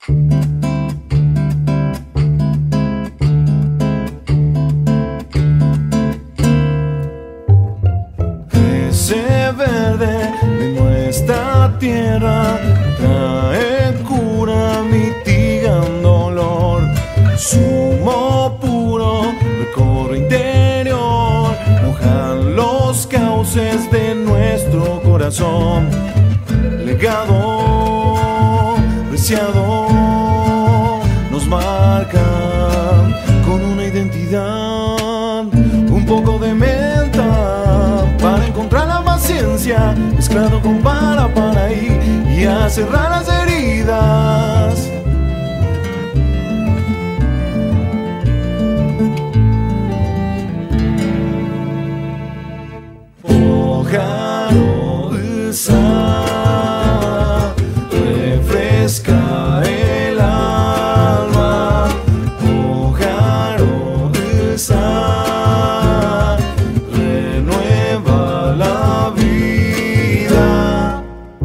Ese verde de nuestra tierra trae cura, mitigan dolor. Zumo puro recorre interior, mojan los cauces de nuestro corazón. Legado preciado nos marca con una identidad, un poco de menta para encontrar la paciencia, mezclado con para ir y a cerrar las heridas. Pájaro usa, refresca el alma. Pájaro usa, renueva la vida.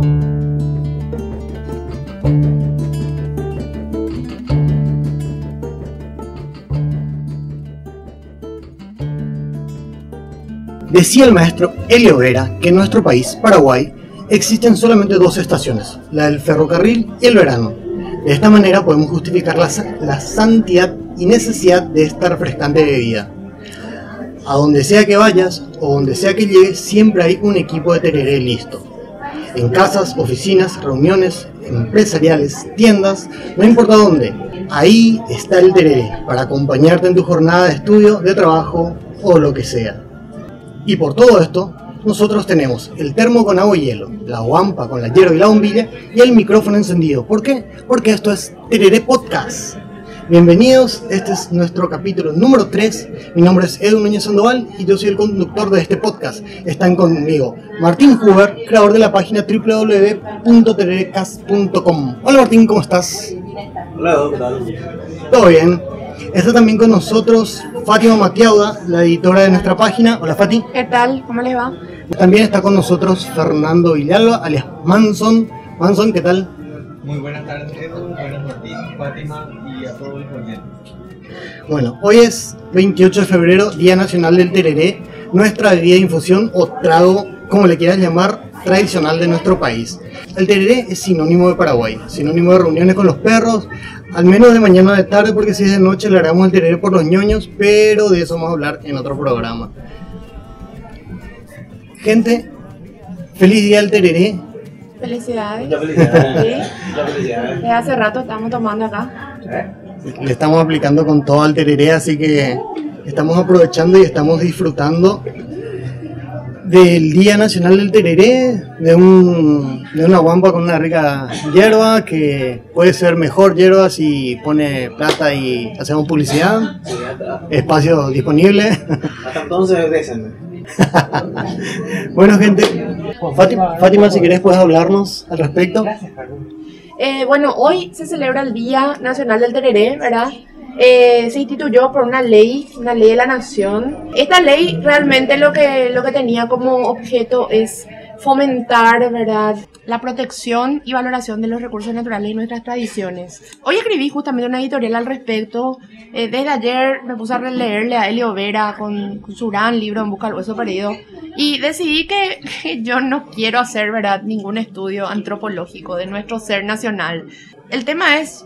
Decía el maestro Helio Vera que en nuestro país, Paraguay, existen solamente dos estaciones, la del ferrocarril y el verano. De esta manera podemos justificar la santidad y necesidad de esta refrescante bebida. A donde sea que vayas o donde sea que llegues, siempre hay un equipo de tereré listo. En casas, oficinas, reuniones, empresariales, tiendas, no importa dónde, ahí está el tereré para acompañarte en tu jornada de estudio, de trabajo o lo que sea. Y por todo esto, nosotros tenemos el termo con agua y hielo, la guampa con la hierba y la bombilla y el micrófono encendido. ¿Por qué? Porque esto es Tereré Podcast. Bienvenidos, este es nuestro capítulo número 3. Mi nombre es Edu Núñez Sandoval y yo soy el conductor de este podcast. Están conmigo Martín Huber, creador de la página www.tererecast.com. Hola Martín, ¿cómo estás? Hola, ¿qué tal? ¿Todo bien? Está también con nosotros Fátima Matiauda, la editora de nuestra página. Hola Fati. ¿Qué tal? ¿Cómo les va? También está con nosotros Fernando Villalba, alias Manson. Manson, ¿qué tal? Muy buenas tardes, Edu, buenas Martín, Fátima y a todos los oyentes. Bueno, hoy es 28 de febrero, Día Nacional del Tereré, nuestra bebida de infusión o trago, como le quieras llamar, tradicional de nuestro país. El tereré es sinónimo de Paraguay, sinónimo de reuniones con los perros, al menos de mañana o de tarde, porque si es de noche le haremos el tereré por los ñoños, pero de eso vamos a hablar en otro programa. Gente, feliz día del tereré. Felicidades. Muchas felicidades. Sí. Muchas felicidades. Desde hace rato estamos tomando acá. Le estamos aplicando con todo al tereré, así que estamos aprovechando y estamos disfrutando del Día Nacional del Tereré, de una guampa con una rica hierba, que puede ser mejor hierba si pone plata y hacemos publicidad, Sí, espacio disponible. hasta entonces déjenme. Bueno gente, Fátima, si querés puedes hablarnos al respecto. Bueno, hoy se celebra el Día Nacional del Tereré, ¿verdad? Se instituyó por una ley de la nación. Esta ley realmente lo que tenía como objeto es fomentar, ¿verdad?, la protección y valoración de los recursos naturales y nuestras tradiciones. Hoy escribí justamente una editorial al respecto. Desde ayer me puse a releerle a Helio Vera con su gran libro En busca del hueso perdido y decidí que yo no quiero hacer, ¿verdad?, ningún estudio antropológico de nuestro ser nacional. El tema es,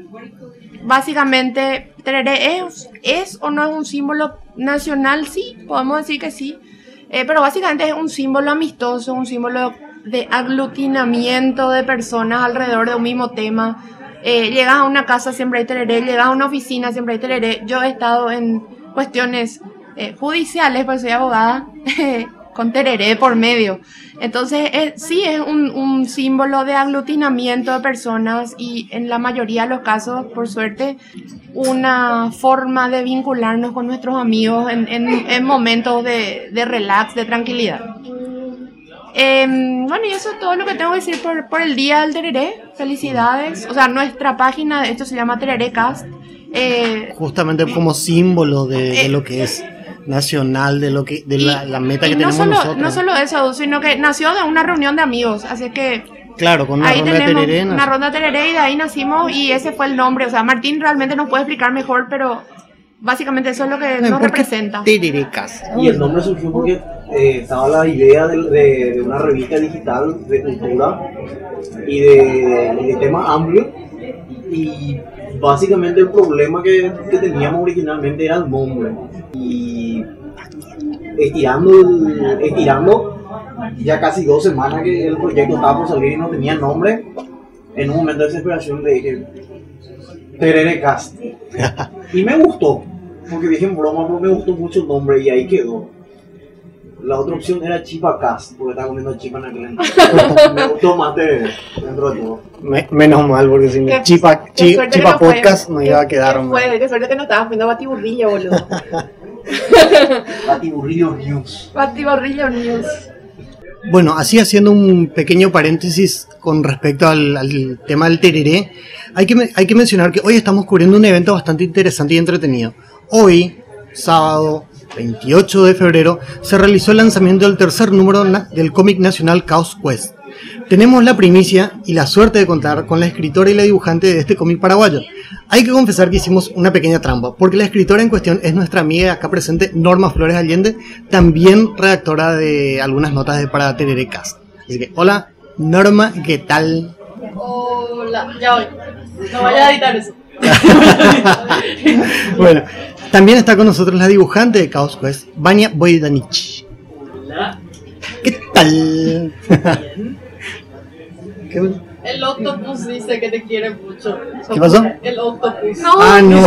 básicamente, tereré ¿es o no es un símbolo nacional? Sí, podemos decir que sí. Pero básicamente es un símbolo amistoso, un símbolo de aglutinamiento de personas alrededor de un mismo tema. Llegas a una casa, siempre hay tereré, llegas a una oficina, siempre hay tereré. Yo he estado en cuestiones judiciales, pues soy abogada, con tereré por medio. Entonces sí es un símbolo de aglutinamiento de personas y en la mayoría de los casos, por suerte, una forma de vincularnos con nuestros amigos en momentos de relax, de tranquilidad. Bueno, y eso es todo lo que tengo que decir por el Día del Tereré. Felicidades. O sea, nuestra página de esto se llama Tereré Cast. Justamente como símbolo de lo que es nacional, de la meta que tenemos nosotros. No solo eso, sino que nació de una reunión de amigos. Así que Claro, con una Ahí ronda de tenemos tereré. una ronda tereré y de ahí nacimos y ese fue el nombre. O sea, Martín realmente nos puede explicar mejor, pero básicamente eso es lo que nos representa. Tererecas. Y el nombre surgió porque estaba la idea de una revista digital de cultura y de tema amplio. Y básicamente el problema que teníamos originalmente era el nombre. Y estirando ya casi 2 semanas que el proyecto estaba por salir y no tenía nombre, en un momento de desesperación le dije Tererecast. Y me gustó, porque dije en broma, pero me gustó mucho el nombre y ahí quedó. La otra opción era Chipacast, porque estaba comiendo chipa en aquel entonces. Me gustó más Tereré, dentro de todo. Menos mal, porque si me Chipa Podcast no iba a quedar. Qué suerte que no estabas viendo Batiburrillo, boludo. Batiburrillo News. Batiburrillo News. Bueno, así haciendo un pequeño paréntesis con respecto al tema del tereré, hay que mencionar que hoy estamos cubriendo un evento bastante interesante y entretenido. Hoy, sábado 28 de febrero, se realizó el lanzamiento del tercer número del cómic nacional Chaos Quest. Tenemos la primicia y la suerte de contar con la escritora y la dibujante de este cómic paraguayo. Hay que confesar que hicimos una pequeña trampa, porque la escritora en cuestión es nuestra amiga acá presente, Norma Flores Allende, también redactora de algunas notas para Tererecast. Así que, hola, Norma, ¿qué tal? Hola, ya voy. No vaya a editar eso. Bueno, también está con nosotros la dibujante de Chaos Quest, Vania Boydanich. Hola. ¿Qué tal? ¿Qué? El octopus dice que te quiere mucho. ¿Qué pasó? El octopus. No. Ah, no.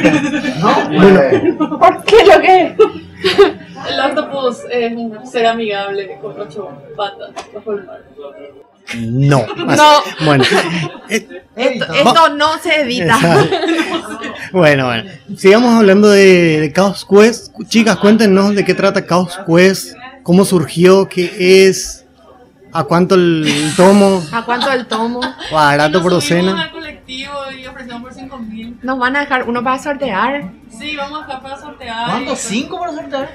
Bueno, ¿Por qué lo que? El octopus es un ser amigable con 8 patas bajo el mar. No. No. Bueno. Esto no se edita. Bueno. Sigamos hablando de Chaos Quest. Chicas, cuéntenos de qué trata Chaos Quest, cómo surgió, qué es, a cuánto el tomo, ¿A cuánto el tomo? barato por Nos subimos docena. al colectivo y ofrecemos por 5.000. Nos van a dejar uno para sortear. Sí, vamos a dejar para sortear. ¿Cuántos? ¿5 para sortear?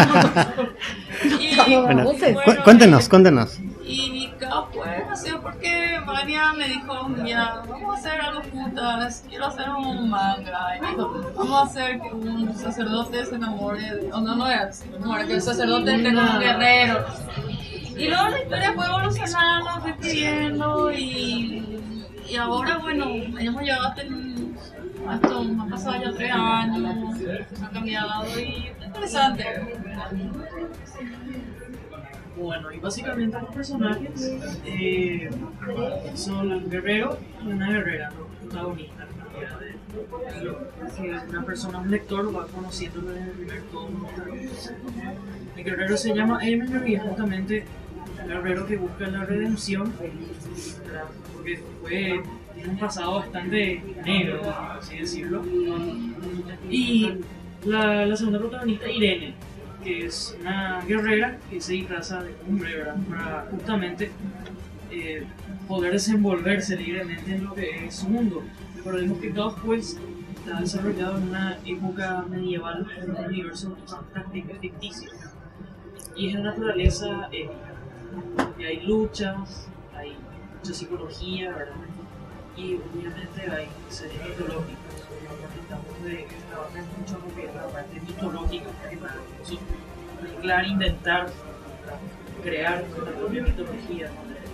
Y, Bueno, bueno, cuéntenos. Y Chaos Quest nació porque Vania me dijo, mira, vamos a hacer algo juntas, quiero hacer un manga. Y me dijo, vamos a hacer que un sacerdote se enamore de... O no es así, no era que el sacerdote tenga un guerrero. Y luego la historia fue evolucionando, fue escribiendo y ahora, bueno, hemos llegado hasta han pasado ya 3 años, ha cambiado y es interesante. Bueno, y básicamente los personajes son un guerrero y una guerrera, ¿no? Protagonista. Que una persona, un lector, va conociendo desde el primer tomo. El guerrero se llama Emer y es justamente el guerrero que busca la redención, ¿verdad? Porque tiene un pasado bastante negro, por así decirlo. Y la segunda protagonista, Irene, que es una guerrera que se disfraza de hombre, ¿verdad? Para justamente poder desenvolverse libremente en lo que es su mundo. Recordemos que Chaos Quest está desarrollado en una época medieval, en un universo fantástico y ficticio. Y es de naturaleza épica. Y hay luchas, hay mucha psicología, ¿verdad? Y obviamente hay series mitológicas. Trabajan mucho lo que es la parte mitológica, que para nosotros mezclar, inventar, crear la propia mitología.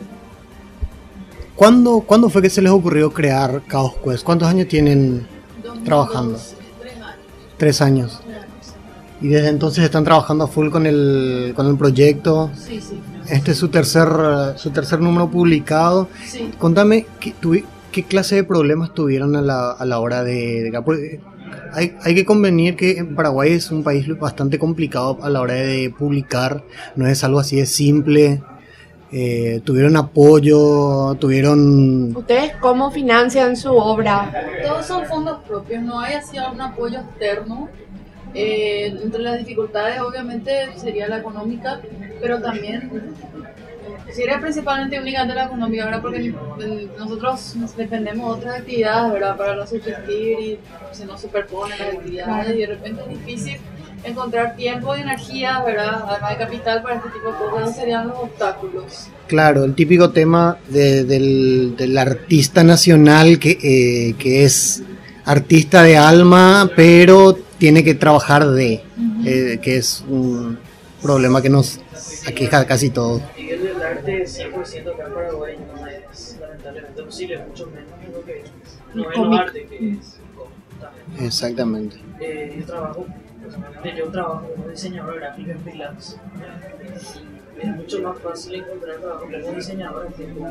¿Cuándo fue que se les ocurrió crear Chaos Quest? ¿Cuántos años tienen trabajando? 3 años. Y desde entonces están trabajando a full con el proyecto. Sí. Este es su tercer número publicado. Sí. Contame, ¿qué clase de problemas tuvieron a la hora de hay que convenir que Paraguay es un país bastante complicado a la hora de publicar, no es algo así de simple. Tuvieron apoyo, ¿Ustedes cómo financian su obra? Todos son fondos propios, no hay así un apoyo externo. Entre las dificultades obviamente sería la económica, pero también sería principalmente únicamente la económica, ¿verdad? Porque nosotros dependemos de otras actividades, ¿verdad? Para no subsistir y se nos superponen las actividades y de repente es difícil encontrar tiempo y energía, ¿verdad? Además de capital para este tipo de cosas, ¿no serían los obstáculos? Claro, el típico tema del artista nacional que es artista de alma, pero tiene que trabajar que es un problema que nos aqueja a casi todos. Y el arte 100% acá en Paraguay no es lamentablemente posible, mucho menos en lo que no es el arte, que es justamente. Exactamente. Yo trabajo, personalmente yo trabajo como diseñador gráfico en freelance. Es mucho más fácil encontrar trabajo como diseñador que como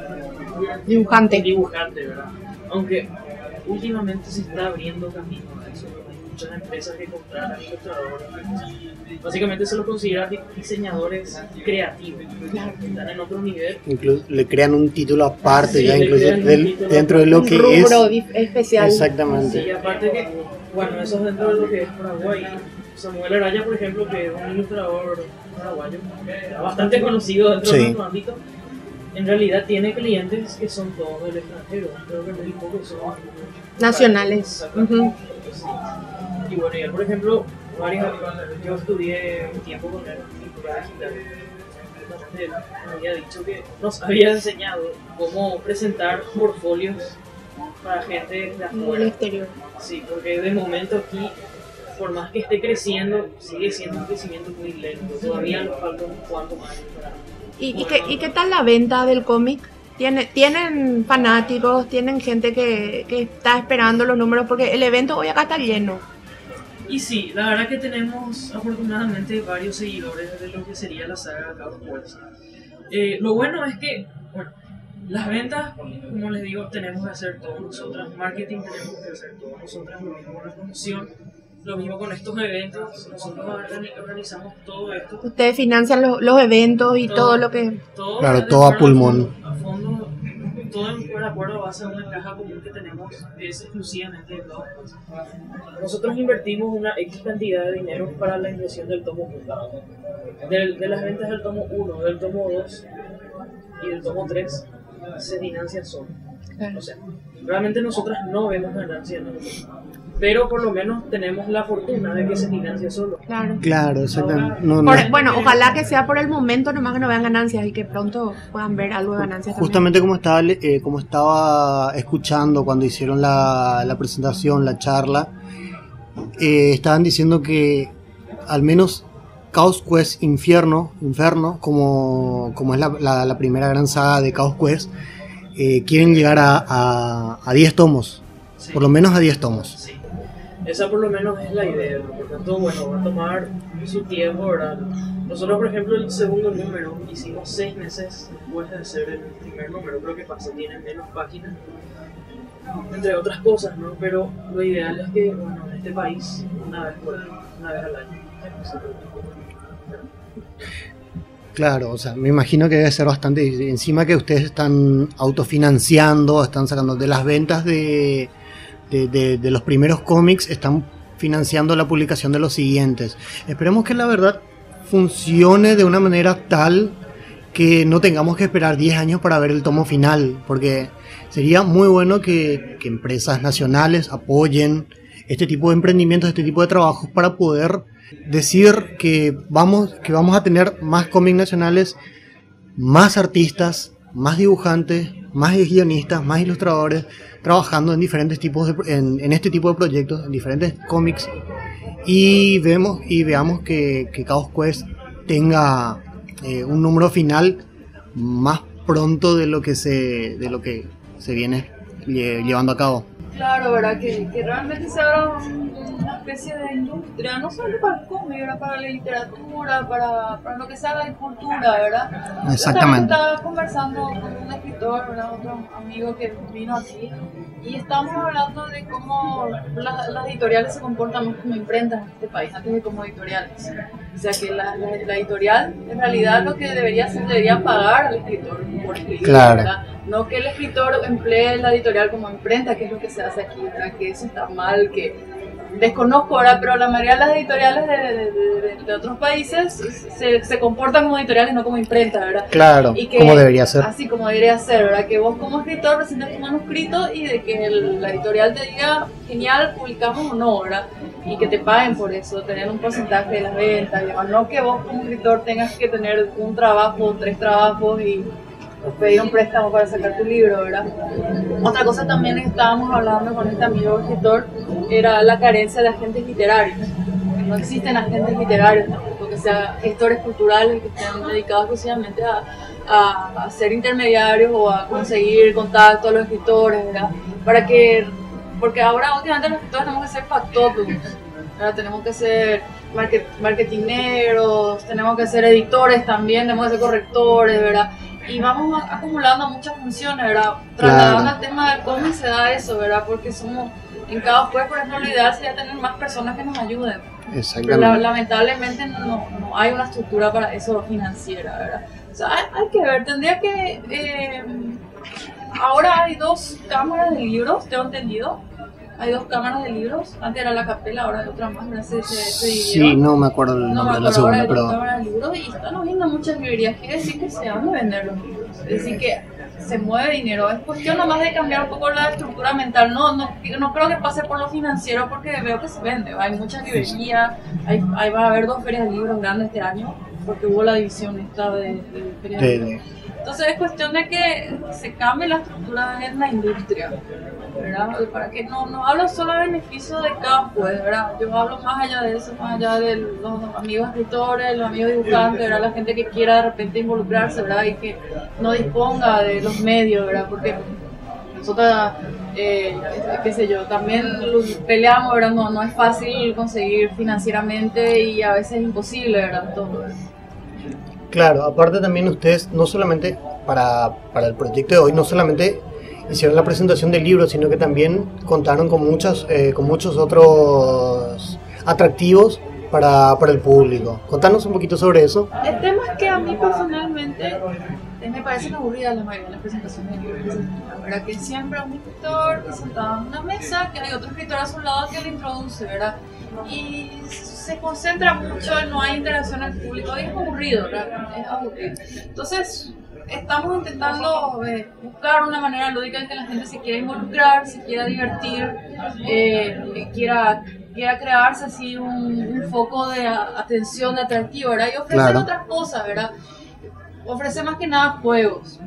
dibujante, ¿verdad? Aunque últimamente se está abriendo camino a eso. Hay muchas empresas que contratan ilustradores. Básicamente se los considera diseñadores creativos. Están en otro nivel. Le crean un título aparte, Sí, ya le incluso crean un título dentro de lo Un que rubro es. especial. Exactamente. Sí, aparte que, bueno, eso es dentro de lo que es Paraguay. Samuel Araya, por ejemplo, que es un ilustrador paraguayo, bastante conocido dentro de nuestro ámbito, en realidad tiene clientes que son todos del extranjero. Creo que muy pocos son Nacionales. Ujú. Sí. Y bueno, y él, por ejemplo, yo estudié un tiempo con él en cultura digital. Él me había dicho que nos había enseñado cómo presentar portfolios para gente de Del afuera. exterior. Sí, porque de momento aquí, por más que esté creciendo, sigue siendo un crecimiento muy lento. Todavía nos falta un cuanto más para... ¿Y qué tal la venta del cómic? ¿Tienen fanáticos? ¿Tienen gente que está esperando los números? Porque el evento hoy acá está lleno. Y sí, la verdad que tenemos afortunadamente varios seguidores de lo que sería la saga Chaos Quest. Lo bueno es que, bueno, las ventas, como les digo, tenemos que hacer todos nosotros. Marketing tenemos que hacer todos nosotros. Lo mismo con la promoción, lo mismo con estos eventos. Nosotros organizamos todo esto. Ustedes financian los eventos y todo lo que... Claro, todo a pulmón. A fondo, todo de acuerdo a base de una caja común que tenemos, que es exclusivamente de Chaos Quest. Nosotros invertimos una X cantidad de dinero para la inversión del tomo 1. De las ventas del tomo 1, del tomo 2 y del tomo 3 se financia solo. Claro. O sea, realmente nosotros no vemos ganancia en el pero por lo menos tenemos la fortuna de que se financia solo. Claro, exactamente. No, no. Bueno, ojalá que sea por el momento nomás que no vean ganancias y que pronto puedan ver algo de ganancias. Justamente como estaba escuchando cuando hicieron la presentación, la charla, estaban diciendo que al menos Chaos Quest Inferno, como es la primera gran saga de Chaos Quest, quieren llegar a 10 tomos, Sí. por lo menos a 10 tomos. Sí. Esa por lo menos es la idea, ¿no? Por tanto, bueno, va a tomar su tiempo, ¿verdad? Nosotros, por ejemplo, el segundo número hicimos 6 meses después de hacer el primer número. Creo que pasa, tiene menos páginas, entre otras cosas, ¿no? Pero lo ideal es que, bueno, en este país, una vez al año. Claro, o sea, me imagino que debe ser bastante, encima que ustedes están autofinanciando, están sacando de las ventas de los primeros cómics, están financiando la publicación de los siguientes. Esperemos que la verdad funcione de una manera tal que no tengamos que esperar 10 años para ver el tomo final, porque sería muy bueno que empresas nacionales apoyen este tipo de emprendimientos, este tipo de trabajos para poder decir que vamos a tener más cómics nacionales, más artistas, más dibujantes, más guionistas, más ilustradores trabajando en diferentes tipos en este tipo de proyectos, en diferentes cómics, y veamos que Chaos Quest tenga un número final más pronto de lo que se viene llevando a cabo. Claro, ¿verdad? Que realmente se abra una especie de industria, no solo para el cómic, ¿verdad? Para la literatura, para lo que sea la cultura, ¿verdad? Exactamente. Estaba conversando con un escritor, ¿verdad? Otro amigo que vino aquí, y estábamos hablando de cómo las editoriales se comportan más como imprentas en este país, antes de como editoriales. O sea que la editorial, en realidad, lo que debería hacer, debería pagar al escritor por escribir, Claro. ¿verdad? No que el escritor emplee la editorial como imprenta, que es lo que se hace aquí, ¿verdad? Que eso está mal, que desconozco ahora, pero la mayoría de las editoriales de otros países se comportan como editoriales, no como imprenta, ¿verdad? Claro, Y que, como debería ser. Así como debería ser, ¿verdad? Que vos como escritor presentes tu manuscrito y de que la editorial te diga, genial, publicamos o no, ¿verdad? Y que te paguen por eso, tener un porcentaje de las ventas, y demás. No que vos como escritor tengas que tener un trabajo, 3 trabajos y pedir un préstamo para sacar tu libro, ¿verdad? Otra cosa también que estábamos hablando con este amigo escritor era la carencia de agentes literarios. No existen agentes literarios tampoco, que sean gestores culturales que estén dedicados exclusivamente a ser intermediarios o a conseguir contacto a los escritores, ¿verdad? Porque ahora últimamente los escritores tenemos que ser factotums, ¿verdad? Tenemos que ser marketineros, tenemos que ser editores también, tenemos que ser correctores, ¿verdad? Y vamos acumulando muchas funciones, ¿verdad? Trasladando al tema de cómo se da eso, ¿verdad? Porque somos, en cada juez, por ejemplo, lo ideal sería tener más personas que nos ayuden. Exactamente. Pero lamentablemente no hay una estructura para eso financiera, ¿verdad? O sea, hay que ver, tendría que... ahora hay 2 cámaras de libros, tengo entendido. Hay 2 cámaras de libros, antes era la capela, ahora hay otra más, ¿verdad? Se Sí, no me acuerdo el nombre de la segunda, ahora hay 2 pero... cámaras de libros y están habiendo muchas librerías, quiere decir que se van a vender los libros, es decir que se mueve dinero, es cuestión nomás de cambiar un poco la estructura mental, no creo que pase por lo financiero porque veo que se vende, hay muchas librerías, ahí va a haber 2 ferias de libros grandes este año, porque hubo la división esta de ferias de libros. Entonces es cuestión de que se cambie la estructura en la industria, ¿verdad? Para que no hablo solo de beneficio de cada juez, ¿verdad? Yo hablo más allá de eso, más allá de los amigos escritores, los amigos dibujantes, ¿verdad? La gente que quiera de repente involucrarse, ¿verdad? Y que no disponga de los medios, ¿verdad? Porque nosotros, qué sé yo, también peleamos, ¿verdad? No es fácil conseguir financieramente y a veces es imposible, ¿verdad? Todo. Claro, aparte también ustedes, no solamente para el proyecto de hoy, no solamente hicieron la presentación del libro, sino que también contaron con muchos otros atractivos para el público. Contanos un poquito sobre eso. El tema es que a mí personalmente me parecen aburridas la mayoría de las presentaciones de libros. La verdad que siempre hay un escritor que sentado en una mesa, que hay otro escritor a su lado que le introduce, ¿verdad? Y se concentra mucho, no hay interacción al público y es aburrido, realmente es aburrido. Entonces estamos intentando buscar una manera lúdica en que la gente se quiera involucrar, se quiera divertir, quiera crearse así un foco de atención, de atractivo, ¿verdad? Y ofrecer otras cosas, ¿verdad? Ofrecer más que nada juegos.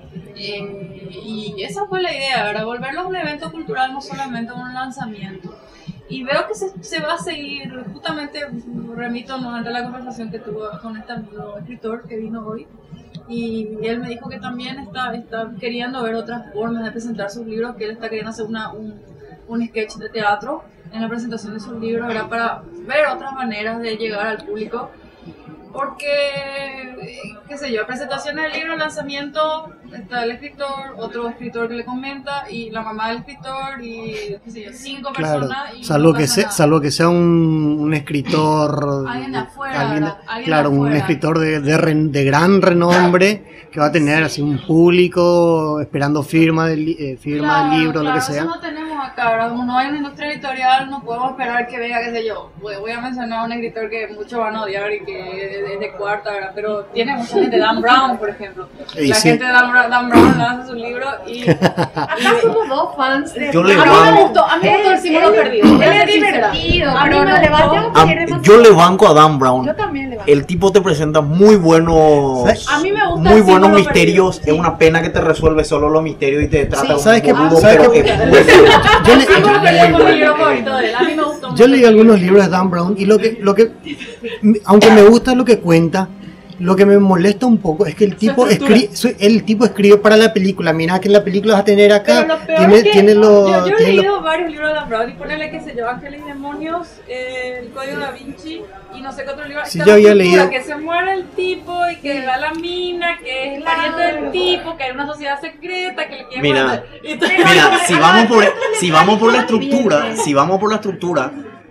Y esa fue la idea, ¿verdad? Volverlo un evento cultural, no solamente un lanzamiento. Y veo que se va a seguir, justamente remito nuevamente a la conversación que tuve con este amigo escritor que vino hoy. Y él me dijo que también está queriendo ver otras formas de presentar sus libros, que él está queriendo hacer un sketch de teatro en la presentación de sus libros, era para ver otras maneras de llegar al público. Porque, qué sé yo, presentación del libro, lanzamiento, está el escritor, otro escritor que le comenta, y la mamá del escritor, y qué sé yo, 5 personas. Y salvo que sea un escritor, alguien de afuera, un escritor de gran renombre, que va a tener así un público esperando firma del libro, lo que sea. Eso no tenemos acá, ¿verdad? Como no hay una industria editorial, no podemos esperar que venga, qué sé yo. Voy a mencionar a un escritor que muchos van a odiar y que es de cuarta, ¿verdad? Pero tiene mucha gente, Dan Brown, por ejemplo. Gente de Dan Brown lanza su libro y Acá somos 2 fans de... Yo le a mí banco. me gustó el símbolo perdido. Él es divertido, A mí pero me no le gustó. vayamos a querer demasiado. Yo le banco a Dan Brown. Yo también le banco. El tipo te presenta muy buenos, A mí me gusta muy el buenos símbolo misterios. perdido. Es una pena que te resuelve solo los misterios y te trata ¿sabes qué? un boludo, ¿Sabes pero qué? es El bueno. símbolo perdido fue mi libro favorito de él. A mí me gustó mucho. Yo leí algunos libros de Dan Brown y lo que aunque me gusta lo que cuenta, lo que me molesta un poco es que el tipo escribe para la película. Mira que en la película vas a tener acá, Pero lo peor es que tiene yo he leído varios libros de Dan Brown y ponele que se yo, Ángeles y Demonios, el Código Da Vinci y no sé qué otro libro. Sí, Está yo la había estructura, leído. que se muere el tipo y que va a la mina, que es pariente del tipo, que hay una sociedad secreta que le quiere Mira, matar. Y tú- Mira, si vamos por la estructura,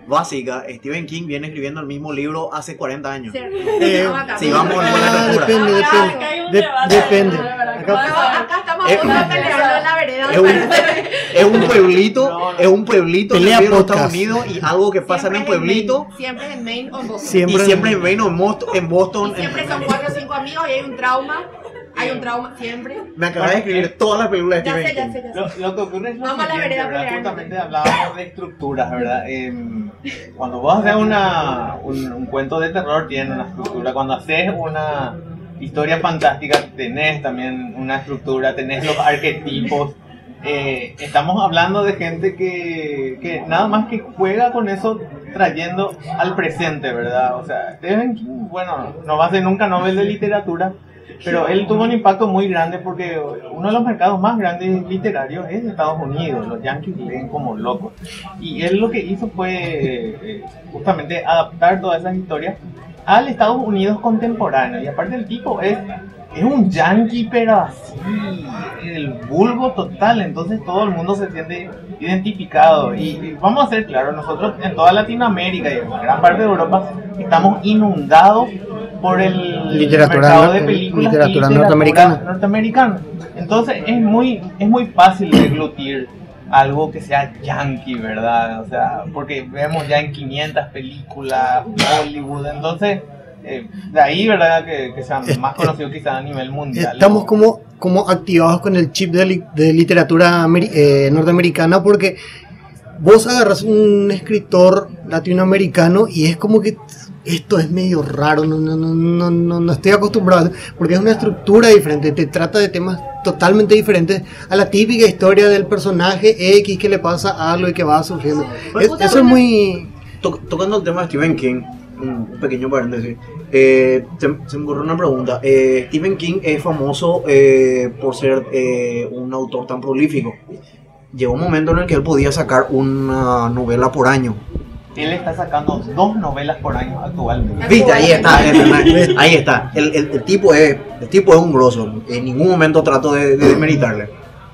básica, Stephen King viene escribiendo el mismo libro hace 40 años. Sí, vamos a la lectura. Depende, Acá hay un depende. debate, Depende. la verdad. Acá estamos a punto de pelear en la vereda. Es un pueblito, es un pueblito en Pelea los podcast. Estados Unidos y algo que pasa en el pueblito Siempre en Maine o en Boston. Siempre. y siempre en Maine o en Boston. Y siempre son 4 o 5 amigos y hay un trauma. Hay un trauma siempre. Me acabas de escribir todas las películas de Ya sé, Stephen ya King. sé, ya sé. Lo que ocurre es lo Vamos a la siguiente, vereda ¿verdad? pelear. Justamente hablábamos de estructuras, ¿verdad? Cuando vos haces un cuento de terror tiene una estructura, cuando haces una historia fantástica tenés también una estructura, tenés los arquetipos. Estamos hablando de gente que nada más que juega con eso trayendo al presente, ¿verdad? O sea, Stephen King, bueno, no va a ser nunca Nobel de literatura, pero él tuvo un impacto muy grande porque uno de los mercados más grandes literarios es Estados Unidos. Los yankees leen como locos. Y él lo que hizo fue justamente adaptar todas esas historias al Estados Unidos contemporáneo. Y aparte el tipo es un yankee, pero así, el vulgo total. Entonces todo el mundo se siente identificado. Y vamos a ser claros, nosotros en toda Latinoamérica y en gran parte de Europa estamos inundados por el mercado de películas literatura y norteamericana. Entonces es muy fácil deglutir algo que sea yankee, ¿verdad? O sea, porque vemos ya en 500 películas Hollywood, entonces de ahí, ¿verdad? Que sean más conocidos quizás a nivel mundial. Estamos como activados con el chip de literatura norteamericana, porque vos agarras un escritor latinoamericano y es como que esto es medio raro, no estoy acostumbrado, porque es una estructura diferente, te trata de temas totalmente diferentes a la típica historia del personaje X que le pasa algo y que va sufriendo. Eso es muy... Tocando el tema de Stephen King, un pequeño paréntesis, se me ocurrió una pregunta. Stephen King es famoso por ser un autor tan prolífico. Llegó un momento en el que él podía sacar una novela por año. Él está sacando 2 novelas por año actualmente. Viste, ahí está, ahí está. El tipo es un grosso. En ningún momento trato de desmeritarle.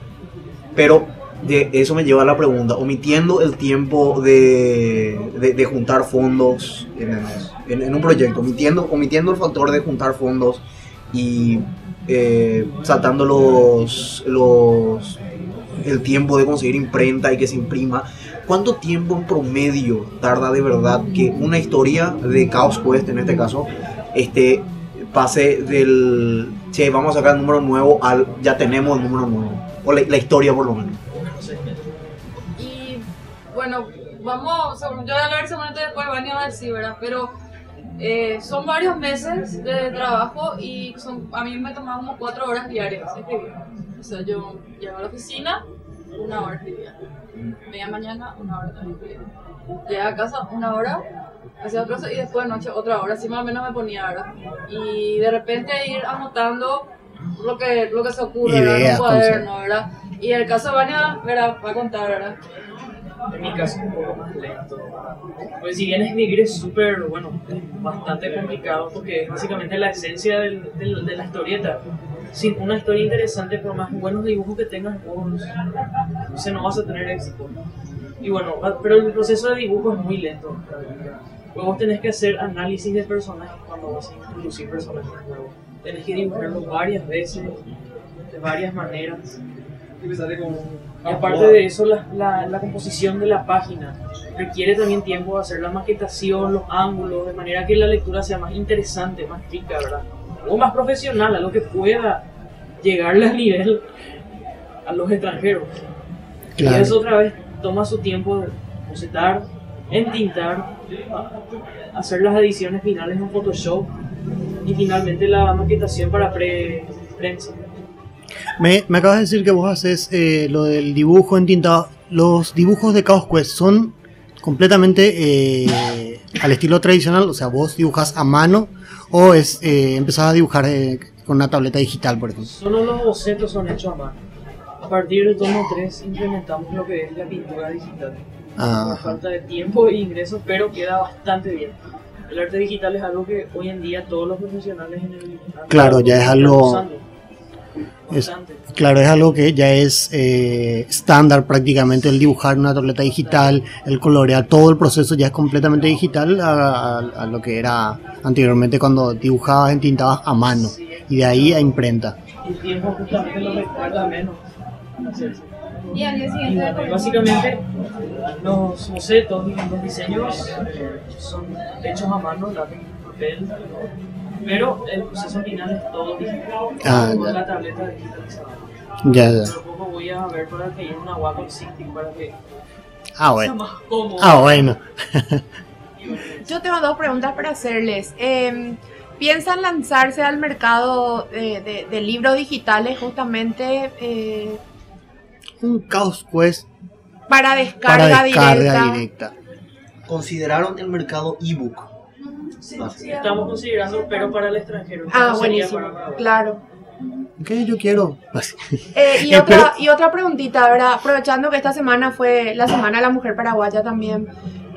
Pero eso me lleva a la pregunta, omitiendo el tiempo de juntar fondos en un proyecto, omitiendo el factor de juntar fondos y saltando el tiempo de conseguir imprenta y que se imprima, ¿cuánto tiempo en promedio tarda de verdad que una historia de Chaos Quest, en este caso, pase del che, vamos a sacar el número nuevo al ya tenemos el número nuevo? O la historia por lo menos. Y bueno, vamos, yo voy a hablar seguramente después, Vania va a decir, ¿verdad? Pero son varios meses de trabajo y a mí me tomaba como 4 horas diarias escribir. O sea, yo llego a la oficina, 1 hora escribía. Media mañana, 1 hora también escribía. Llegaba a casa, 1 hora, hacía otra cosa y después de noche otra hora. Así más o menos me ponía, ¿verdad? Y de repente ir anotando lo que se ocurre, ¿verdad? En un cuaderno, ¿verdad? Y el caso de Vania, ¿verdad? Va a contar, ¿verdad? En mi caso un poco más lento. Pues si bien escribir es súper, bueno, bastante complicado porque es básicamente la esencia de la historieta. Sin una historia interesante, por más buenos dibujos que tengas, no vas a tener éxito. Y bueno, pero el proceso de dibujo es muy lento. Luego vos tenés que hacer análisis de personajes cuando vas a introducir personajes nuevos. Tenés que dibujarlos varias veces, de varias maneras. Y aparte de eso, la composición de la página requiere también tiempo de hacer la maquetación, los ángulos, de manera que la lectura sea más interesante, más rica, ¿verdad? Algo más profesional, algo que pueda llegarle al nivel a los extranjeros. Claro. Y eso otra vez toma su tiempo de bocetar, entintar, hacer las ediciones finales en Photoshop y finalmente la maquetación para prensa. Me acabas de decir que vos haces lo del dibujo entintado. Los dibujos de Chaos Quest son completamente al estilo tradicional, o sea, vos dibujas a mano o empezás a dibujar con una tableta digital, por ejemplo. Solo los bocetos son hechos a mano. A partir del tomo 3 implementamos lo que es la pintura digital. Por falta de tiempo e ingresos, pero queda bastante bien. El arte digital es algo que hoy en día todos los profesionales en el claro, ya es algo... usando. bastante. Claro, es algo que ya es estándar prácticamente, el dibujar una tableta digital, el colorear, todo el proceso ya es completamente digital a lo que era anteriormente cuando dibujabas, entintabas a mano y de ahí a imprenta. El tiempo justamente lo recuerda menos. Entonces, Y al día y siguiente bueno, y de básicamente los bocetos y los diseños son hechos a mano, lápiz, papel, pero el proceso final es todo digital, con la tableta digitalizada. Ya. Pero poco voy a ver para que haya una Wacom Cintiq para que Ah, sea bueno. más cómodo. Ah, bueno. Y bueno, Yo tengo dos preguntas para hacerles. ¿Piensan lanzarse al mercado de libros digitales justamente Un Chaos Quest para para descarga descarga directa? directa. Consideraron el mercado ebook. sí, estamos considerando, pero para el extranjero. Ah, no sería buenísimo, para Paraguay. claro. ¿Qué yo quiero? Y otra preguntita, ¿verdad? Aprovechando que esta semana fue la Semana de la Mujer Paraguaya también.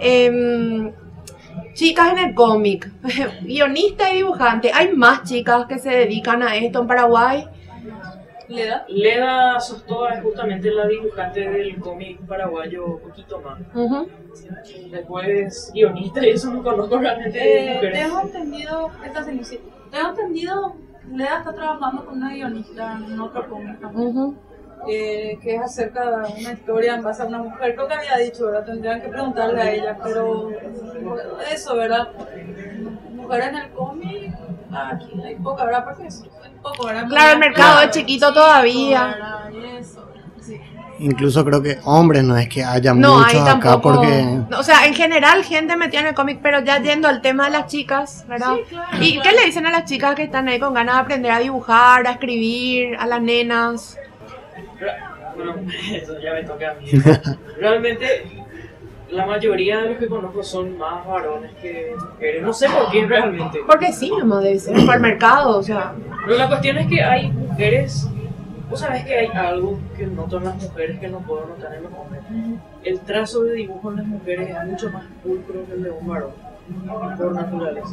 Chicas en el cómic, guionista y dibujante, ¿hay más chicas que se dedican a esto en Paraguay? ¿Leda? Leda Sostoa es justamente la dibujante del cómic paraguayo Poquito Más. Ujú. Después guionista y eso no conozco realmente de mujeres. Tengo entendido, tengo entendido, Leda está trabajando con una guionista en otro cómic también, Ujú. que es acerca de una historia en base a una mujer. Creo que había dicho, ¿verdad? Tendrían que preguntarle a ella, pero eso, ¿verdad? Mujeres en el cómic, aquí hay poca, ¿verdad? Porque es poco, ¿verdad? Claro, el mercado es chiquito todavía. ¿verdad? Y eso, sí. Incluso creo que hombres no es que haya No, muchos hay acá tampoco. porque O sea, en general, gente metida en el cómic, pero ya yendo al tema de las chicas, ¿verdad? Sí, claro, ¿Y claro. qué le dicen a las chicas que están ahí con ganas de aprender a dibujar, a escribir, a las nenas? Bueno, eso ya me toca a mí. Realmente, la mayoría de los que conozco son más varones que mujeres. No sé por qué realmente. Porque sí, nomás debe ser por el mercado, o sea. Pero la cuestión es que hay mujeres. Vos sabés que hay algo que notan las mujeres que no puedo notar en los hombres. El trazo de dibujo en las mujeres es mucho más pulcro que el de un varón, por naturaleza.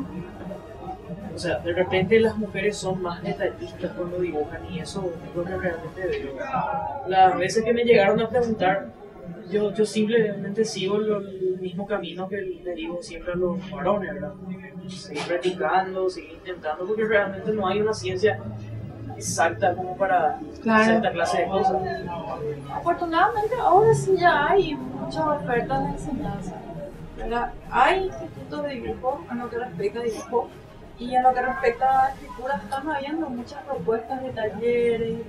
O sea, de repente las mujeres son más detallistas cuando dibujan y eso es lo que realmente veo. Las veces que me llegaron a preguntar, yo simplemente sigo el mismo camino que le digo siempre a los varones, ¿verdad? Seguir practicando, seguir intentando, porque realmente no hay una ciencia exacta como para Claro. cierta clase de cosas. Afortunadamente ahora sí ya hay muchas ofertas de enseñanza, ¿verdad? Hay institutos de dibujo en lo que respecta a dibujo y en lo que respecta a escritura están habiendo muchas propuestas de talleres,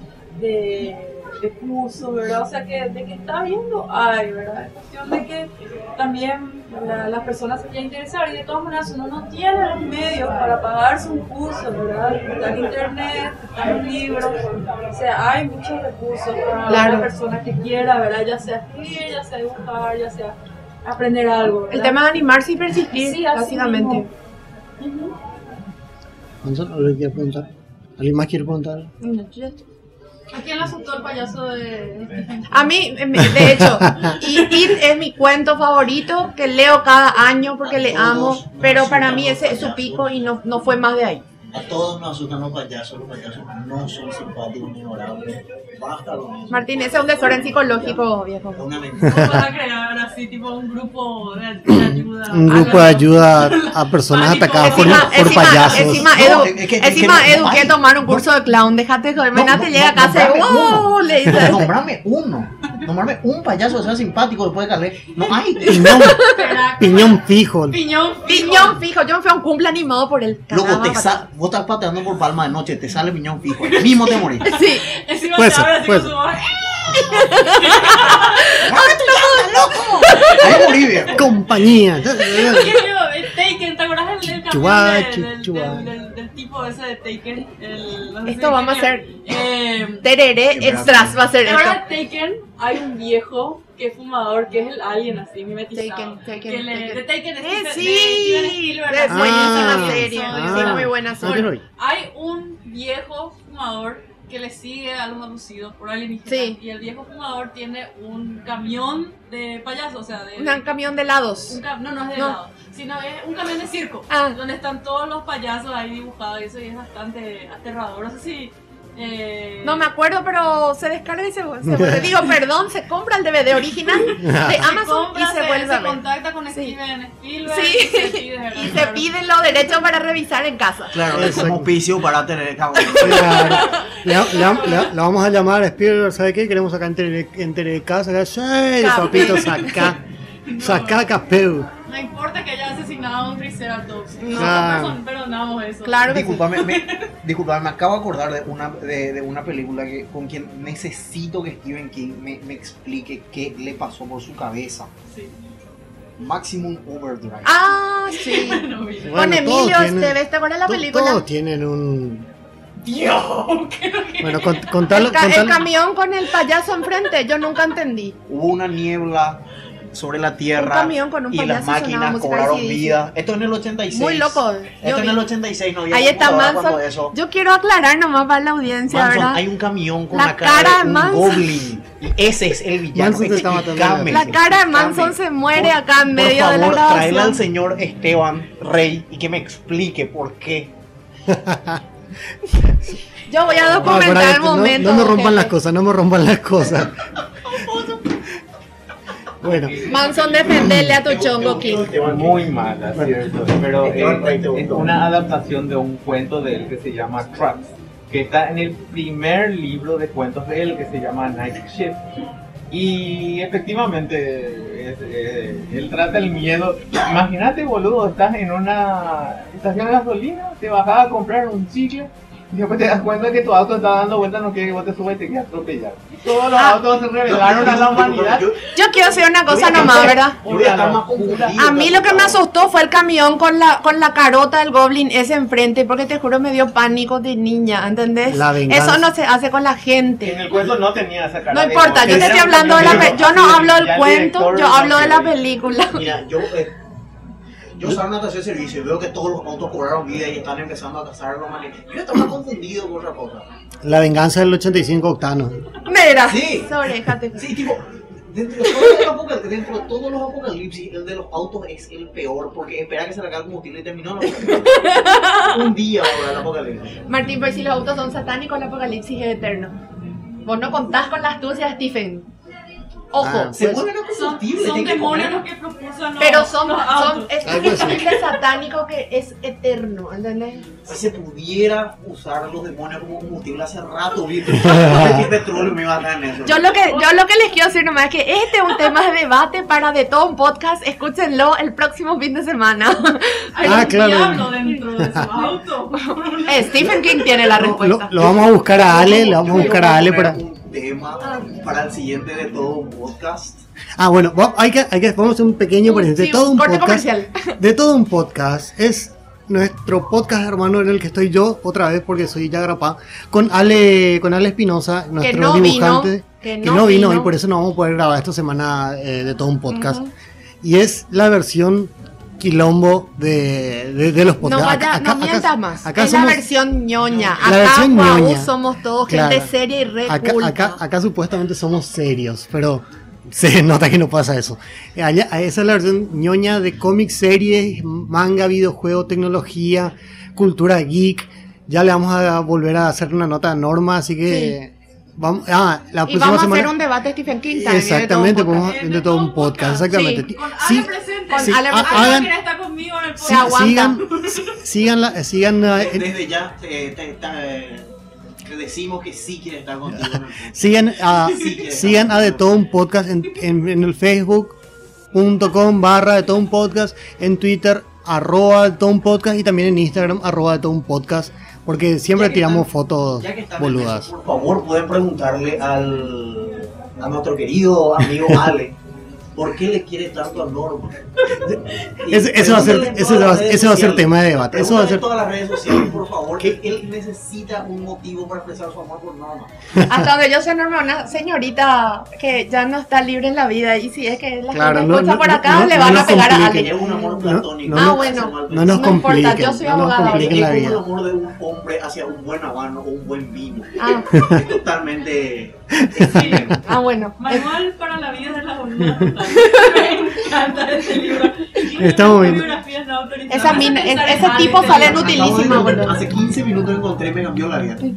de cursos, ¿verdad? O sea que de que está habiendo hay, ¿verdad? Es cuestión de que también las personas se quieran interesar y de todas maneras uno no tiene los medios para pagarse un curso, ¿verdad? Está en internet, están los libros, o sea, hay muchos recursos para Claro. la persona que quiera, ¿verdad? Ya sea escribir, ya sea dibujar, ya sea aprender algo, ¿verdad? El tema de animarse y persistir, Sí, así básicamente. mismo. Ujú. ¿Gonzalo, ¿alguien quiere preguntar? ¿Alguien más quiere preguntar? ¿A quién le asustó el payaso de A mí, de hecho, It es mi cuento favorito que leo cada año porque le amo, pero para mí ese es su pico y no fue más de ahí. A todos nos asustan los payasos no son simpáticos ni orables. Basta lo mismo. Martín, ese es un desorden psicológico, viejo. Es una mentira. Vas a crear así tipo un grupo de ayuda? Un grupo de ayuda a personas Pánico. atacadas por Encima payasos. Edu, No, es que Edu no quiere hay. tomar un curso de clown, déjate de joder, imagínate, llega a casa y ¡wow! Le dice, Nombrame uno. Nombrame un payaso que sea simpático después de Calé. No hay. Piñón fijo. piñón fijo, yo me fui a un cumple animado por él. Loco, vos estás pateando por palma de noche, te sale piñón fijo. Ahí mismo te morís. Sí, Encima Puede te ser, abre así puede con ser. su voz. Ahí morí, viejo. Compañía. Taken, ¿te acuerdas del Chubachi, camión chubachi. del tipo ese de Taken? No sé Esto si vamos a Taken. hacer tereré extras va a ser ¿Te esto. acuerdas de Taken? Hay un viejo que es fumador, que es el alien así, mimetizado. Taken. De Taken es de Sí, Steven Spielberg. es así. buenísima Ah. serie, Ah. sí, muy buena No serie. quiero ir. Hay un viejo fumador que le sigue a los abducidos por alienígenas. Sí. Y el viejo fumador tiene un camión de payaso, o sea, de... Un camión de helados. No, no es de No. helado, sino es un camión de circo, Ah. donde están todos los payasos ahí dibujados y eso y es bastante aterrador. No sé si No me acuerdo, pero se descarga y se vuelve. Digo, perdón, se compra el DVD original de Amazon y se vuelve a se ver. contacta con Sí. Steven Spielberg Sí, y y se piden los derechos para revisar en casa. Claro, es Exacto. como auspicio para tener cabo. Claro. Le vamos a llamar a Spielberg, ¿sabe qué? Queremos acá entre casa, acá, sí, papito, saca capeu. no importa que haya asesinado a un Triceratops. Claro. No, perdonamos eso. Claro que sí. Disculpame, me acabo de acordar de una película que con quien necesito que Stephen King me explique qué le pasó por su cabeza. Sí. Maximum Overdrive. Ah, sí. No, mira. Con Bueno, Emilio todos tienen- Estevez, ¿te acuerdas la película? Todos tienen un... Dios, ¿qué lo que- Bueno, contalo, El camión con el payaso enfrente, yo nunca entendí. Hubo una niebla sobre la tierra Un camión con un y las payaso sonaba máquinas música cobraron de AC/DC. vida. Esto en el 86. Muy loco. Esto Yo en vi. el 86 no había Ahí está computadora cuando Manson. eso. Yo quiero aclarar nomás para la audiencia, Manson, ¿verdad? hay un camión con La la cara, cara de de un Manson. goblin. Y ese es el villano. Manson te está matando Explícame, La cara de Manson explícame. se muere acá en medio por de la favor, grabación. tráele al señor Esteban Rey y que me explique por qué. Yo voy a Ah, documentar pará, el momento. no me rompan jefe. las cosas, no me rompan las cosas. Bueno, Manson, defenderle a tu chongo, King. Muy mala, cierto, pero Esteban Rey, es una adaptación de un cuento de él que se llama Traps, que está en el primer libro de cuentos de él que se llama Night Shift. Y efectivamente, él trata el miedo. Imagínate, boludo, estás en una estación de gasolina, te bajás a comprar un chicle y después te das cuenta que tu auto está dando vueltas, no quiere que vos te subas y te quedas atropellado. Todos los autos se revelaron a la humanidad. Yo quiero decir una cosa nomás, ¿verdad? Yo voy a estar más confundido. A mí lo que me asustó fue el camión con la carota del goblin ese enfrente, porque te juro me dio pánico de niña, ¿entendés? La venganza. Eso no se hace con la En gente. el cuento no tenía esa cara. No de importa, yo te era estoy un hablando de la camión, yo no así, hablo del ya el cuento, director yo no hablo de la quiere. película. Mira, yo salgo a una estación de servicio y veo que todos los autos cobraron vida y están empezando a cazar a los manes. Yo estaba confundido con otra cosa. la venganza del 85 octanos. Mira, Sí. sobréjate. Sí, tipo, dentro de todos los apocalipsis, el de los autos es el peor porque espera que se le acabe el combustible y terminó el apocalipsis. Un día ahora el apocalipsis. Martín, pues si los autos son satánicos, el apocalipsis es eterno. Vos no contás con la astucia, Stephen. Ojo. Ah, Se pues, mueren los Son combustibles, demonios tienen que los comer. que propulsan Pero los autos. es Algo un así. combustible satánico que es eterno, ¿entendés? Si se pudiera usar los demonios como combustible hace rato, ¿viste? ¿Qué petróleo me iba a dar en eso? Yo lo que les quiero decir nomás es que este es un tema de debate para de todo un podcast. Escúchenlo el próximo fin de semana. Hay Ah, un claro. diablo dentro de su auto. Stephen King tiene la respuesta. Lo vamos a buscar a Ale, le vamos a buscar a Ale para... un tema para el siguiente de todo un podcast. Ah, bueno, vamos a hacer un pequeño paréntesis. Sí, De todo un corte podcast, comercial. de todo un podcast es nuestro podcast hermano en el que estoy yo otra vez porque soy Yagrapá con Ale Espinosa, nuestro no dibujante vino, que que no no vino vino. y por eso no vamos a poder grabar esta semana de todo un podcast. Ujú. Y es la versión quilombo de los No podcasts. vaya, no mientas más. acá es somos- la versión ñoña. La Acá versión guau, ñoña. somos todos Claro. gente seria y re culta. Acá supuestamente somos serios, pero se nota que no pasa eso. Allá, esa es la versión ñoña de cómics, series, manga, videojuego, tecnología, cultura geek. Ya le vamos a volver a hacer una nota a Norma, así que vamos. La Y próxima vamos a semana. hacer un debate Stephen King también. Exactamente, de todo un podemos podcast. de todo un podcast, exactamente. Sí, Con Sí, Ale presente. Con sí, Ale presente. hagan- ¿Quién está conmigo en el sí, Se aguanta. sigan Desde ya te decimos que sí quiere estar contigo en el podcast. sigan a De Todo Un Podcast en el facebook.com/De Todo Un Podcast, en Twitter @De Todo Un Podcast y también en Instagram @De Todo Un Podcast, porque siempre Ya que tiramos están- fotos Ya que están boludas. en eso, por favor, pueden preguntarle a nuestro querido amigo Ale ¿por qué le quiere tanto a Norma? Ese va a ser tema de debate. Eso va a ser. En todas las redes sociales, por favor, que él necesita un motivo para expresar su amor por Norma. Hasta donde yo sé, Norma, una señorita que ya no está libre en la vida. Y si es que la Claro, gente no, escucha no, por no, acá, no, le no van a nos pegar a compliquen. Ale. Es un amor platónico. no, Ah, bueno. No nos No importa, compliquen, yo soy no nos abogada. compliquen la Es vida. un amor de un hombre hacia un buen habano o un buen vino. Ah, Es totalmente efímero. bueno. Manual para la vida de la voluntad. Me encanta ese libro. Estamos viendo. Biografías no autorizadas. Ese tipo Ese sale libro. utilísimo, boludo. Hace 15 minutos encontré y me cambió la vida.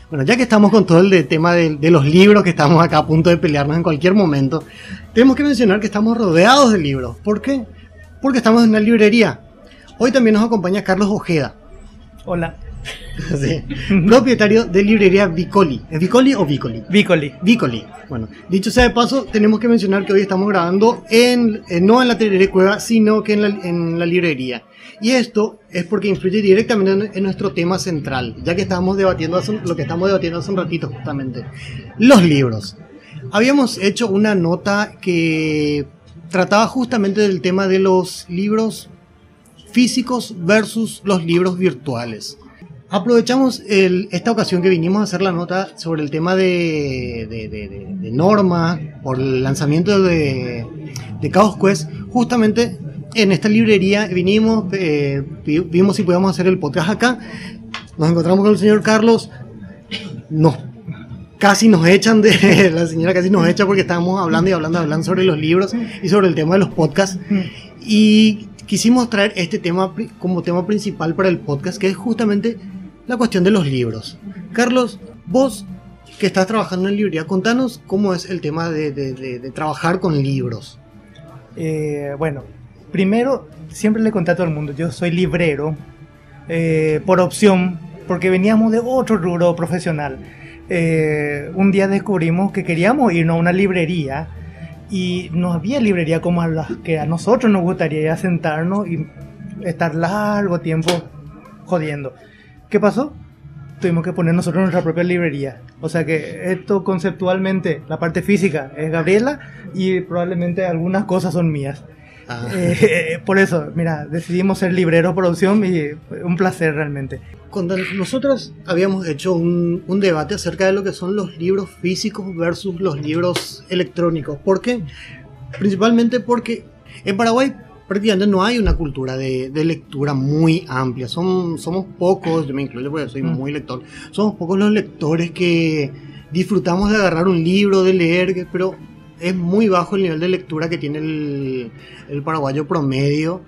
Bueno, ya que estamos con todo el tema de los libros, que estamos acá a punto de pelearnos en cualquier momento, tenemos que mencionar que estamos rodeados de libros. ¿Por qué? Porque estamos en una librería. Hoy también nos acompaña Carlos Ojeda. Hola. Sí, propietario de librería Vicoli. ¿Es Vicoli o Vicoli? Vicoli. Vicoli. Bueno, dicho sea de paso, tenemos que mencionar que hoy estamos grabando no en la librería Cueva, sino que en la librería. Y esto es porque influye directamente en nuestro tema central, ya que estábamos debatiendo lo que estamos debatiendo hace un ratito justamente. Los libros. Habíamos hecho una nota que trataba justamente del tema de los libros físicos versus los libros virtuales. Aprovechamos esta ocasión que vinimos a hacer la nota sobre el tema de Norma por el lanzamiento de Chaos Quest. Justamente en esta librería vinimos, vimos si podíamos hacer el podcast acá. Nos encontramos con el señor Carlos. Casi nos echan la señora casi nos echa porque estábamos hablando sobre los libros y sobre el tema de los podcasts. Y quisimos traer este tema como tema principal para el podcast, que es justamente la cuestión de los libros. Carlos, vos que estás trabajando en librería, contanos cómo es el tema de trabajar con libros. Bueno, primero, siempre le conté a todo el mundo, yo soy librero por opción, porque veníamos de otro rubro profesional. Un día descubrimos que queríamos irnos a una librería y no había librería como a las que a nosotros nos gustaría ir a sentarnos y estar largo tiempo jodiendo. ¿Qué pasó? Tuvimos que poner nosotros nuestra propia librería. O sea que esto conceptualmente, la parte física es Gabriela y probablemente algunas cosas son mías. Por eso, mira, decidimos ser libreros por opción y un placer realmente. Nosotros habíamos hecho un debate acerca de lo que son los libros físicos versus los libros electrónicos. ¿Por qué? Principalmente porque en Paraguay prácticamente no hay una cultura de lectura muy amplia. Somos pocos, yo me incluyo porque soy muy lector, somos pocos los lectores que disfrutamos de agarrar un libro, de leer, pero es muy bajo el nivel de lectura que tiene el paraguayo promedio.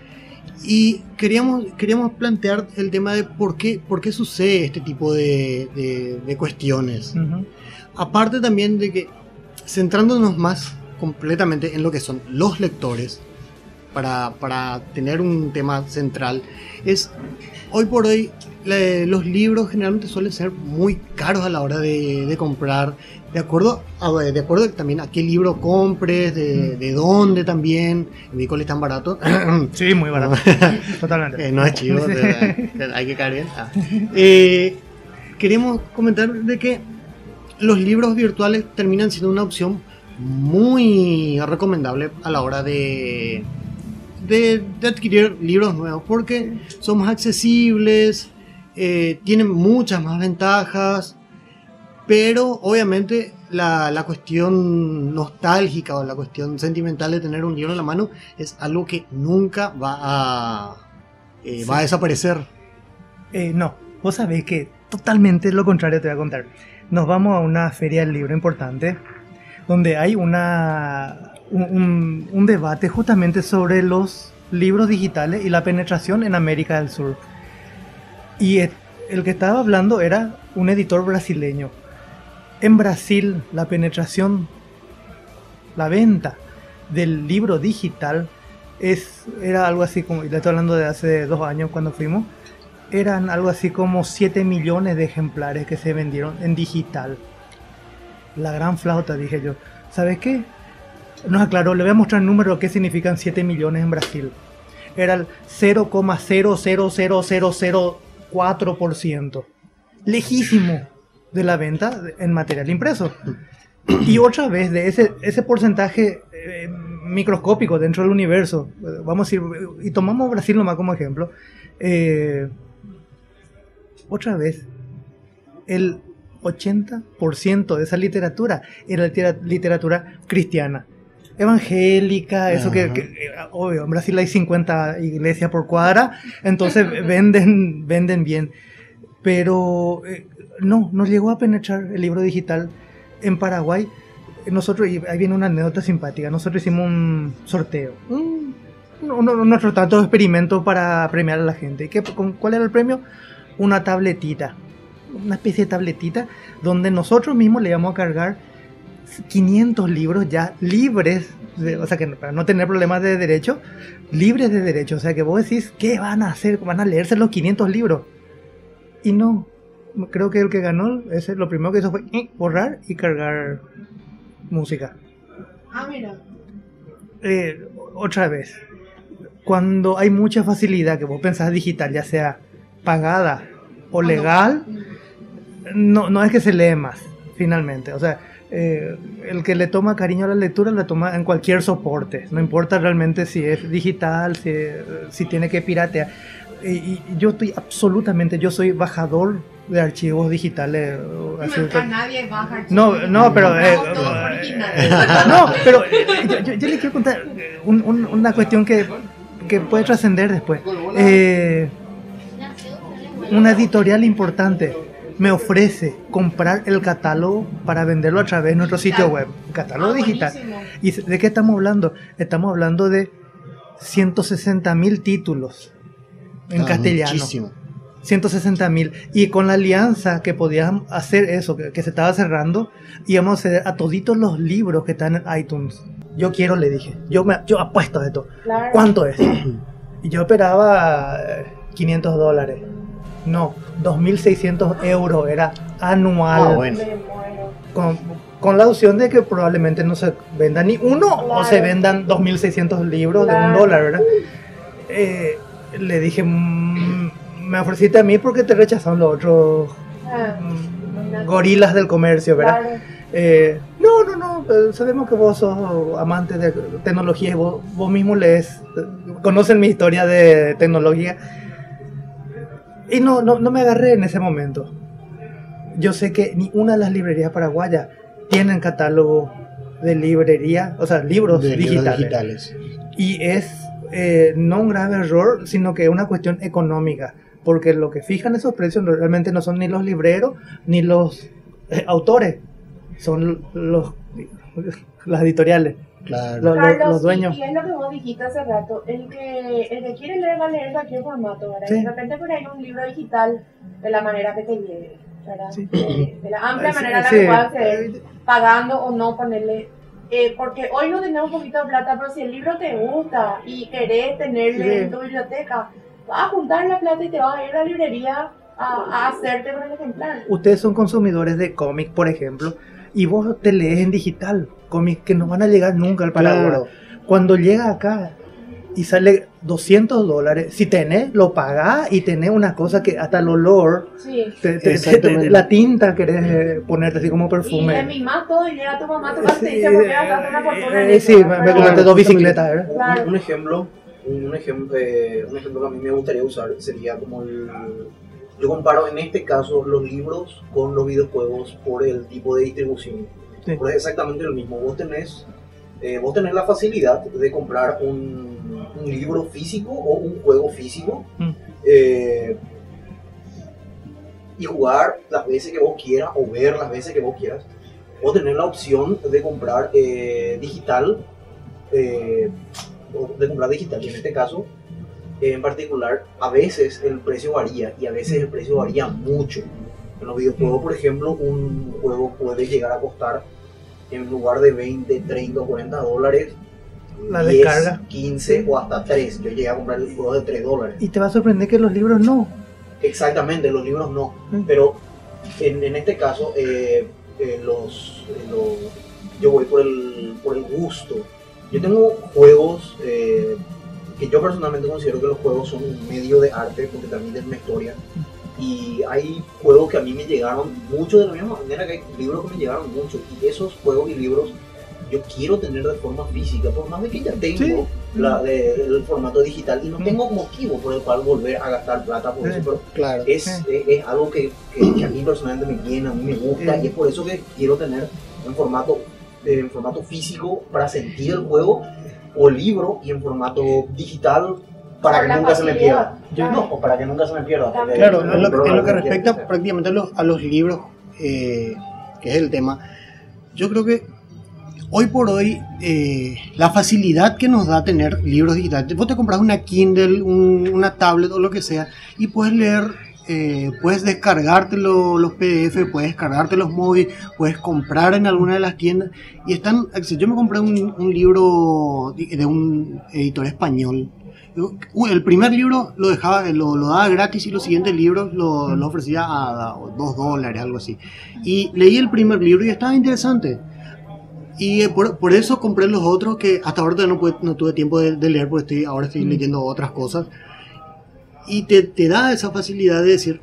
Y queríamos plantear el tema de por qué sucede este tipo de cuestiones. Aparte también de que, centrándonos más completamente en lo que son los lectores, para tener un tema central, es hoy por hoy los libros generalmente suelen ser muy caros a la hora de comprar, de acuerdo también a qué libro compres, de dónde también. En Vicoli es tan barato. Sí, muy barato. Totalmente. No es chivo, hay que caer bien. Queremos comentar de que los libros virtuales terminan siendo una opción muy recomendable a la hora de adquirir libros nuevos, porque son más accesibles, tienen muchas más ventajas, pero obviamente la cuestión nostálgica o la cuestión sentimental de tener un libro en la mano es algo que nunca va a desaparecer. No, vos sabés que totalmente lo contrario te voy a contar. Nos vamos a una feria del libro importante donde hay un debate justamente sobre los libros digitales y la penetración en América del Sur. Y el que estaba hablando era un editor brasileño. En Brasil la penetración, la venta del libro digital era algo así como, y le estoy hablando de hace 2 años cuando fuimos, eran algo así como 7 millones de ejemplares que se vendieron en digital. La gran flauta, dije yo. ¿Sabes qué? Nos aclaró, le voy a mostrar el número que significan 7 millones en Brasil. Era el 0,000004%. Lejísimo de la venta en material impreso. Y otra vez, de ese porcentaje microscópico dentro del universo, vamos a ir, y tomamos Brasil nomás como ejemplo, otra vez, el 80% de esa literatura era literatura cristiana, evangélica, eso que obvio, en Brasil hay 50 iglesias por cuadra, entonces venden bien, pero no llegó a penetrar el libro digital en Paraguay. Nosotros, y ahí viene una anécdota simpática, nosotros hicimos un sorteo, nuestro tanto experimento para premiar a la gente. ¿Cuál era el premio? Una tabletita una especie de tabletita donde nosotros mismos le íbamos a cargar 500 libros ya libres, o sea, que para no tener problemas de derecho, libres de derecho. O sea, que vos decís, ¿qué van a hacer? ¿Van a leerse los 500 libros? Y no, creo que el que ganó, lo primero que hizo fue borrar y cargar música. Mira. Otra vez, cuando hay mucha facilidad que vos pensás digital, ya sea pagada o legal, no es que se lee más, finalmente. O sea, el que le toma cariño a la lectura la toma en cualquier soporte, no importa realmente si es digital, si tiene que piratear. Y yo yo soy bajador de archivos digitales. Nadie baja archivos. No, pero no, pero yo le quiero contar una cuestión que puede trascender después. Una editorial importante me ofrece comprar el catálogo para venderlo a través de nuestro sitio web, catálogo digital. Buenísimo. ¿Y de qué estamos hablando? Estamos hablando de 160.000 títulos en castellano. Muchísimo. 160.000. Y con la alianza que podíamos hacer eso, que se estaba cerrando, íbamos a ceder a toditos los libros que están en iTunes. Yo quiero, le dije. Yo apuesto a esto. Claro. ¿Cuánto es? Y yo esperaba $500. No, 2.600 euros era anual. Bueno. Me muero. Con la opción de que probablemente no se venda ni uno, o se vendan 2.600 libros de $1, ¿verdad? Le dije, me ofreciste a mí porque te rechazaron los otros gorilas del comercio, ¿verdad? Claro. No, sabemos que vos sos amante de tecnología y vos mismo lees, conocen mi historia de tecnología. Y no me agarré en ese momento. Yo sé que ni una de las librerías paraguayas tienen catálogo de librería, o sea, libros digitales. Y es no un grave error, sino que es una cuestión económica, porque lo que fijan esos precios realmente no son ni los libreros ni los autores, son las editoriales. Claro. Carlos, los dueños. Y es lo que vos dijiste hace rato, el que quiere leer va a leer en cualquier formato, ¿verdad? Sí. Y de repente por ahí un libro digital de la manera que te llegue, ¿verdad? Sí. De la amplia manera en la Sí. que puedas acceder, pagando o no ponerle. Porque hoy no tenemos un poquito de plata, pero si el libro te gusta y querés tenerle en tu biblioteca, vas a juntar la plata y te vas a ir a la librería a hacerte con el ejemplar. Ustedes son consumidores de cómics, por ejemplo, y vos te lees en digital, cómics que no van a llegar nunca al Paraguay. Claro. Cuando llega acá y sale $200, si tenés, lo pagás y tenés una cosa que hasta el olor, Sí. Exactamente. la tinta querés ponerte así como Y perfume. le mimás todo y llega tu mamá a tu casa y te dice, Sí, ¿por qué gastaste una fortuna en eso? sí, me Pero- compraste 2 bicicletas, ¿verdad? Claro. Un ejemplo que a mí me gustaría usar sería como yo comparo en este caso los libros con los videojuegos por el tipo de distribución. Sí. Pues es exactamente lo mismo. Vos tenés la facilidad de comprar un libro físico o un juego físico y jugar las veces que vos quieras o ver las veces que vos quieras. O tener la opción de comprar digital. Y en este caso en particular a veces el precio varía y a veces el precio varía mucho. En los videojuegos, por ejemplo, un juego puede llegar a costar, en lugar de 20, 30 o 40 dólares, La 10, descarga. 15 o hasta 3. Yo llegué a comprar juegos de 3 dólares. Y te va a sorprender que los libros no. Exactamente, los libros no. Pero en este caso, yo voy por el gusto. Yo tengo juegos que yo personalmente considero que los juegos son un medio de arte porque también es una historia. Y hay juegos que a mí me llegaron mucho de la misma manera que hay libros que me llegaron mucho. Y esos juegos y libros yo quiero tener de forma física, por más de que ya tengo el formato digital y no tengo motivo por el cual volver a gastar plata por eso. Pero Claro. es algo que a mí personalmente me llena, a mí me gusta y es por eso que quiero tener en formato físico para sentir el juego, o libro y en formato digital para que nunca se me pierda. O para que nunca se me pierda. porque Claro, el en lo problema que es respecta prácticamente a los libros, que es el tema, yo creo que hoy por hoy la facilidad que nos da tener libros digitales, vos te compras una Kindle, una tablet o lo que sea y puedes leer puedes descargarte los PDF, puedes descargarte los móviles, puedes comprar en alguna de las tiendas y están. Yo me compré un libro de un editor español. El primer libro lo daba gratis y los siguientes libros lo ofrecía a $2, algo así. Y leí el primer libro y estaba interesante. Y por eso compré los otros que hasta ahora no tuve tiempo de leer porque ahora estoy leyendo otras cosas. Y te da esa facilidad de decir...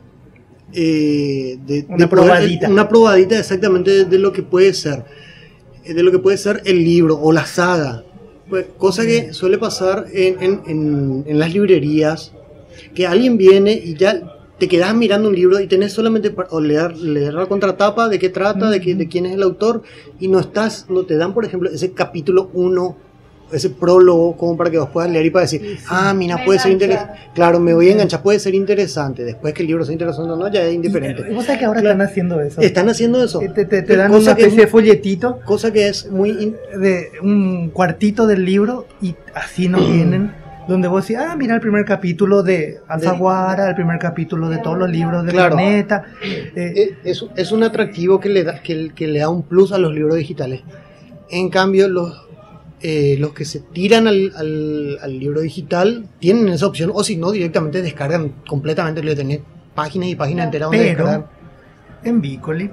una probadita exactamente de lo que puede ser. De lo que puede ser el libro o la saga. Pues, cosa que suele pasar en las librerías, que alguien viene y ya te quedas mirando un libro y tenés solamente para leer la contratapa, de qué trata, de quién es el autor, y no te dan, por ejemplo, ese capítulo 1, ese prólogo, como para que vos puedas leer y para decir, mira, puede ser interesante. Claro, me voy a enganchar, puede ser interesante. Después que el libro sea interesante o no, ya es indiferente. ¿Vos sabés que ahora están haciendo eso? Están haciendo eso. Te dan una especie de folletito. Cosa que es muy... de un cuartito del libro y así nos vienen. Donde vos decís, mira el primer capítulo de Alfaguara, el primer capítulo de todos los libros del planeta. Es un atractivo que le da un plus a los libros digitales. En cambio, los que se tiran al libro digital tienen esa opción, o si no, directamente descargan completamente, le tenés páginas y páginas enteras donde descargar. En Bicoli,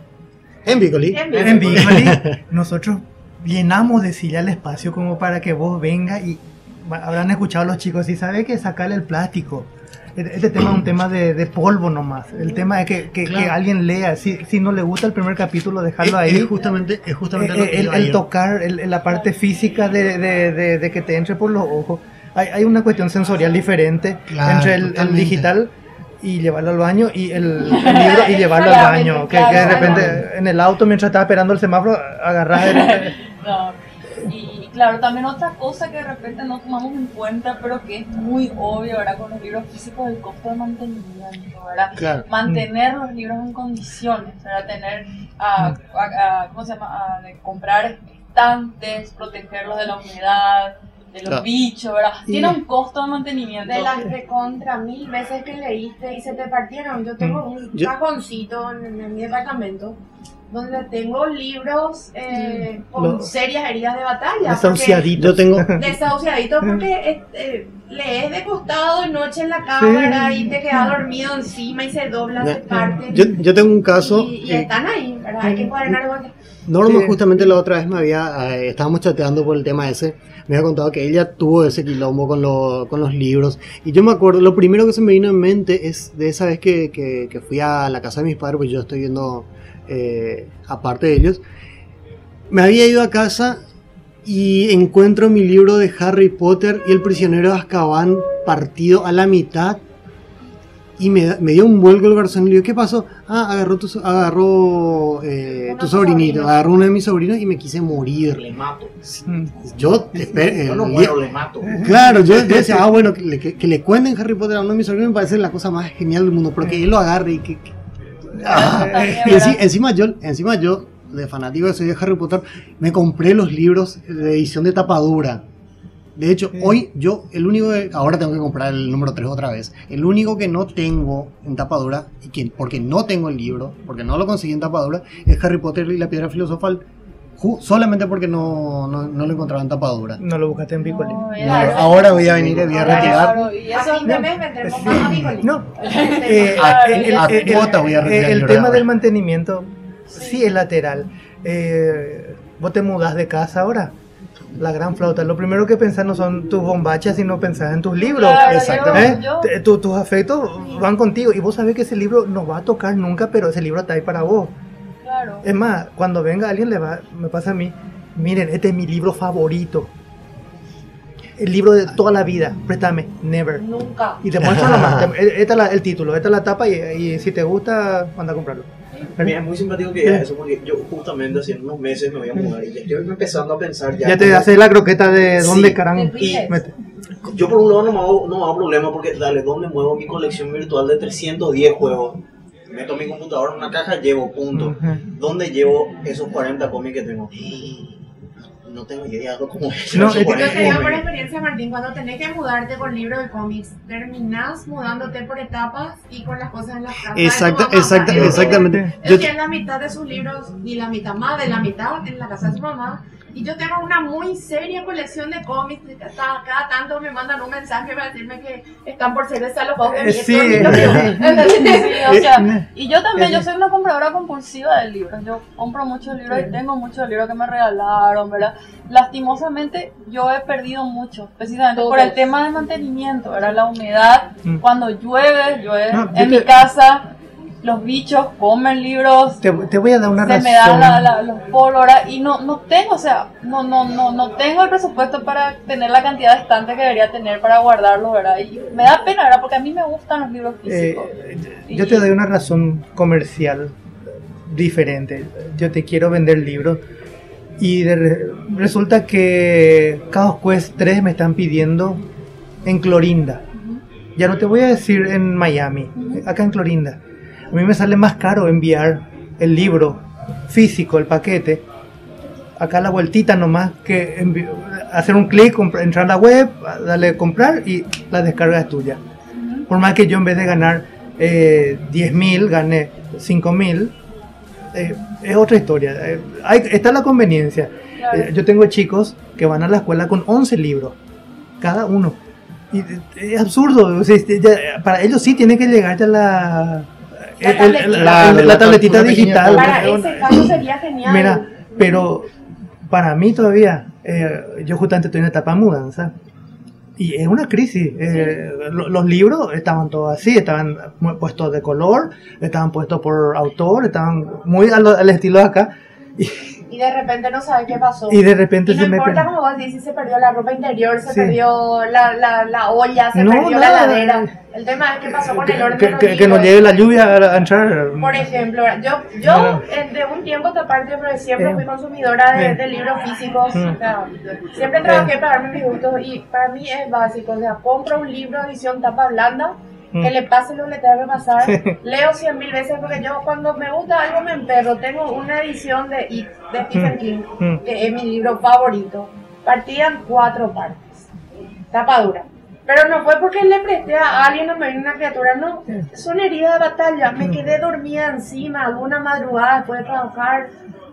nosotros llenamos de silla el espacio como para que vos vengas y habrán escuchado los chicos y sabe que sacarle el plástico. Este tema es un tema de polvo nomás. El tema es que alguien lea. Si no le gusta el primer capítulo, dejarlo ahí. Es justamente el tocar, la parte física de que te entre por los ojos. Hay una cuestión sensorial diferente entre el digital y llevarlo al baño y el libro y llevarlo al baño. Que de repente en el auto, mientras estaba esperando el semáforo, agarras Y claro, también otra cosa que de repente no tomamos en cuenta, pero que es muy obvio, ¿verdad? Con los libros físicos, el costo de mantenimiento, ¿verdad? Claro. Mantener los libros en condiciones, ¿verdad? Tener, ¿cómo se llama? De comprar estantes, protegerlos de la humedad, de los bichos, ¿verdad? Tiene un costo de mantenimiento. De las recontra 1000 veces que leíste y se te partieron. Yo tengo un cajoncito en mi departamento donde tengo libros con serias heridas de batalla. Desahuciadito porque lees de costado de noche en la cámara y te quedas dormido encima y se dobla, se parte. Yo tengo un caso... Y están ahí, ¿verdad? Hay que cuadernar. Norma justamente la otra vez estábamos chateando por el tema ese, me había contado que ella tuvo ese quilombo con los libros, y yo me acuerdo, lo primero que se me vino en mente es de esa vez que fui a la casa de mis padres, pues yo estoy viendo aparte de ellos, me había ido a casa y encuentro mi libro de Harry Potter y el prisionero de Azkaban partido a la mitad. Y me dio un vuelco el garzón y le digo, ¿qué pasó? Agarró tu sobrinito, agarró uno de mis sobrinos y me quise morir. Le mato. Yo no muero, le mato. Claro, yo decía, bueno, que le cuenten Harry Potter a uno de mis sobrinos me parece la cosa más genial del mundo, porque él lo agarre y y encima yo, de fanático de Harry Potter, me compré los libros de edición de tapadura. De hecho, hoy yo, ahora tengo que comprar el número 3 otra vez. El único que no tengo en tapadura, porque no tengo el libro, porque no lo conseguí en tapadura, es Harry Potter y la Piedra Filosofal. Solamente porque no lo encontraba en tapadura. No lo buscaste en Bicoli. Ahora voy a venir y voy a retirar. Y eso a fin de mes vendremos más a Bicoli. El tema del mantenimiento sí es lateral. Vos te mudás de casa ahora. La gran flauta. Lo primero que pensás no son tus bombachas, sino pensás en tus libros. Claro, exactamente. Tus afectos van contigo. Y vos sabés que ese libro no va a tocar nunca, pero ese libro está ahí para vos. Claro. Es más, cuando venga alguien me pasa a mí, miren, este es mi libro favorito. El libro de toda la vida, préstame, never. Nunca. Y te muestro nomás. Este es el título, esta es la tapa y si te gusta, anda a comprarlo. Mira, es muy simpático que digas eso, porque yo justamente hace unos meses me voy a mudar y estoy empezando a pensar ya te haces la croqueta de dónde caramba. Yo por un lado no me hago problema porque ¿dónde muevo mi colección virtual de 310 juegos? Meto mi computadora en una caja, llevo punto. ¿Dónde llevo esos 40 cómics que tengo? no tengo idea de cómo es. No, eso, es que- por Yo te digo por ejemplo. experiencia, Martín, cuando tenés que mudarte con libros de cómics, terminás mudándote por etapas y con las cosas en la casa. Exactamente. Él tiene la mitad de sus libros, ni la mitad más de la mitad en la casa de su mamá. Y yo tengo una muy seria colección de cómics. Cada tanto me mandan un mensaje para decirme que están por ser desalojados de mi Sí, Sí, o sea, y yo también, Ese- yo soy una compradora compulsiva de libros. Yo compro muchos libros y tengo muchos libros que me regalaron, ¿verdad? Lastimosamente, yo he perdido mucho, precisamente por el tema del mantenimiento, ¿verdad? La humedad, Mm. cuando llueve No, en yo mi te- casa, los bichos comen libros. Te voy a dar una Se razón. me dan los polvos, ¿verdad? Y no tengo, o sea, no tengo el presupuesto para tener la cantidad de estantes que debería tener para guardarlos, ¿verdad? Y me da pena, ¿verdad? Porque a mí me gustan los libros físicos. Yo te doy una razón comercial diferente. Yo te quiero vender libros y resulta que Chaos Quest 3 me están pidiendo en Clorinda. Ya no te voy a decir en Miami, acá en Clorinda. A mí me sale más caro enviar el libro físico, el paquete, acá a la vueltita nomás, que hacer un clic, entrar a la web, darle comprar y la descarga es tuya. Por más que yo en vez de ganar 10.000, gane 5.000, es otra historia. Está la conveniencia. Claro. Yo tengo chicos que van a la escuela con 11 libros, cada uno. Y es absurdo. O sea, para ellos sí tiene que llegar ya la tabletita una digital. Para ese caso sería genial. Mira, pero para mí todavía, yo justamente estoy en etapa de mudanza y es una crisis. Los libros estaban todos así, estaban puestos de color, estaban puestos por autor, estaban muy al estilo de acá Y de repente no sabes qué pasó. y de repente Y no se me importa como vos decís, si se perdió la ropa interior, se Sí. perdió la olla, se No, perdió nada. la heladera. El tema es qué pasó con el orden de los que nos libros. lleve la lluvia a entrar. Por ejemplo, yo No. de un tiempo a esta parte, pero siempre fui consumidora de libros físicos. Mm. O sea, siempre trabajé para darme mis gustos y para mí es básico. O sea, compro un libro edición tapa blanda, que le pase lo que le tenga que pasar. Sí. Leo 100.000 veces porque yo cuando me gusta algo me emperro. Tengo una edición de It, de Stephen King, que es mi libro favorito. Partida en 4 partes. Tapa dura. Pero no fue porque le presté a alguien o me vino una criatura, no. Son heridas de batalla. Me quedé dormida encima alguna madrugada después de trabajar.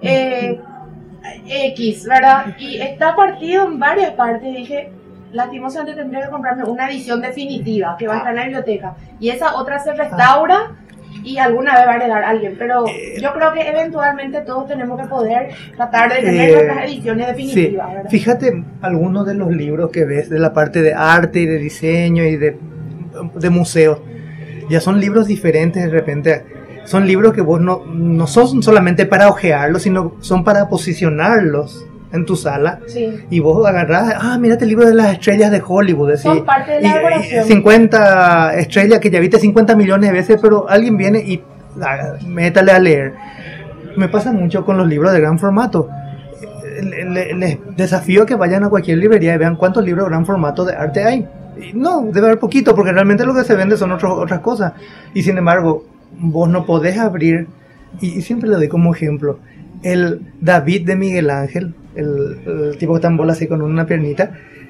X, ¿verdad? Y está partido en varias partes. Y dije, lastimosamente tendría que comprarme una edición definitiva que va a estar en la biblioteca. Y esa otra se restaura y alguna vez va a heredar a alguien. Pero yo creo que eventualmente todos tenemos que poder tratar de tener nuestras ediciones Sí, definitivas, ¿verdad? fíjate algunos de los libros que ves de la parte de arte y de diseño y de museo. Ya son libros diferentes de repente. Son libros que vos no son solamente para ojearlos, sino son para posicionarlos en tu sala. Sí. Y vos agarrás, mira este libro de las estrellas de Hollywood. Así, Son parte de la decoración. 50 estrellas que ya viste 50 millones de veces, pero alguien viene y métale a leer. Me pasa mucho con los libros de gran formato. Les desafío que vayan a cualquier librería y vean cuántos libros de gran formato de arte hay. Y no, debe haber poquito, porque realmente lo que se vende son otras cosas. Y sin embargo, vos no podés abrir, y siempre le doy como ejemplo, el David de Miguel Ángel, el tipo que está en bola así con una piernita.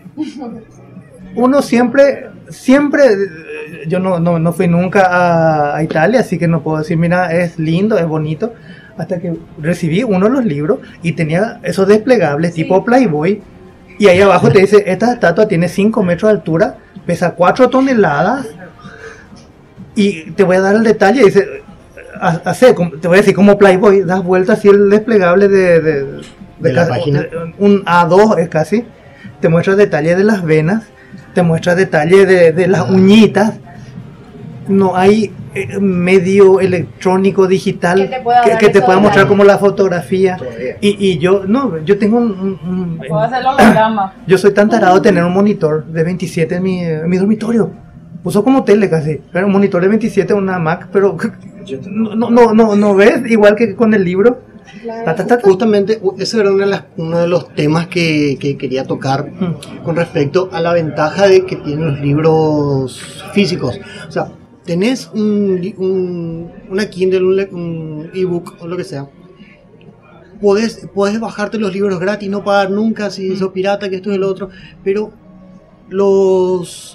Uno siempre, yo no fui nunca a Italia, así que no puedo decir, mira, es lindo, es bonito, hasta que recibí uno de los libros y tenía esos desplegables tipo Playboy, y ahí abajo te dice, esta estatua tiene 5 metros de altura, pesa 4 toneladas, y te voy a dar el detalle, dice, te voy a decir como Playboy, das vueltas así el desplegable de la página. Un A2 es casi, te muestra detalle de las venas, te muestra detalle de las uñitas. No hay medio electrónico digital Que te pueda dar que te esos pueda mostrar detalles. como la fotografía. Todavía. Y yo tengo Puedo hacerlo holograma. yo soy tan tarado de tener un monitor de 27 en mi dormitorio. Uso como tele casi, pero un monitor de 27 una Mac, pero no ves igual que con el libro. Claro. Justamente ese era uno de los temas que quería tocar con respecto a la ventaja de que tienen los libros físicos. O sea, tenés una Kindle, un ebook o lo que sea, podés bajarte los libros gratis, no pagar nunca si sos pirata, que esto y el otro, pero los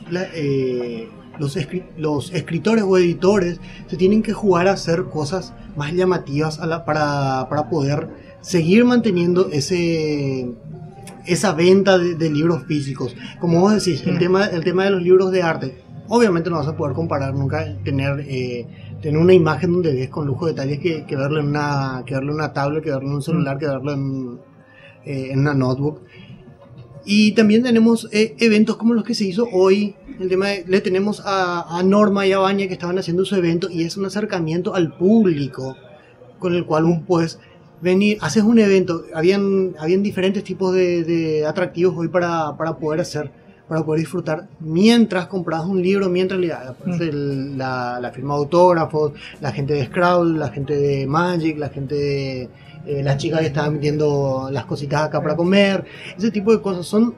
escritores o editores se tienen que jugar a hacer cosas más llamativas para poder seguir manteniendo esa venta de libros físicos. Como vos decís, el tema de los libros de arte, obviamente no vas a poder comparar nunca, tener una imagen donde ves con lujo de detalles que verlo en una tablet, que verlo en un celular, que verlo en una notebook. Y también tenemos eventos como los que se hizo hoy. Le tenemos a Norma y a Baña que estaban haciendo su evento, y es un acercamiento al público con el cual vos puedes venir, haces un evento. Habían diferentes tipos de atractivos hoy para poder disfrutar mientras comprabas un libro, mientras la firma de autógrafos, la gente de Scrabble, la gente de Magic, la gente de las chicas que estaban metiendo las cositas acá para comer. Ese tipo de cosas son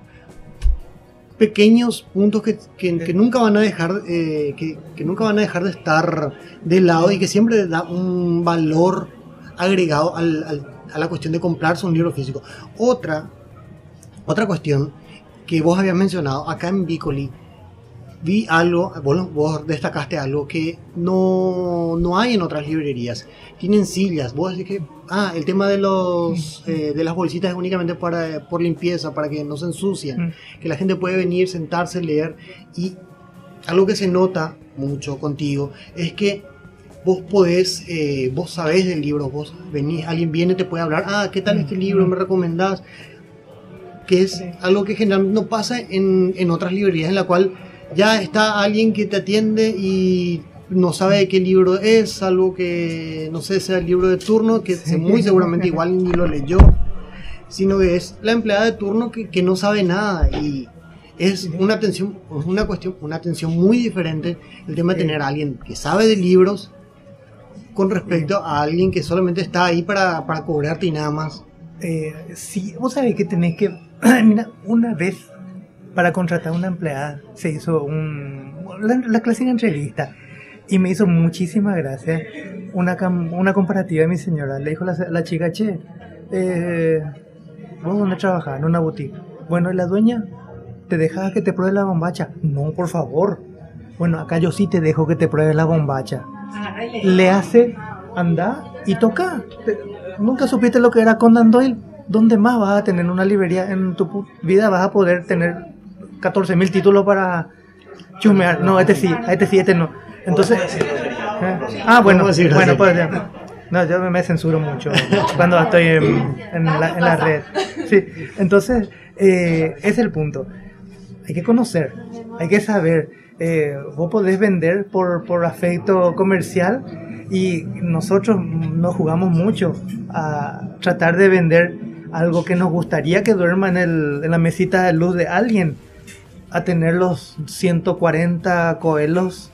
pequeños puntos que nunca van a dejar que nunca van a dejar de estar de lado, y que siempre da un valor agregado a la cuestión de comprarse un libro físico. Otra cuestión que vos habías mencionado, acá en Bicoli vi algo, vos destacaste algo que no hay en otras librerías. Tienen sillas. Vos decís que el tema de las bolsitas es únicamente por limpieza, para que no se ensucien, que la gente puede venir, sentarse, leer. Y algo que se nota mucho contigo es que vos podés, vos sabés del libro, vos venís, alguien viene, te puede hablar, ¿qué tal este libro? ¿Me recomendás? Que es algo que generalmente no pasa en otras librerías, en la cual ya está alguien que te atiende y no sabe de qué libro es, algo que no sé, sea el libro de turno, que muy seguramente igual ni lo leyó, sino que es la empleada de turno que no sabe nada. Y es una atención muy diferente el tema de tener a alguien que sabe de libros con respecto a alguien que solamente está ahí para cobrarte y nada más. Sí, vos sabés que tenés que... Mira, una vez para contratar a una empleada se hizo la clásica entrevista, y me hizo muchísima gracia una comparativa de mi señora. Le dijo la chica, che, ¿vos dónde trabajás? En una boutique. Bueno, ¿y la dueña te deja que te pruebe la bombacha? No, por favor. Bueno, acá yo sí te dejo que te pruebes la bombacha. Le hace, anda y toca. ¿Nunca supiste lo que era Conan Doyle? ¿Dónde más vas a tener una librería en tu vida? Vas a poder tener 14.000 títulos para chumear. No, este no. Entonces, bueno, pues no, yo me censuro mucho cuando estoy en la red. Sí, entonces, es el punto. Hay que conocer, hay que saber. Vos podés vender por afecto comercial, y nosotros nos jugamos mucho a tratar de vender algo que nos gustaría que duerma en la mesita de luz de alguien, a tener los 140 Coelhos,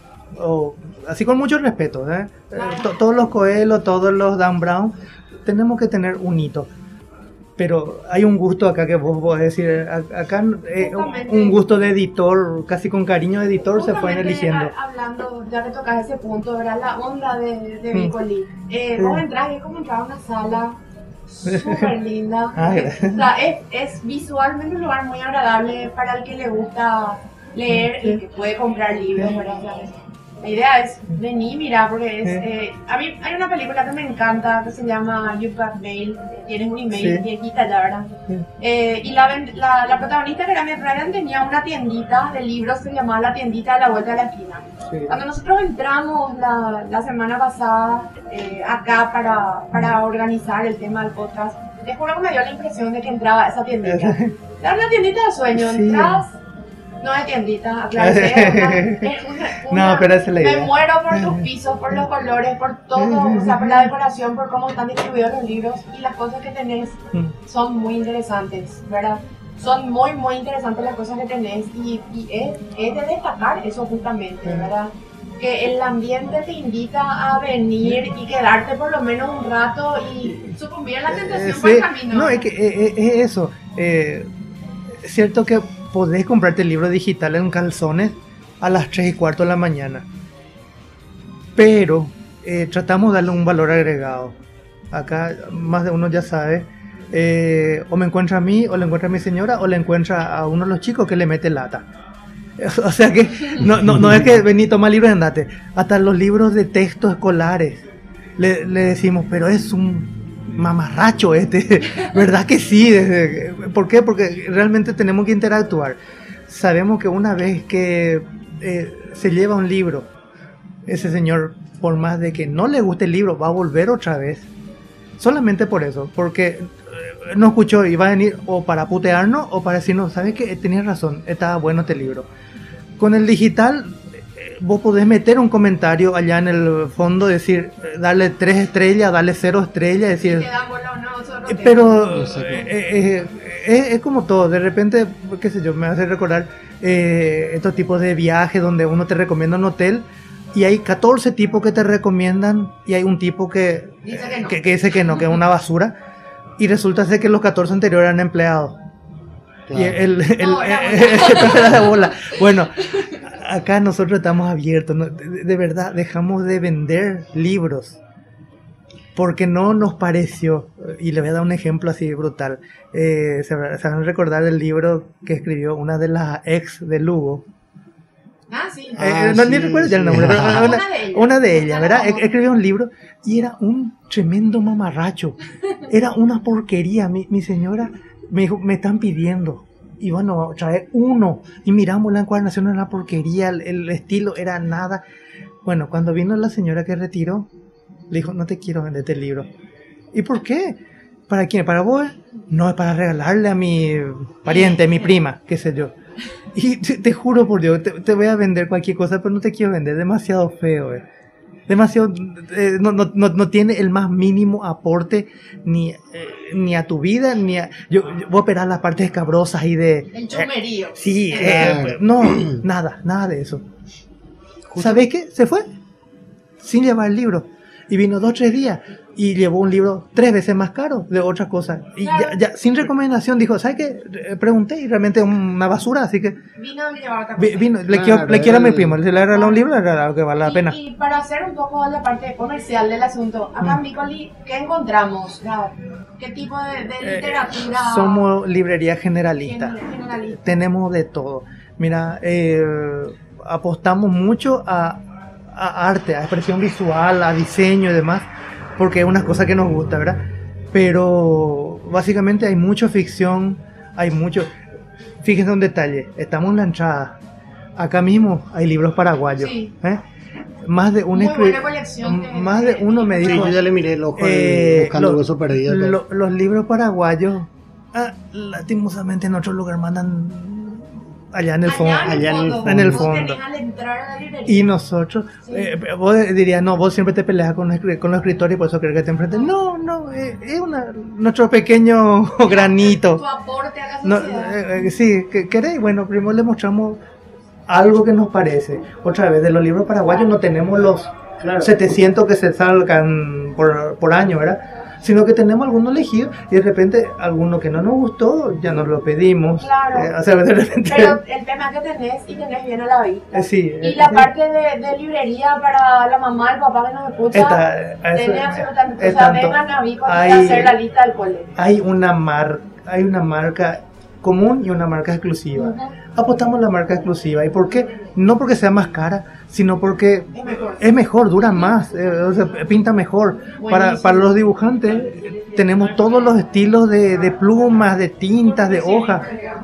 así con mucho respeto, todos los Coelhos, todos los Dan Brown, tenemos que tener un hito. Pero hay un gusto acá que vos podés decir, acá un gusto de editor, casi con cariño de editor, se fueron eligiendo. Hablando, ya que tocas ese punto, ¿verdad? La onda de Bicoli. Vos entrás y es como entrar a una sala súper linda. O sea, es visualmente un lugar muy agradable para el que le gusta leer y que puede comprar libros, ¿verdad? La idea es venir, mira, porque a mí hay una película que me encanta que se llama You've Got Mail. Tienes un email viejita ya, ¿verdad? Y la protagonista, que era Meg Ryan, tenía una tiendita de libros que se llamaba La Tiendita de la Vuelta de la Esquina. Cuando nosotros entramos la semana pasada acá para organizar el tema del podcast, te juro que me dio la impresión de que entraba a esa tiendita. Era una tiendita de sueño, entras. No es tiendita, aclaré. No, pero esa es la idea. Me muero por tus pisos, por los colores, por todo, o sea, por la decoración, por cómo están distribuidos los libros, y las cosas que tenés son muy interesantes, ¿verdad? Son muy, muy interesantes las cosas que tenés, y es de destacar eso justamente, ¿verdad? Que el ambiente te invita a venir y quedarte por lo menos un rato y sucumbir a la tentación por el camino. No, es que es eso. Es cierto que podés comprarte el libro digital en calzones a las 3:15 de la mañana, pero tratamos de darle un valor agregado. Acá más de uno ya sabe. O me encuentra a mí, o le encuentra a mi señora, o le encuentra a uno de los chicos que le mete lata. O sea que no es que vení, toma libros y andate. Hasta los libros de texto escolares le decimos, pero es un mamarracho este. ¿Verdad que sí? ¿Por qué? Porque realmente tenemos que interactuar. Sabemos que una vez que se lleva un libro, ese señor, por más de que no le guste el libro, va a volver otra vez. Solamente por eso, porque no escuchó y va a venir o para putearnos o para decirnos, ¿sabes qué? Tenías razón, estaba bueno este libro. Con el digital, vos podés meter un comentario allá en el fondo, decir, darle 3 estrellas, darle 0 estrellas, decir... Pero es como todo, de repente, qué sé yo, me hace recordar estos tipos de viajes donde uno te recomienda un hotel y hay 14 tipos que te recomiendan y hay un tipo que dice que no, que es una basura, y resulta ser que los 14 anteriores eran empleados. Claro. Y era de bola. Bueno, acá nosotros estamos abiertos, ¿no? De verdad, dejamos de vender libros porque no nos pareció, y le voy a dar un ejemplo así brutal. Se van a recordar del libro que escribió una de las ex de Lugo. Sí. Ni recuerdo ya el nombre, pero una de ellas, ¿verdad? Escribió un libro y era un tremendo mamarracho. Era una porquería. Mi señora me dijo, me están pidiendo. Y bueno, trae uno. Y miramos la encuadernación, era una porquería. El estilo era nada. Bueno, cuando vino la señora que retiró, le dijo, no te quiero vender este libro. ¿Y por qué? ¿Para quién? ¿Para vos? No, es para regalarle a mi pariente, a mi prima, qué sé yo. Y te juro por Dios, te voy a vender cualquier cosa, pero no te quiero vender, demasiado feo, demasiado, no tiene el más mínimo aporte ni a tu vida, ni a... Yo voy a operar las partes escabrosas y de... El chumerío. Sí, no, nada de eso. ¿Sabés qué? Se fue sin llevar el libro. Y vino 2 o 3 días y llevó un libro 3 veces más caro de otra cosa. Y ya sin recomendación dijo, ¿sabes qué? Pregunté y realmente es una basura, así que... Le quiero a mi primo, le regaló un libro, le regaló que vale la pena. Y para hacer un poco la parte comercial del asunto, acá en Bicoli, ¿qué encontramos? ¿Qué tipo de literatura? Somos librería generalista. Tenemos de todo. Mira, apostamos mucho a arte, a expresión visual, a diseño y demás, porque es una cosa que nos gusta, ¿verdad? Pero básicamente hay mucha ficción, hay mucho... Fíjense un detalle, estamos en la entrada, acá mismo hay libros paraguayos, sí. Más de un más de uno me dijo... Sí, yo ya le miré el ojo buscando el hueso perdido. Los libros paraguayos, lastimosamente en otro lugar mandan... Allá en el fondo, en el fondo. Y nosotros, sí. Vos dirías, no, vos siempre te peleas con los escritores y por eso crees que te enfrentas. No, es nuestro pequeño granito. Tu aporte a la sociedad. Sí, ¿queréis? Bueno, primero le mostramos algo que nos parece. Otra vez, de los libros paraguayos no tenemos los 700 que se salgan por año, ¿verdad? Sino que tenemos algunos elegidos y de repente alguno que no nos gustó, ya nos lo pedimos. Claro. O sea, de repente... Pero el tema que tenés y tenés bien a la vista. Sí. Y la parte de librería para la mamá, el papá que nos escucha, tenés absolutamente... O sea, vengan a mí para hacer la lista del colegio. Hay una marca común y una marca exclusiva. Apostamos la marca exclusiva. ¿Y por qué? No porque sea más cara, sino porque es mejor, dura más, o sea, pinta mejor. Para los dibujantes tenemos todos los estilos de plumas, de tintas, de hojas.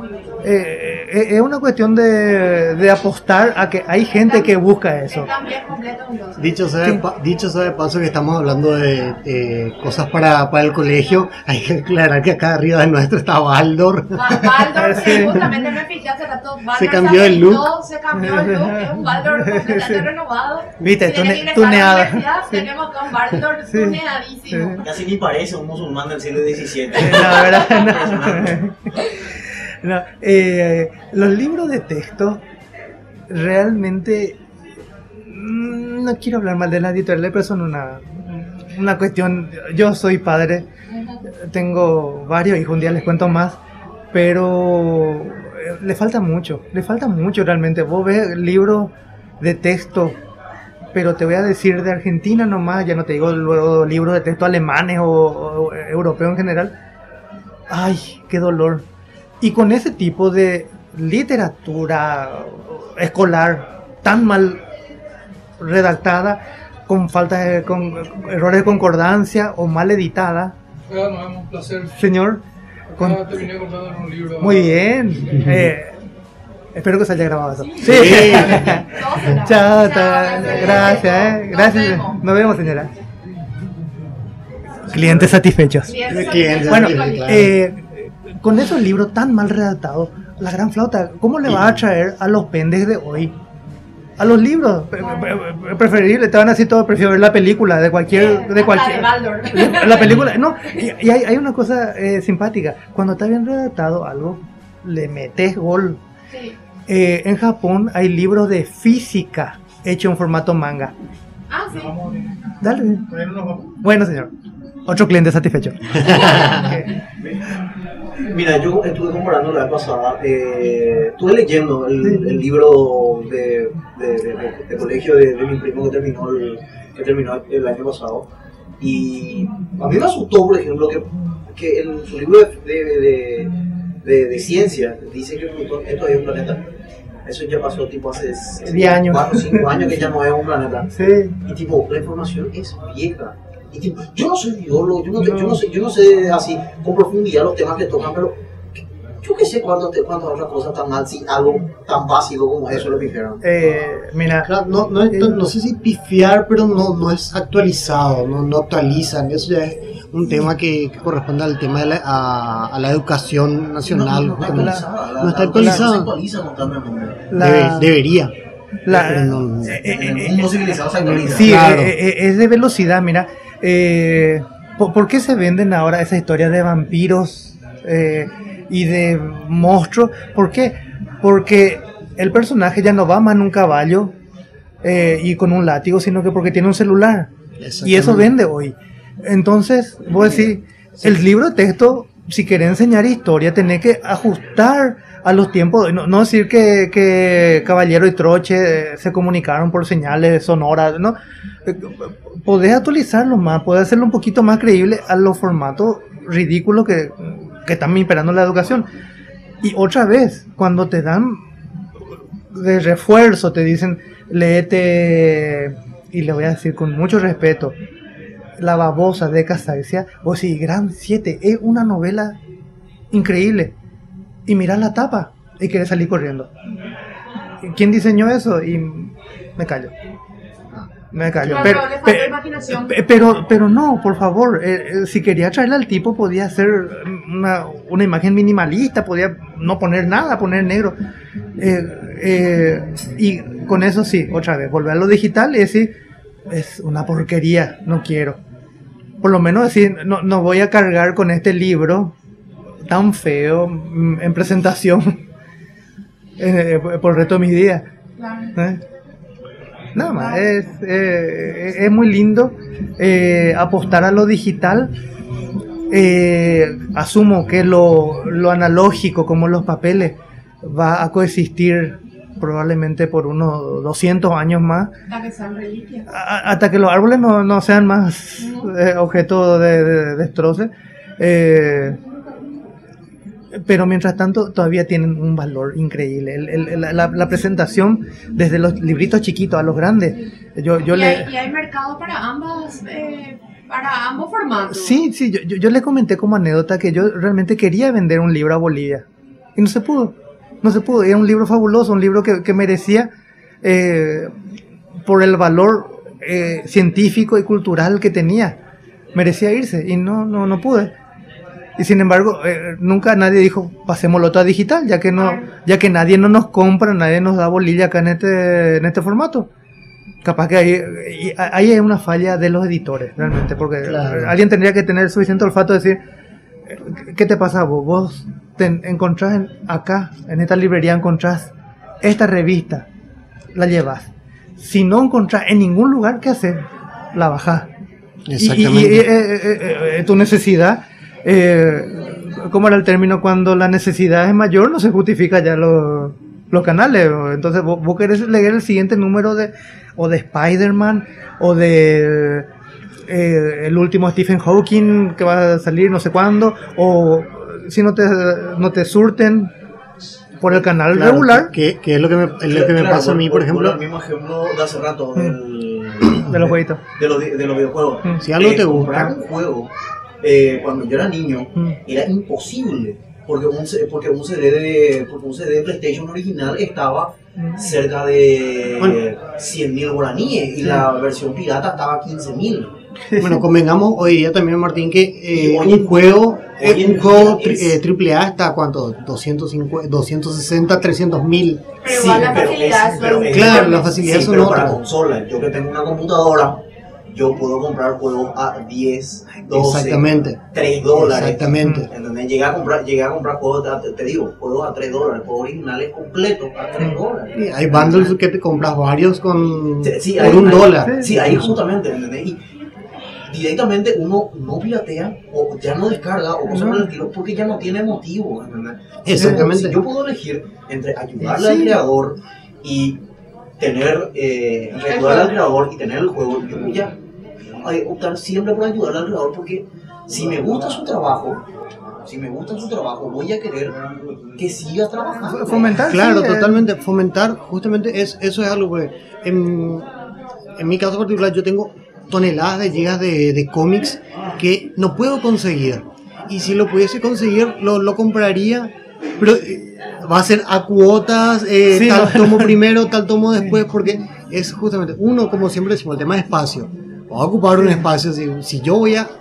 Es una cuestión de apostar a que hay gente que busca eso. Dicho sea de paso que estamos hablando de cosas para el colegio, hay que aclarar que acá arriba de nuestro está Baldor. Baldor, sí. Justamente me fijé hace rato, Baldor se cambió el look. Se cambió el look, es un Baldor completamente renovado. Viste, tuneado. Tenemos acá un Baldor tuneadísimo. Casi ni parece un musulmán del siglo XVII. La verdad, no, los libros de texto realmente no quiero hablar mal de las editoriales, pero son una cuestión. Yo soy padre, tengo varios hijos, un día les cuento más, pero le falta mucho realmente. Vos ves libros de texto pero te voy a decir de Argentina nomás, ya no te digo luego libros de texto alemanes o europeos en general. Ay, qué dolor. Y con ese tipo de literatura escolar tan mal redactada, con faltas con errores de concordancia o mal editada. Nos vemos, un placer. Señor, Ya terminé contando en un libro. muy bien. Espero que se haya grabado eso. Sí. Chao, Chao, gracias. Gracias. Nos vemos, señora. Clientes satisfechos. Clientes, Bueno, claro. con esos libros tan mal redactados, la gran flauta, ¿cómo le va a atraer a los pendes de hoy? A los libros, preferible, te van a decir todo, prefiero ver la película de cualquier, la película, no, y hay una cosa simpática, cuando está bien redactado algo, le metes gol. Sí. En Japón hay libros de física hechos en formato manga. Ah, sí. Dale. Bueno, señor. Otro cliente satisfecho. Mira, yo estuve comparando la vez pasada, estuve leyendo el libro de colegio de mi primo que terminó el año pasado, y a mí me asustó, por ejemplo, que en su libro de ciencia dice que Plutón es todavía un planeta. Eso ya pasó tipo hace 10 años. 4 o 5 años que ya no es un planeta. Sí. Y tipo, la información es vieja. Y tipo, yo no soy biólogo, yo no sé así con profundidad los temas que tocan, pero yo qué sé cuántas otras cosas tan mal, si algo tan básico como eso lo pifiaron. Mira, Claro, no sé si pifiar, pero no es actualizado, no actualizan. Eso ya es un tema que corresponde al tema de a la educación nacional. No está actualizado. se actualiza constantemente. Debería. La- Pero no. En el mundo civilizado se actualiza. Sí, Claro. es de velocidad, mira. ¿Por qué se venden ahora esas historias de vampiros y de monstruos? ¿Por qué? Porque el personaje ya no va más en un caballo y con un látigo, sino que porque tiene un celular. Y eso vende hoy. Entonces, vos decís, el libro de texto, si querés enseñar historia, tenés que ajustar a los tiempos. No decir que Caballero y Troche se comunicaron por señales sonoras, ¿no? Podés actualizarlo más, podés hacerlo un poquito más creíble a los formatos ridículos que están imperando en la educación. Y otra vez, cuando te dan de refuerzo, te dicen, léete, y le voy a decir con mucho respeto, La babosa de Casaxia, o si Gran 7 es una novela increíble, y mirás la tapa y querés salir corriendo. ¿Quién diseñó eso? Y me callo. Claro, le falta imaginación. Pero no, por favor, si quería traerle al tipo podía hacer una imagen minimalista, podía no poner nada, poner negro, y con eso sí, otra vez, volver a lo digital y decir, es una porquería, no quiero. Por lo menos decir, no voy a cargar con este libro tan feo en presentación por el resto de mis días. Claro. Nada más, es muy lindo apostar a lo digital. Asumo que lo analógico, como los papeles, va a coexistir probablemente por unos 200 años más, Hasta que sean reliquias. hasta que los árboles no sean más objeto de destroce. Pero mientras tanto todavía tienen un valor increíble. La presentación, desde los libritos chiquitos a los grandes, y hay mercado para ambos formatos. Sí, yo le comenté como anécdota que yo realmente quería vender un libro a Bolivia y no se pudo. Era un libro fabuloso, un libro que merecía, por el valor científico y cultural que tenía, merecía irse, y no pude. Y sin embargo, nunca nadie dijo, pasémoslo todo a digital, ya que nadie nos compra, nadie nos da Bolivia acá en este formato. Capaz que ahí hay una falla de los editores, realmente, porque alguien tendría que tener suficiente olfato de decir, ¿qué te pasa a vos? Vos te encontrás acá, en esta librería encontrás esta revista, la llevas. Si no encontrás en ningún lugar, ¿qué hacer? La bajás. Exactamente. Y tu necesidad, ¿cómo era el término? Cuando la necesidad es mayor, no se justifica ya lo los canales. Entonces vos querés leer el siguiente número de Spider-Man o de el último Stephen Hawking que va a salir no sé cuándo, o si no te surten por el canal regular. Que es lo que me pasa a mí, por ejemplo. El mismo ejemplo de hace rato de los jueguitos. De los videojuegos. Si algo te gusta. Comprar un juego, cuando yo era niño, era imposible. Porque un CD de PlayStation original estaba cerca de 100.000 guaraníes y la versión pirata estaba a 15.000. Bueno, convengamos hoy día también, Martín, que un juego AAA está a ¿cuánto? 260, 300.000. Pero igual la facilidad claro, las facilidades son para otras. consola, yo que tengo una computadora, yo puedo comprar juegos a 10, 12, exactamente. $3. Exactamente. ¿Entendés? Llegué a comprar juegos, te digo, juegos a $3, juegos originales completos a $3. Sí, hay bundles que te compras varios por $1. Sí, ahí justamente, ¿entendés? Y directamente uno no piratea o ya no descarga o cosas por el estilo porque ya no tiene motivo, ¿entendés? Exactamente. Si yo puedo elegir entre ayudarle al creador y tener ayudarle al creador y tener el juego, yo voy a optar siempre por ayudarle al creador porque si me gusta su trabajo, voy a querer que siga trabajando. Fomentar, claro, totalmente. Fomentar, justamente eso es algo que en mi caso particular yo tengo toneladas de gigas de cómics que no puedo conseguir, y si lo pudiese conseguir lo compraría, pero va a ser a cuotas, tomo primero, tal tomo después, porque es justamente uno, como siempre decimos, el tema de espacio. Voy a ocupar un espacio. Si yo voy a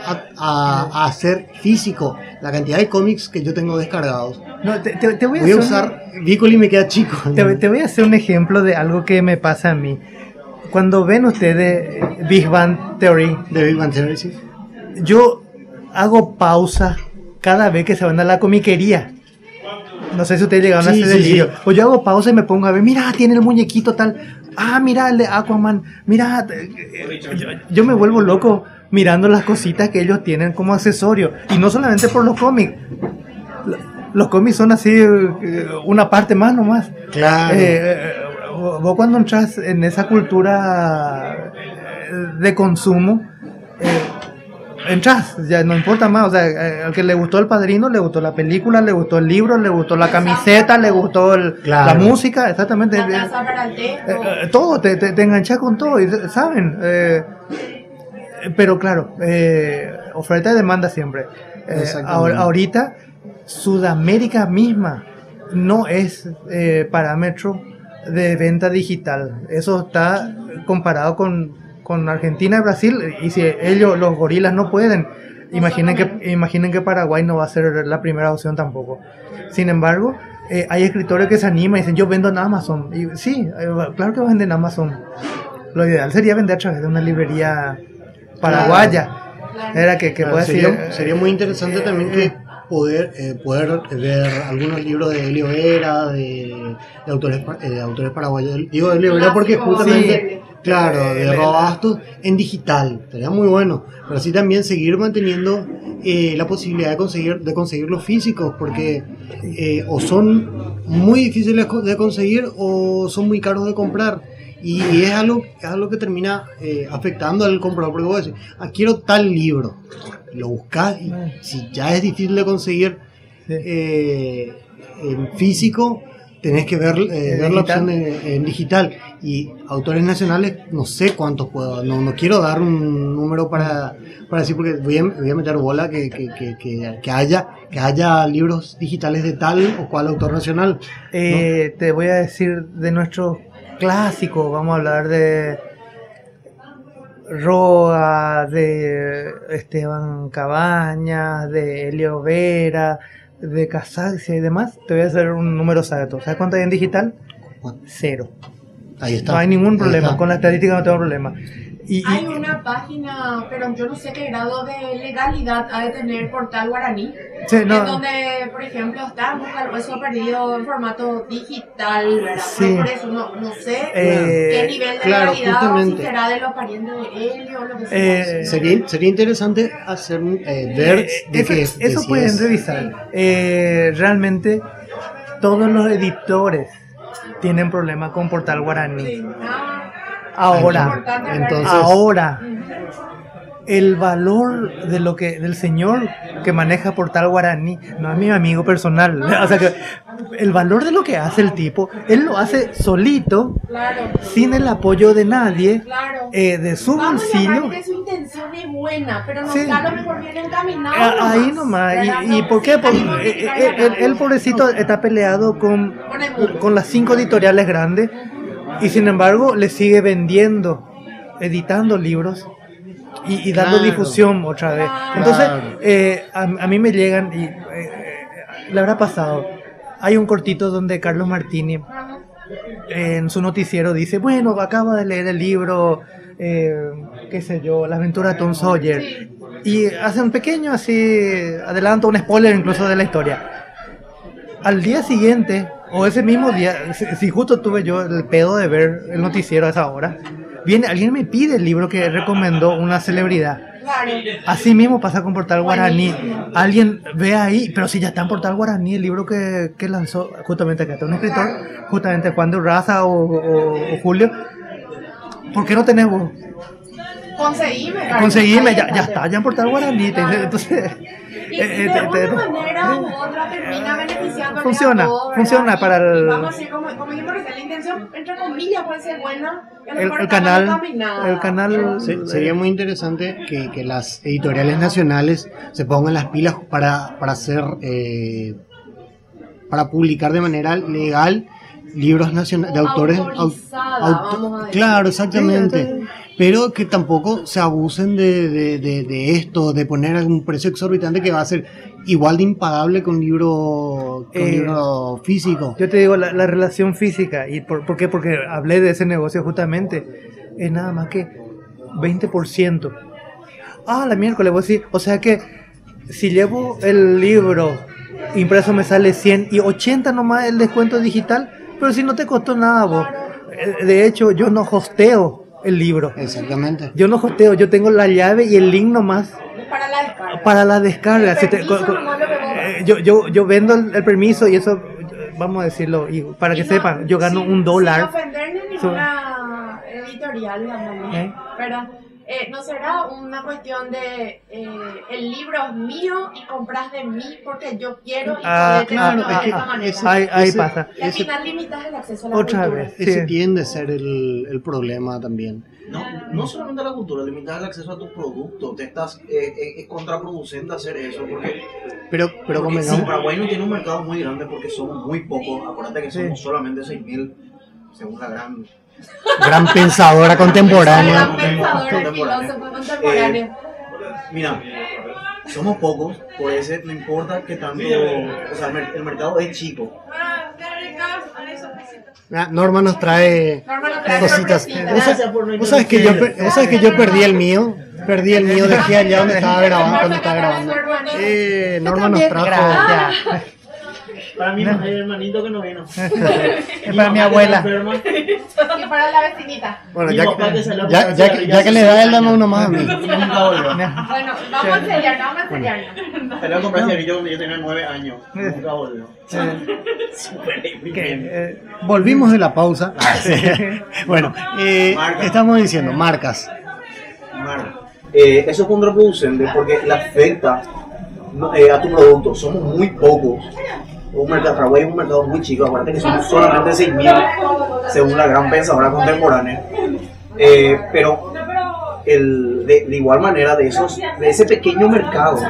hacer físico la cantidad de cómics que yo tengo descargados, te voy a usar Vicoli y me queda chico. Te voy a hacer un ejemplo de algo que me pasa a mí. Cuando ven ustedes Big Bang Theory, sí. Yo hago pausa cada vez que se van a la comiquería. No sé si ustedes llegaron a ese delirio. Sí. O yo hago pausa y me pongo a ver, mira, tiene el muñequito tal. Ah, mira el de Aquaman. Mira, yo me vuelvo loco mirando las cositas que ellos tienen como accesorio. Y no solamente por los cómics. Los cómics son así, una parte más nomás. Claro. Vos cuando entras en esa cultura de consumo, entras, ya no importa más, o sea, al que le gustó El Padrino, le gustó la película, le gustó el libro, le gustó la camiseta, le gustó la música, exactamente. Todo, te enganchas con todo, y ¿saben? Pero claro, oferta y demanda siempre. Ahorita, Sudamérica misma no es parámetro de venta digital. Eso está comparado con Argentina y Brasil, y si ellos, los gorilas, no pueden, imaginen que Paraguay no va a ser la primera opción tampoco. Sin embargo, hay escritores que se animan y dicen, yo vendo en Amazon. Y sí, claro que venden en Amazon. Lo ideal sería vender a través de una librería paraguaya. Era que pueda sería muy interesante también que poder ver algunos libros de Elio Vera, de autores paraguayos. Digo de Elio Vera porque justamente, claro, de Robastos en digital, sería muy bueno. Pero así también seguir manteniendo la posibilidad de conseguir los físicos, porque o son muy difíciles de conseguir o son muy caros de comprar. Y es algo que termina afectando al comprador, porque vos decís, quiero tal libro, lo buscas, y si ya es difícil de conseguir en físico, tenés que ver la opción en digital. Y autores nacionales, no sé cuántos puedo, no quiero dar un número para decir, porque voy a meter bola que haya libros digitales de tal o cual autor nacional, ¿no? Te voy a decir de nuestros clásicos, vamos a hablar de Roa, de Esteban Cabañas, de Elio Vera, de Casaxia y demás. Te voy a hacer un número exacto. ¿Sabes cuánto hay en digital? 0. Ahí está. No hay ningún problema, con la estadística no tengo problema. Hay una página, pero yo no sé qué grado de legalidad ha de tener Portal Guaraní, en donde, por ejemplo, está Busca el Hueso Perdido en formato digital, ¿verdad? Sí. Por eso no sé qué nivel de legalidad, o si será de los parientes de Helio o lo que sea. Sería interesante hacer ver de eso pueden revisar. Realmente todos los editores tienen problemas con Portal Guaraní. Sí. Ahora, Entonces- ahora, el valor de lo que del señor que maneja Portal Guaraní no es mi amigo personal. O sea que el valor de lo que hace el tipo, él lo hace solito, Claro. sin el apoyo de nadie, Claro. de su Vamos a bolsillo. llamar que su intención es buena, pero no Sí. está a lo mejor bien encaminado. Ahí nomás. ¿verdad? ¿Y por qué? Ahí no me extraña nada. El pobrecito está peleado con el mundo. con las 5 editoriales grandes y sin embargo le sigue vendiendo, editando libros y dando Claro. difusión otra vez. Claro. Entonces, a mí me llegan y le habrá pasado. Hay un cortito donde Carlos Martini Ajá. en su noticiero dice, bueno, acabo de leer el libro, qué sé yo, La aventura de Tom Sawyer. Sí. Y hace un pequeño así, adelanto un spoiler incluso de la historia. Al día siguiente, o ese mismo día, si justo tuve yo el pedo de ver el noticiero a esa hora, viene alguien me pide el libro que recomendó una celebridad. Claro. Así mismo pasa con Portal Guaraní. Buenísimo. Alguien ve ahí, pero si ya está en Portal Guaraní, el libro que lanzó justamente acá está un escritor, justamente Juan de Urraza o Julio. ¿Por qué no tenés vos? Conseguime. Carlos. Conseguime, ya Ahí está, ya en Portal Guaraní. Entonces, Y de una manera u otra termina beneficiando funciona, a todos, funciona ¿verdad? para el- Vamos a decir, como dijimos recién, la intención, entre comillas, puede ser buena. a lo el mejor está mal canal, encaminada. el canal Sería muy interesante que las editoriales nacionales se pongan las pilas para hacer para publicar de manera legal libros nacionales de autores Autorizada, vamos a decir. claro, exactamente, pero que tampoco se abusen de esto, de poner algún precio exorbitante que va a ser igual de impagable que un libro físico. Yo te digo, la relación física, ¿y por qué? Porque hablé de ese negocio justamente, es nada más que 20%. La miércoles, voy a decir, o sea que si llevo el libro impreso me sale 100 y 80 nomás el descuento digital, pero si no te costó nada vos. De hecho, yo no hosteo el libro. Exactamente. Yo no hosteo, yo tengo la llave y el link nomás Para la descarga. para la descarga. Si te- Permiso nomás lo que vos- yo vendo el permiso y eso, vamos a decirlo, y para que Y no, sepan, yo gano sin- $1. Sin ofender ni ninguna editorial, digamos, ¿Eh? ¿verdad? ¿No será una cuestión de el libro es mío y compras de mí porque yo quiero y Ah, podés claro, tenerlo es de que esa manera? ahí pasa. Y al final limitas el acceso a la Otra cultura. vez. Ese Sí. tiende a ser el problema también. No solamente a la cultura, limitar el acceso a tus productos. Te estás, es contraproducente hacer eso. Porque Pero sí, convengamos, Paraguay no tiene un mercado muy grande porque somos muy pocos. Acuérdate que somos Sí. solamente 6.000, según la gran. gran pensadora contemporánea. Gran pensadora, filósofo contemporáneo. Mira, somos pocos, por eso no importa que tanto. O sea, el mercado es chico. Norma nos trae Norma nos trae cositas. sorpresitas. Vos sabés que yo perdí el mío. Dejé allá donde estaba grabando. Norma nos trajo. Gracias. Para mí, el hermanito que no vino. Es para mi abuela. Y para la vecinita. Bueno, Mi ya papá que salió ya- con ya- cigarrillo ya que le da hace él, dame uno más a mí. Y nunca volvió. Bueno, vamos a enseriarnos. Salió a comprar cigarrillo cuando yo tenía 9 años. Nunca volvió. Súper Que, deprimente. Volvimos de la pausa. Bueno, Marca. estamos diciendo marcas. Eso es contraproducente porque le afecta a tu producto. Somos muy pocos. Paraguay es un mercado muy chico. Aparte que somos solamente 6.000 según la gran pensadora contemporánea. Pero de igual manera de ese pequeño mercado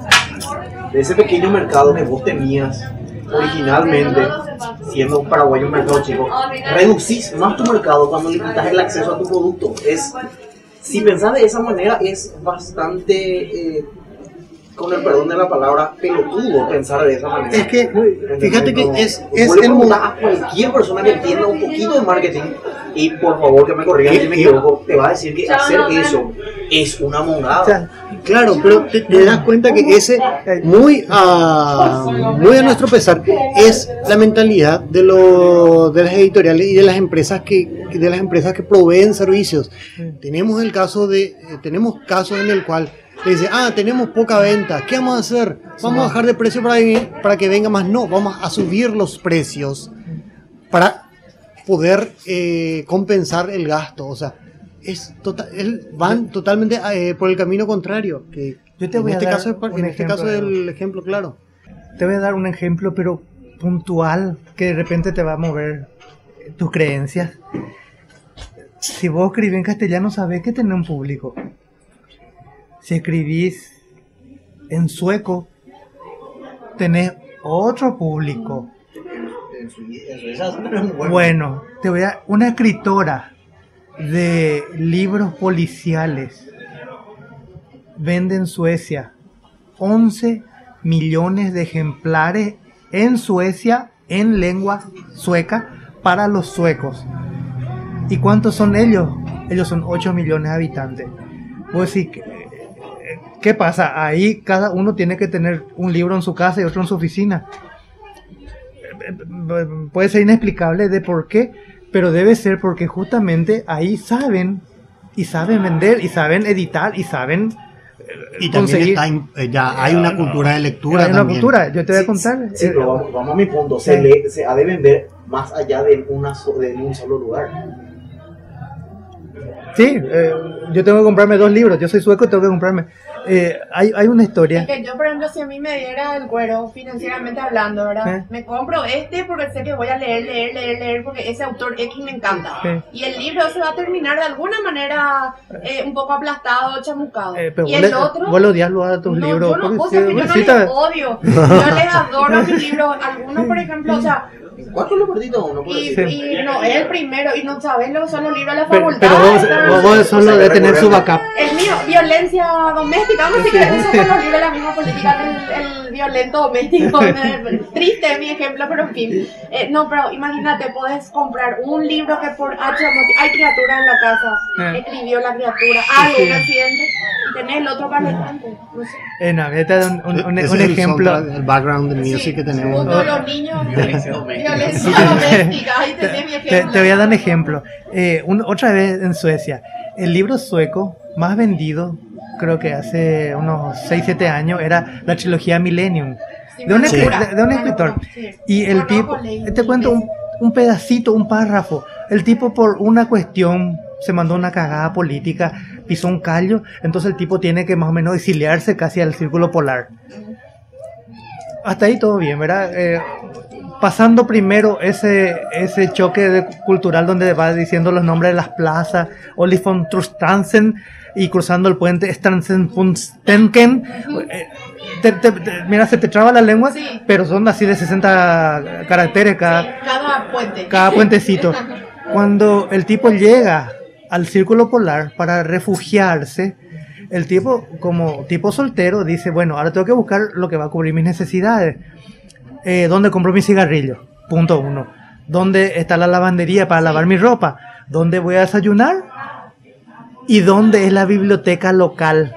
que vos tenías originalmente, siendo Paraguay un mercado chico, reducís más tu mercado cuando limitas el acceso a tu producto. Si pensás de esa manera, es bastante, con el perdón de la palabra, pelotudo pensar de esa manera. Es que, fíjate que es vos le preguntás a cualquier persona que entienda un poquito de marketing, y por favor que me corrijan si me equivoco, te va a decir que hacer eso es una monada. Claro, pero te das cuenta que ese, muy a nuestro pesar, es la mentalidad de las editoriales y de las empresas que proveen servicios. Tenemos casos en el cual le dice, tenemos poca venta, ¿qué vamos a hacer? Vamos a bajar de precio para que venga más. No, vamos a subir los precios para poder compensar el gasto. O sea, van totalmente por el camino contrario. Que Yo te voy a dar en este caso es el ejemplo claro. Te voy a dar un ejemplo, pero puntual, que de repente te va a mover tus creencias. Si vos escribís en castellano, sabés que tenés un público. Si escribís en sueco, tenés otro público. Bueno, te voy a... Una escritora de libros policiales vende en Suecia 11 millones de ejemplares en Suecia en lengua sueca para los suecos. ¿Y cuántos son ellos? Ellos son 8 millones de habitantes. Pues sí, ¿qué pasa? Ahí cada uno tiene que tener un libro en su casa y otro en su oficina. Puede ser inexplicable de por qué, pero debe ser porque justamente ahí saben vender, y saben editar, y saben y también ya hay una cultura de lectura. Hay una cultura, yo te voy a contar. Sí, pero vamos a mi punto, se ha de vender más allá de un solo lugar. Sí, yo tengo que comprarme 2 libros. Yo soy sueco y tengo que comprarme. Hay una historia. Es que yo, por ejemplo, si a mí me diera el cuero, financieramente hablando, ¿verdad? Me compro porque sé que voy a leer, porque ese autor X me encanta. Y el libro se va a terminar de alguna manera un poco aplastado, chamucado. Y el otro... ¿Vos lo odias a tus libros? Yo no, yo no les odio. Yo les adoro mis libros. Algunos, por ejemplo, o sea... ¿Cuántos lo perdido uno? Y no es el primero, y no sabes lo que son los libros de la facultad. Pero vos solo de tener su backup. El mío, violencia doméstica, vamos a decir que esos son los libros de la misma política que el violento doméstico. Triste mi ejemplo, pero en fin. No, pero imagínate, puedes comprar un libro que por H hay criatura en la casa, escribió la criatura, algo, un accidente, y tenés el otro para adelante. No sé. No, voy a dar un ejemplo. El background de music que tenemos. Todos los niños, violencia doméstica, ahí tenés mi ejemplo. Te voy a dar un ejemplo. Otra vez en Suecia, el libro sueco más vendido, creo que hace unos 6-7 años, era la trilogía Millennium, de un escritor. Y el tipo, te cuento un pedacito, un párrafo. El tipo, por una cuestión, se mandó una cagada política, pisó un callo, entonces el tipo tiene que más o menos exiliarse casi al círculo polar. Hasta ahí todo bien, ¿verdad? Pasando primero ese choque cultural donde va diciendo los nombres de las plazas, Olifantrustansen, y cruzando el puente Stransenpunstenken. Mira, se te traba la lengua, pero son así de 60 caracteres cada puentecito. Cuando el tipo llega al círculo polar para refugiarse, el tipo, como tipo soltero, dice, bueno, ahora tengo que buscar lo que va a cubrir mis necesidades. ¿Dónde compro mis cigarrillos? Punto 1. ¿Dónde está la lavandería para lavar mi ropa? ¿Dónde voy a desayunar? ¿Y dónde es la biblioteca local?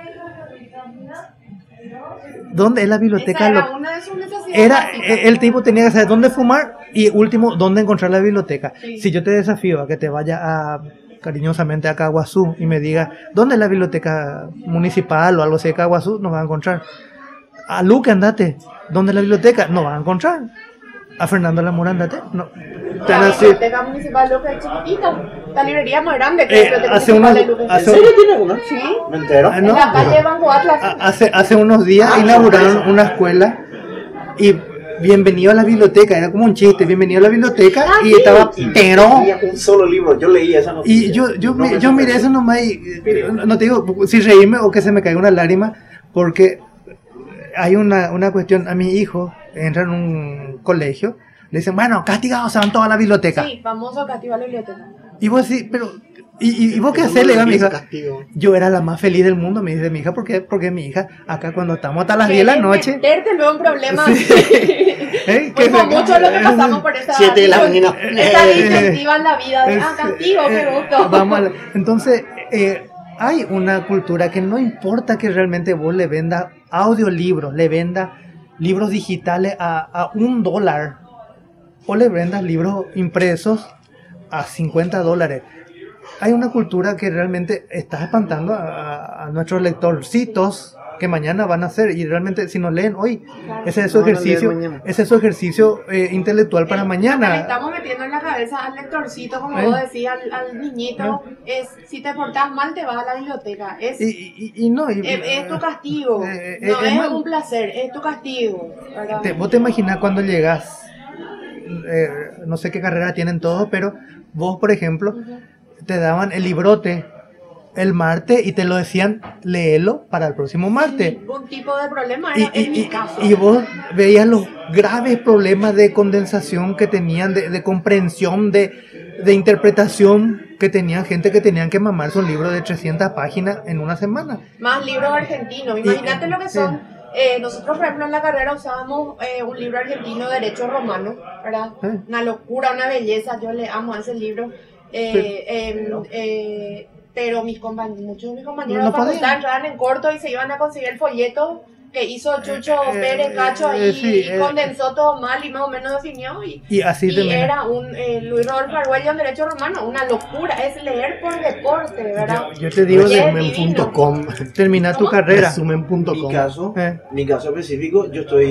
¿Dónde es la biblioteca local? El tipo tenía que saber dónde fumar y último, dónde encontrar la biblioteca. Si yo te desafío a que te vaya cariñosamente a Caguazú y me diga dónde es la biblioteca municipal o algo así de Caguazú, no vas a encontrar. A Luque, andate. ¿Dónde es la biblioteca? No vas a encontrar. A Fernando Lamour, andate. No. La biblioteca municipal de Luque es chiquitita. La librería más grande que la biblioteca municipal de Luque. ¿En serio tiene una? Sí. Me entero. En la calle Banco Atlas. Hace unos días inauguraron una escuela y bienvenido a la biblioteca, era como un chiste, bienvenido a la biblioteca, y estaba pero tenía un solo libro, yo leí esa noticia. Y yo miré eso nomás y no te digo si reírme o que se me caiga una lágrima, porque hay una cuestión. A mi hijo entra en un colegio, le dicen, bueno, castigados se van toda la biblioteca. Sí, famoso castigo a la biblioteca. Y vos sí, pero ¿y vos qué haces? Le digo a mi hija. Yo era la más feliz del mundo, me dice mi hija, porque mi hija, acá cuando estamos hasta las 10 de la noche. Meterte luego en problemas. Sí. Pues con mucho lo que pasamos por esa 7 de la mañana. Esa directiva en la vida de castigo, qué gusto. Entonces, hay una cultura que no importa que realmente vos le vendas audiolibros, le vendas libros digitales a $1 o le vendas libros impresos a $50. hay una cultura que realmente está espantando a nuestros lectorcitos que mañana van a hacer, y realmente si nos leen hoy, ese es su ejercicio intelectual para mañana. Lo que le estamos metiendo en la cabeza al lectorcito, como vos decís, al niñito, es si te portás mal te vas a la biblioteca. Es tu castigo. No es un placer, es tu castigo. Vos te imaginas cuando llegas, no sé qué carrera tienen todos, pero vos, por ejemplo, te daban el librote el martes y te lo decían, léelo para el próximo martes. Un tipo de problema era en mi caso. Y vos veías los graves problemas de condensación que tenían, de comprensión, de interpretación que tenían, gente que tenían que mamarse un libro de 300 páginas en una semana. Más libros argentinos, imagínate lo que son. Nosotros, por ejemplo, en la carrera usábamos un libro argentino de Derecho Romano, ¿verdad? Una locura, una belleza, yo le amo a ese libro. Pero muchos de mis compañeros de facultad entraban en corto y se iban a conseguir el folleto que hizo Chucho Pérez Cacho ahí, y condensó todo mal y más o menos definió. Y era un Luis Rodolfo Argüello en Derecho Romano, una locura, es leer por deporte, ¿verdad? Yo te digo, resumen.com. Termina tu carrera. Resumen.com. Mi caso específico,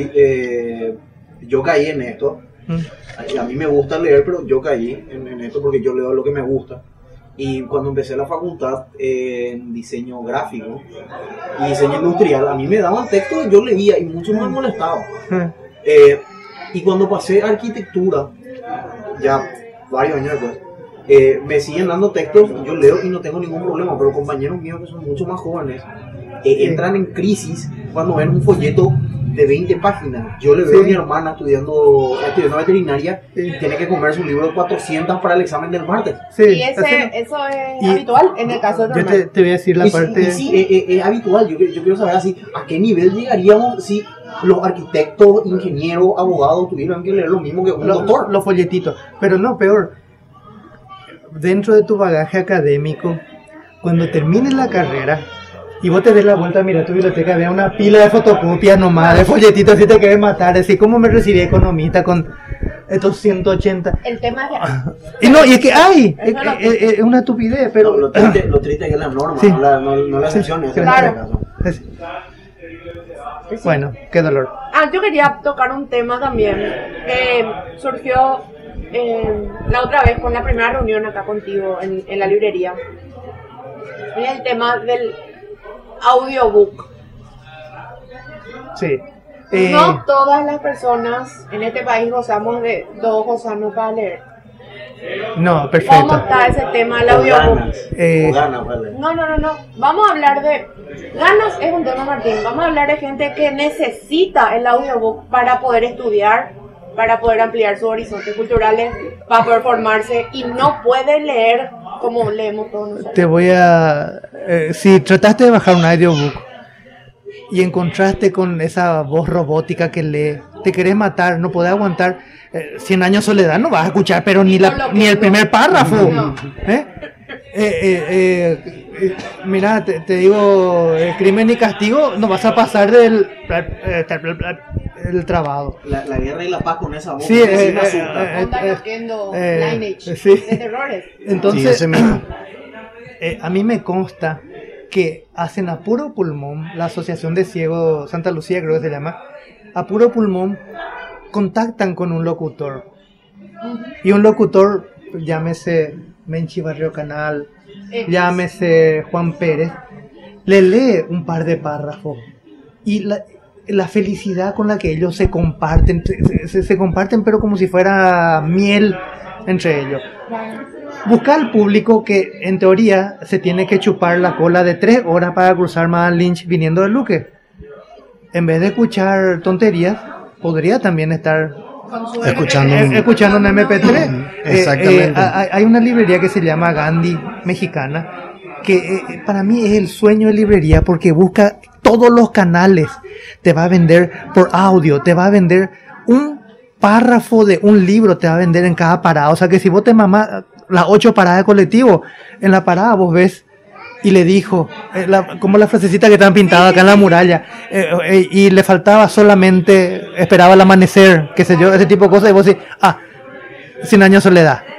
yo caí en esto. A mí me gusta leer, pero yo caí en esto porque yo leo lo que me gusta. Y cuando empecé la facultad en diseño gráfico y diseño industrial, a mí me daban textos y yo leía y mucho me molestaba. Y cuando pasé a arquitectura, ya varios años después, me siguen dando textos y yo leo y no tengo ningún problema, pero compañeros míos que son mucho más jóvenes entran en crisis cuando ven un folleto de 20 páginas. Yo le veo a mi hermana estudiando veterinaria y tiene que comer su libro de 400 para el examen del martes. Y eso es habitual en el caso de yo te voy a decir la parte... es habitual. Yo quiero saber así, ¿a qué nivel llegaríamos si los arquitectos, ingenieros, abogados tuvieran que leer lo mismo que un doctor? Los folletitos. Pero no, peor. Dentro de tu bagaje académico, cuando termines la carrera y vos te des la vuelta, mira, tu biblioteca, había una pila de fotocopias nomás, de folletitos, si te querés matar, así como me recibí economista con estos 180. El tema es que... y es que es una estupidez, pero... Lo triste es que es la norma, no la excepción. Claro. Bueno, qué dolor. Yo quería tocar un tema también. Surgió la otra vez con la primera reunión acá contigo en la librería. Es el tema del audiobook. Sí. No todas las personas en este país gozamos de dos gusanos para leer. No, perfecto. ¿Cómo está ese tema del audiobook? No. Vamos a hablar de... Ganas es un tema, Martín. Vamos a hablar de gente que necesita el audiobook para poder estudiar, para poder ampliar sus horizontes culturales, para poder formarse y no puede leer como leemos todos nosotros. Te voy a... si trataste de bajar un audiobook y encontraste con esa voz robótica que lee, te querés matar, no podés aguantar 100 años de soledad, no vas a escuchar, pero ni el primer párrafo. No. Mira, te digo, Crimen y Castigo, no vas a pasar del trabajo. La guerra y la paz con esa voz. Sí, de terrores. Entonces, a mí me consta que hacen a puro pulmón, la Asociación de Ciegos Santa Lucía, creo que se llama, a puro pulmón contactan con un locutor. Y un locutor, llámese Menchi Barrio Canal, llámese Juan Pérez, le lee un par de párrafos y la felicidad con la que ellos se comparten, se comparten, pero como si fuera miel entre ellos. Busca al público que en teoría se tiene que chupar la cola de 3 horas para cruzar más Lynch viniendo de Luque. En vez de escuchar tonterías, podría también estar escuchando un MP3. Exactamente. Hay una librería que se llama Gandhi mexicana, que para mí es el sueño de librería porque busca todos los canales. Te va a vender por audio, te va a vender un párrafo de un libro, te va a vender en cada parada. O sea que si vos te mamás las 8 paradas de colectivo, en la parada vos ves y le dijo, como la frasecita que están pintadas acá en la muralla, y le faltaba solamente, esperaba el amanecer, qué sé yo, ese tipo de cosas, y vos decís, 100 años de soledad.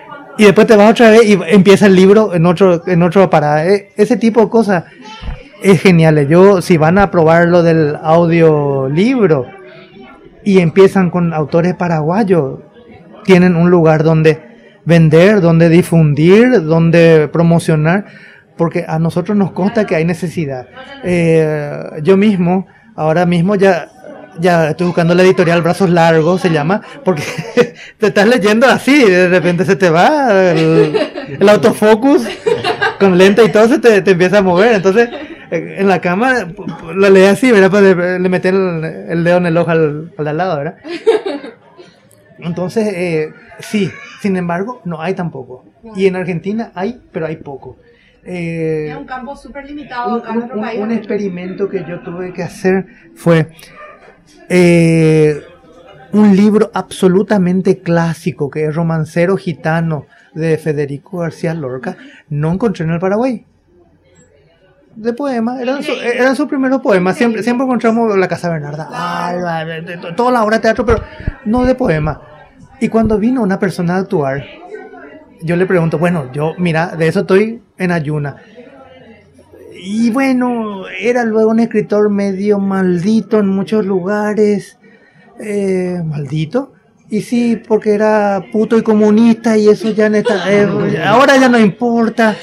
y después te vas otra vez y empieza el libro en otro parada. Ese tipo de cosas es genial. Si van a probar lo del audiolibro y empiezan con autores paraguayos, tienen un lugar donde vender, donde difundir, donde promocionar, porque a nosotros nos consta que hay necesidad. Yo mismo, ahora mismo ya estoy buscando la editorial Brazos Largos, se llama, porque te estás leyendo así, de repente se te va el autofocus con lente y todo te empieza a mover. Entonces, en la cama lo lees así, ¿verdad? Pues le metes el dedo en el ojo al de al lado, ¿verdad? Entonces, sí, sin embargo, no hay tampoco. Y en Argentina hay, pero hay poco. Es un campo súper limitado acá en nuestro país. Un experimento que yo tuve que hacer fue un libro absolutamente clásico, que es Romancero Gitano, de Federico García Lorca. No encontré en el Paraguay. De poemas, eran sus primeros poemas. Siempre encontramos La Casa Bernarda, toda la obra de teatro, pero no de poemas. Y cuando vino una persona a actuar, yo le pregunto, bueno, mira, de eso estoy en ayuna. Y bueno, era luego un escritor medio maldito en muchos lugares. ¿Maldito? Y sí, porque era puto y comunista y eso ya ahora ya no importa.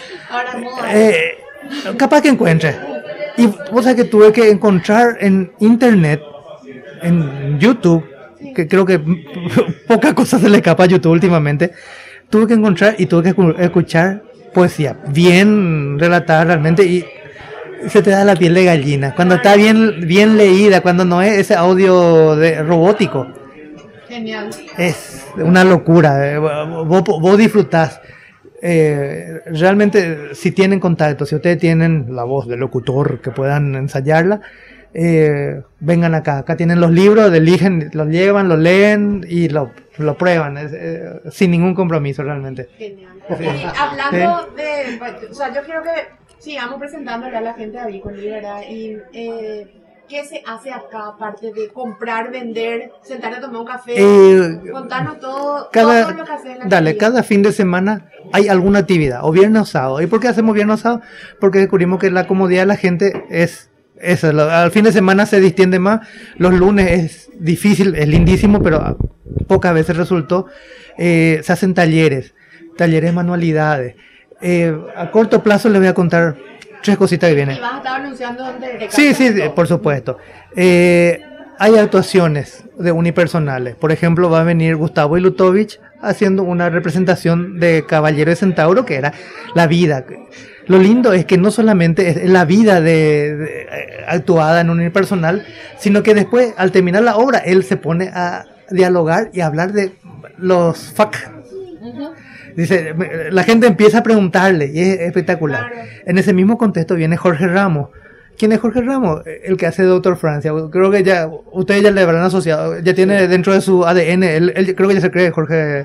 Capaz que encuentre. Y vos sabés que tuve que encontrar en internet, en YouTube, que creo que poca cosa se le escapa a YouTube últimamente. Tuve que encontrar y tuve que escuchar poesía bien relatada realmente, y se te da la piel de gallina cuando está bien leída, cuando no es ese audio robótico. Genial. Es una locura. Vos disfrutás. Realmente, si tienen contacto, si ustedes tienen la voz del locutor que puedan ensayarla, vengan acá tienen los libros, eligen, los llevan, lo leen y lo prueban, sin ningún compromiso realmente. Genial. Y hablando de, o sea, yo quiero que sigamos presentándole a la gente a Bicoli, ¿verdad? Y ¿qué se hace acá aparte de comprar, vender, sentarte a tomar un café? Contanos todo lo que haces en la actividad. Cada fin de semana hay alguna actividad, o viernes o sábado. ¿Y por qué hacemos viernes o sábado? Porque descubrimos que la comodidad de la gente es eso. Al fin de semana se distiende más. Los lunes es difícil, es lindísimo, pero pocas veces resultó. Se hacen talleres, manualidades. A corto plazo les voy a contar 3 cositas que vienen. ¿Y vas a estar anunciando dónde? Sí, por supuesto. Hay actuaciones de unipersonales. Por ejemplo, va a venir Gustavo Ilutovich haciendo una representación de Caballero de Centauro, que era la vida. Lo lindo es que no solamente es la vida actuada en un unipersonal, sino que después, al terminar la obra, él se pone a dialogar y a hablar de los fuck. Dice, la gente empieza a preguntarle y es espectacular. Claro. En ese mismo contexto viene Jorge Ramos. ¿Quién es Jorge Ramos? El que hace Doctor Francia. Creo que ustedes ya le habrán asociado, ya tiene dentro de su ADN, él creo que ya se cree Jorge.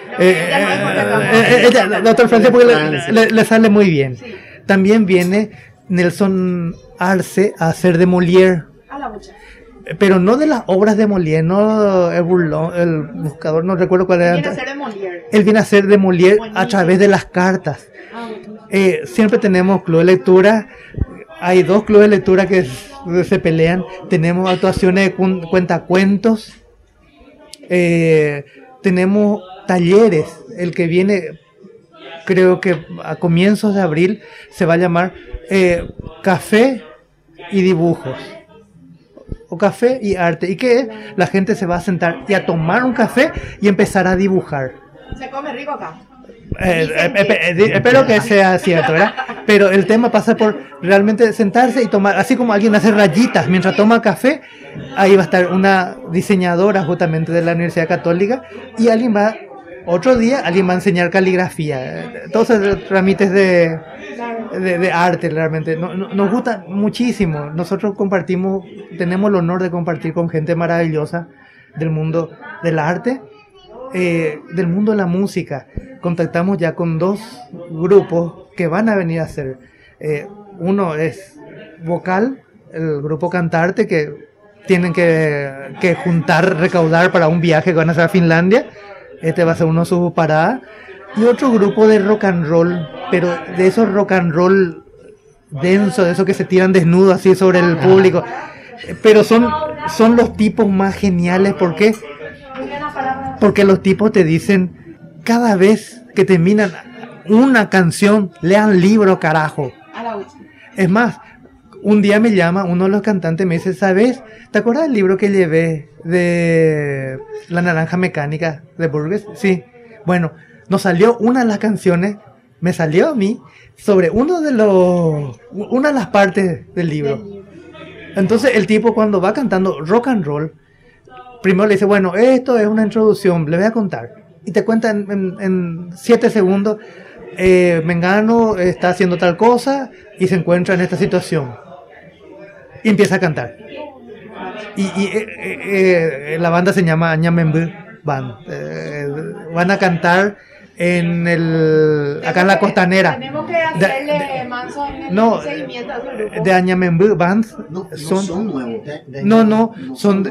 Doctor Francia, porque le sale muy bien. Sí. También viene Nelson Arce a hacer de Molière. Pero no de las obras de Molière, no el burlón, el buscador, no recuerdo cuál era. Él viene a hacer de Molière a través de las cartas. Siempre tenemos club de lectura. Hay 2 clubes de lectura que se pelean. Tenemos actuaciones de cuentacuentos. Tenemos talleres. El que viene, creo que a comienzos de abril, se va a llamar Café y Dibujos. O café y arte. ¿Y qué es? La gente se va a sentar y a tomar un café y empezar a dibujar. Se come rico acá. Espero que sea cierto, ¿verdad? Pero el tema pasa por realmente sentarse y tomar, así como alguien hace rayitas mientras toma café, ahí va a estar una diseñadora justamente de la Universidad Católica, y alguien va a enseñar caligrafía, todos esos trámites de arte realmente. Nos gusta muchísimo. Nosotros tenemos el honor de compartir con gente maravillosa del mundo del arte, del mundo de la música. Contactamos ya con 2 grupos que van a venir a hacer. Uno es vocal, el grupo Cantarte, que tienen que recaudar para un viaje que van a hacer a Finlandia. Este va a ser uno de sus paradas. y otro grupo de rock and roll, pero de esos rock and roll denso, de esos que se tiran desnudos así sobre el público. Pero son los tipos más geniales. ¿Por qué? Porque los tipos te dicen, cada vez que terminan una canción, lean libro, carajo. Es más, un día me llama uno de los cantantes, me dice, ¿sabes? ¿Te acuerdas del libro que llevé de La Naranja Mecánica de Burgess? Sí. Bueno, nos salió una de las canciones, me salió a mí, sobre una de las partes del libro. Entonces el tipo cuando va cantando rock and roll, primero le dice, bueno, esto es una introducción, le voy a contar. Y te cuenta en 7 segundos, Mengano está haciendo tal cosa y se encuentra en esta situación. Y empieza a cantar. Y la banda se llama Ñamembú Band. Van a cantar acá en la costanera. Tenemos que hacerle manso seguimiento a ese grupo. De Ñamembú Band. No son nuevos. Son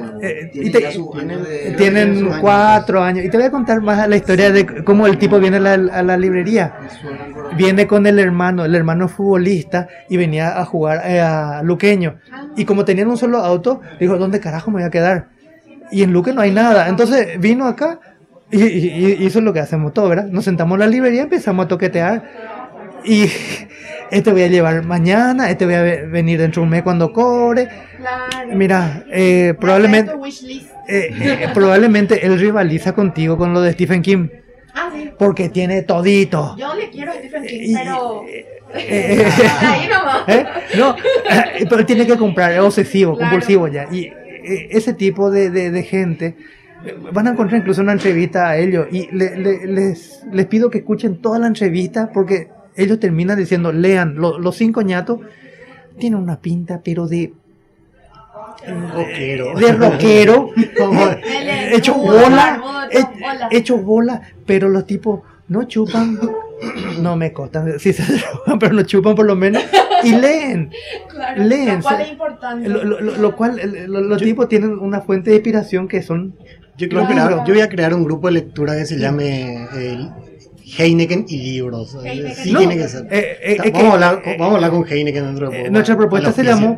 tienen 4 años. Y te voy a contar más la historia de cómo el tipo viene a la librería. Viene con el hermano es futbolista y venía a jugar a Luqueño. Y como tenían un solo auto, dijo, ¿dónde carajo me voy a quedar? Y en Luque no hay nada. Entonces vino acá y hizo lo que hacemos todos, ¿verdad? Nos sentamos en la librería, empezamos a toquetear. Y este voy a llevar mañana, este voy a venir dentro de un mes cuando cobre. Claro. Mira, probablemente él rivaliza contigo con lo de Stephen King. Sí. Porque tiene todito. Yo le quiero a Stephen King, pero... ahí nomás. No, pero tiene que comprar, es obsesivo, claro. Compulsivo ya. Y ese tipo de gente, van a encontrar incluso una entrevista a ellos. Y les pido que escuchen toda la entrevista porque ellos terminan diciendo, lean, los 5 ñatos tienen una pinta, pero de rockero, hecho bola, pero los tipos no chupan, no me consta, sí se drogan, pero no chupan por lo menos, y leen. Claro, leen. Lo cual es importante. Lo cual, los tipos tienen una fuente de inspiración que son... Yo voy a crear un grupo de lectura que se llame Heineken y libros. Sí, tiene que ser. Vamos a hablar con Heineken dentro de poco. Nuestra propuesta se llamó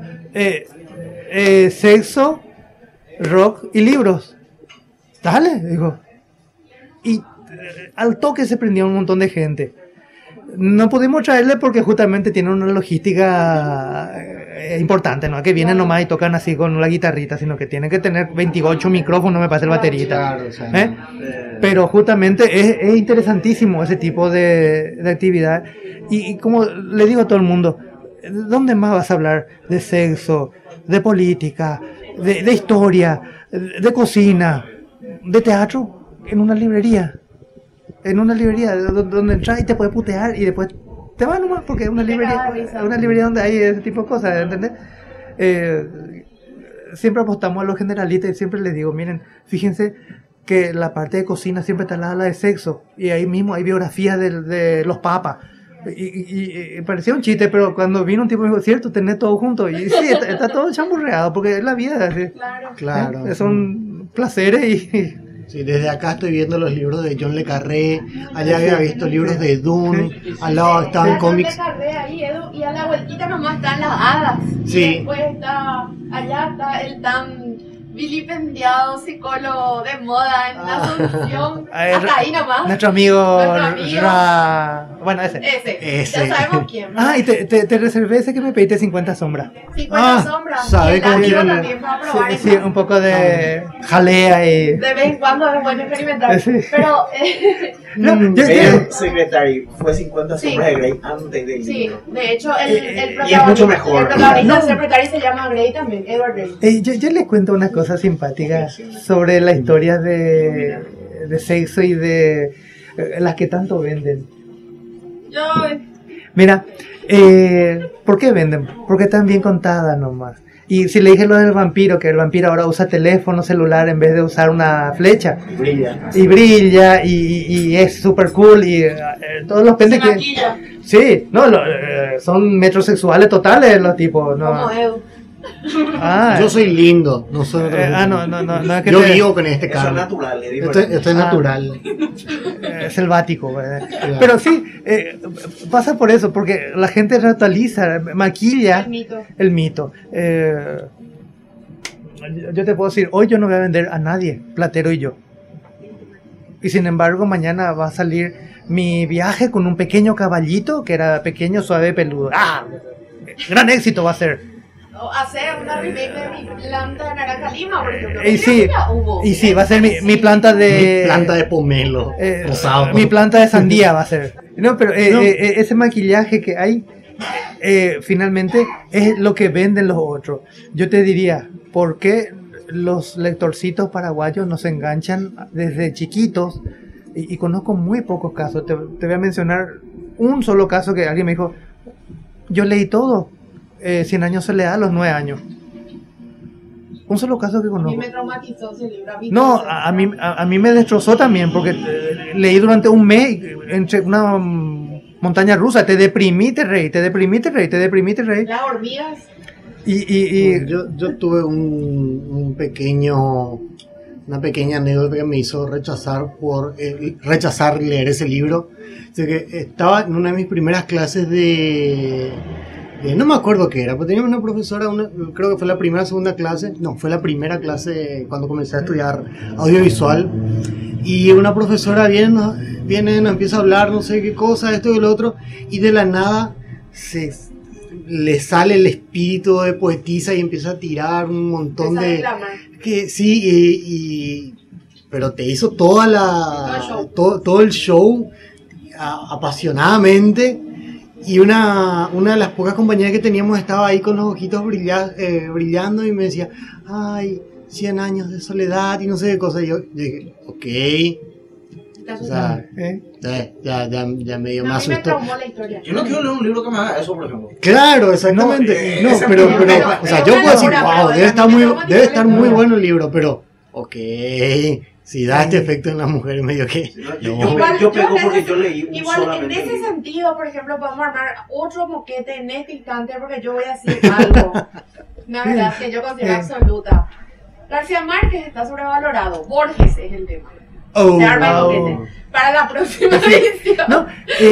sexo, rock y libros. Dale, digo. Y al toque se prendió un montón de gente. No pudimos traerle porque justamente tienen una logística importante, no que vienen nomás y tocan así con la guitarrita, sino que tienen que tener 28 micrófonos, me parece el baterista. Claro, pero justamente es interesantísimo ese tipo de actividad. Y como le digo a todo el mundo, ¿dónde más vas a hablar de sexo, de política, de historia, de cocina, de teatro? En una librería. En una librería donde entras y te puedes putear y después te vas nomás porque es una librería donde hay ese tipo de cosas, ¿entendés? Siempre apostamos a los generalistas y siempre les digo, miren, fíjense que la parte de cocina siempre está al lado de la de sexo y ahí mismo hay biografías de los papas. Y parecía un chiste, pero cuando vino un tipo me dijo, cierto, tenés todo junto. Y sí, está todo chamburreado porque es la vida. ¿Sí? Claro. Son placeres y... Sí, desde acá estoy viendo los libros de John le Carré, allá había visto libros de Dune, al lado estaban cómics. John le Carré ahí, Edu, y a la vueltita nomás están las hadas. Sí. Y después allá está el tan vilipendiado psicólogo de moda en la Asunción. Hasta ahí nomás. Nuestro amigo. Bueno, ese. Ya sabemos quién. Y te reservé ese que me pediste 50 sombras. 50 sombras. ¿Sabes cómo quieren? También para probar. Sí, un poco de jalea y... De vez en cuando es bueno experimentar. Sí. Pero... Secretary fue 50 sombras de Grey antes del libro. Sí, de hecho el y es mucho mejor. El protagonista del Secretary se llama Grey también, Edward Grey. Yo les cuento una cosa simpática sobre la historia de sexo y de las que tanto venden. Mira, ¿por qué venden? Porque están bien contadas nomás. Y si le dije lo del vampiro, que el vampiro ahora usa teléfono celular en vez de usar una flecha. Brilla y es super cool y todos los pendes que... Sí, no, son metrosexuales totales los tipos. No. Como Edu. Ah, Yo soy lindo, no soy otro mundo. no es que Yo te- vivo con este Eso es cambio. natural, es Esto diferente. es natural. selvático, ¿verdad? Claro. Pero sí, pasa por eso, porque la gente reactualiza, maquilla El mito. el mito. Yo te puedo decir, hoy yo no voy a vender a nadie, Platero y yo. Y sin embargo, mañana va a salir mi viaje con un pequeño caballito, que era pequeño, suave, peludo. ¡Ah! Gran éxito va a ser. O hacer una remake de mi planta de naranja lima, por ejemplo. Y Creo sí, que ya hubo. y sí, va a ser mi planta de... Mi planta de pomelo. Rosado. mi planta de sandía va a ser. No, pero ese maquillaje que hay, finalmente, es lo que venden los otros. Yo te diría, ¿por qué los lectorcitos paraguayos nos enganchan desde chiquitos? Y conozco muy pocos casos. Te voy a mencionar un solo caso que alguien me dijo, yo leí todo. 100 años se le da a los 9 años. Un solo caso que A mí conozco. me traumatizó ese libro. No, a mí me destrozó también, porque leí durante un mes entre una montaña rusa. Te deprimiste, rey, te deprimiste, rey, te deprimiste, rey. Las hormigas. Y Yo tuve una pequeña anécdota que me hizo rechazar leer ese libro. O sea, que estaba en una de mis primeras clases no me acuerdo qué era, pero teníamos una profesora, creo que fue la primera o segunda clase, no, fue la primera clase cuando comencé a estudiar audiovisual, y una profesora viene, nos empieza a hablar, no sé qué cosa, esto y lo otro, y de la nada le sale el espíritu de poetisa y empieza a tirar un montón Empieza a de... declamar. Que sí, pero te hizo todo el show apasionadamente. Y una de las pocas compañeras que teníamos estaba ahí con los ojitos brillando y me decía, ay, 100 años de soledad y no sé qué cosa. Y yo dije, ok. O sea, ya medio No, me a mí me asustó. traumó la historia. Yo no quiero leer un libro que me haga eso, por ejemplo. Claro, exactamente. No, pero, o sea, yo puedo decir, wow, debe estar muy bueno el libro, pero, ok. Si da este efecto en las mujeres, medio que... Yo pego porque yo leí un Igual, en solamente ese libro. sentido, por ejemplo, podemos armar otro moquete en este instante porque yo voy a decir algo. Una verdad que yo considero absoluta. García Márquez está sobrevalorado. Borges es el tema. Se arma el moquete. Para la próxima edición. no,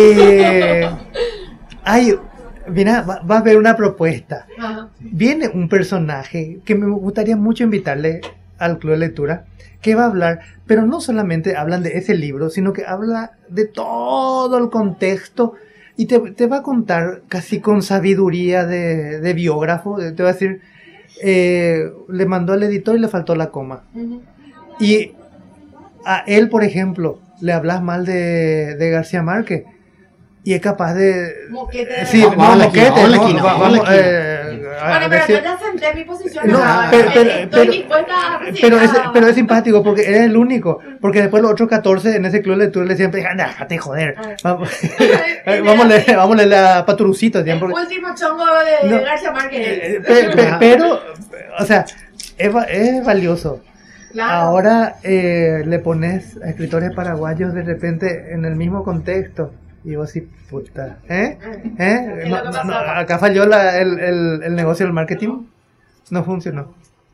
mira, va a haber una propuesta. Ajá. Viene un personaje que me gustaría mucho invitarle al Club de Lectura, que va a hablar, pero no solamente hablan de ese libro, sino que habla de todo el contexto y te va a contar casi con sabiduría de biógrafo. Te va a decir, le mandó al editor y le faltó la coma. Ujú. Y a él, por ejemplo, le hablas mal de García Márquez y es capaz de... Moquete. Sí, Vamos no, a la moquete, esquina, vamos a la no, esquina, vamos, vamos a la Bueno, pero decir- yo ya senté mi posición. No, acá. pero- Estoy dispuesta a recibir pero es simpático porque eres el único. Porque después los otros 14 en ese club de lectura le decían, déjate joder. Vamos a leer a Paturucito. el último chongo de No. García Márquez. Pero, o sea, es valioso. Claro. Ahora le pones a escritores paraguayos de repente en el mismo contexto. Y vos sí, puta. Es lo que pasaba. Acá falló el negocio del marketing. No funcionó.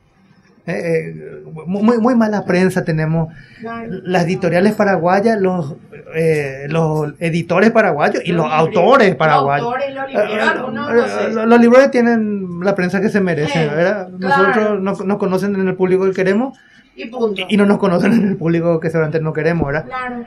Muy mala prensa tenemos. Claro. Las editoriales paraguayas, los editores paraguayos y los autores paraguayos. Los autores, los libreros, algunos, no sé. Los libreros tienen la prensa que se merecen, Sí, ¿verdad? claro. Nosotros nos conocen en el público que queremos Y punto. y no nos conocen en el público que seguramente no queremos, ¿verdad? Claro.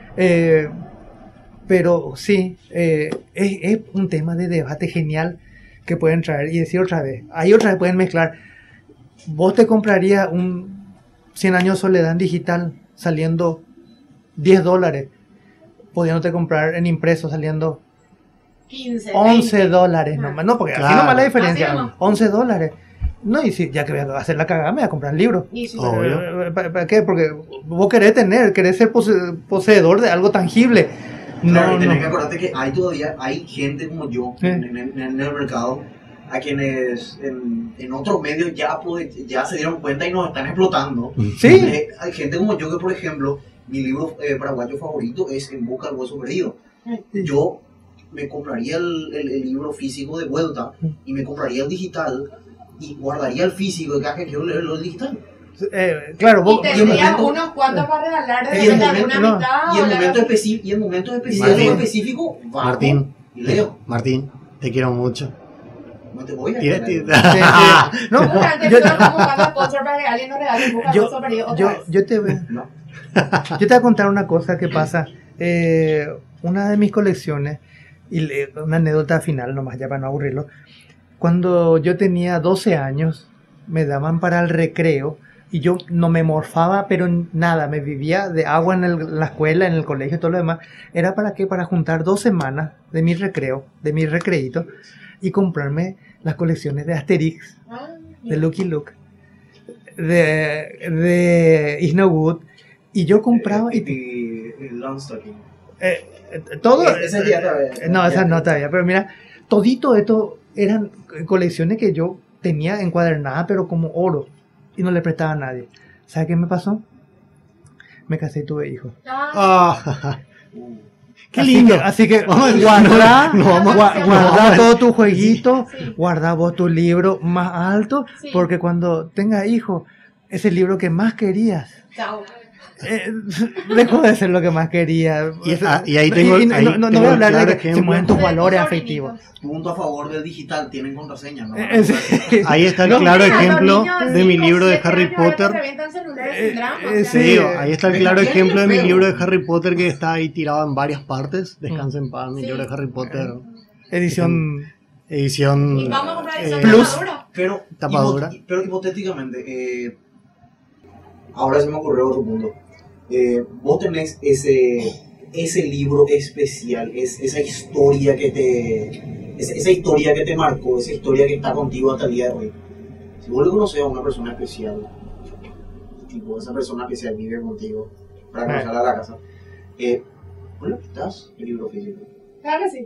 Pero sí, es un tema de debate genial que pueden traer y decir otra vez. Ahí otra vez pueden mezclar. ¿Vos te comprarías un 100 años de soledad en digital saliendo $10? Pudiéndote comprar en impreso saliendo 15, $11 nomás. No, porque así Claro. nomás la Así diferencia. nomás. $11. No, y si ya que voy a hacer la cagada, me voy a comprar el libro. Y sí. Obvio. ¿Para qué? Porque vos querés ser poseedor de algo tangible. Claro, y tenés que no. acordarte que hay gente como yo en el mercado a quienes en otros medios ya se dieron cuenta y nos están explotando. Sí. Hay gente como yo que, por ejemplo, mi libro paraguayo favorito es En busca del hueso perdido. Yo me compraría el libro físico de vuelta y me compraría el digital y guardaría el físico de caja, quiero leerlo el digital. Claro, Y vos, tendrías unos cuantos para regalar de Y en repente alguna no, mitad. Y en o la- momentos Martín. específicos, vamos Martín, y leo. Martín, te quiero mucho. No te voy a Tira- leer. tira- Sí, sí. No, Durante todo estamos buscando sponsor para que alguien nos regale un busca yo, cosa para ir otra yo, vez. yo te No. yo te voy a contar una cosa que pasa. Una de mis colecciones, y una anécdota final nomás ya para no aburrirlo. Cuando yo tenía 12 años, me daban para el recreo y yo no me morfaba, pero nada, me vivía de agua en la escuela, en el colegio y todo lo demás. ¿Era para qué? Para juntar 2 semanas de mi recreo, de mi recreíto, y comprarme las colecciones de Asterix, Ah, de Lucky Luke, de Isnowood, y yo compraba y el Landstocking. todo. Ese ya todavía. No, esa no todavía, pero mira, todito esto eran colecciones que yo tenía encuadernadas, pero como oro, y no le prestaba a nadie. ¿Sabes qué me pasó? Me casé y tuve hijos. Ah, qué Así lindo. así que Vamos, guarda, no vamos- guarda no, todo tu jueguito, Sí. guarda vos tu libro más alto, Sí. porque cuando tengas hijos, ese libro que más querías, Chao. dejó de ser lo que más querías. Y ahí tengo- no, ahí no, no tengo voy a el hablar claro de que se ejemplo. mueven tus De valores tus afectivos. sobrinitos. Punto a favor del digital, tienen contraseña, ¿no? Sí. Ahí está el No, claro Mira, ejemplo los niños de mi 5, libro de 7 Harry años ahora Potter. te revientan celulares sin drama, Sí. o sea, Sí, digo, ahí está el claro Pero ejemplo de mi feo. libro de Harry Potter que está ahí tirado en varias partes. Descansa en paz, mi Sí. libro de Harry Potter, Edición edición Y vamos a comprar esa Plus. tapadura. Pero, Tapadura. pero hipotéticamente, ahora se me ocurrió otro punto. Vos tenés ese libro especial, esa historia que esa historia que te marcó, esa historia que está contigo hasta el día de hoy. Si vos le conoces a una persona especial, tipo esa persona especial vive contigo para que no salga a la casa, vos le quitas el libro físico. Claro que sí.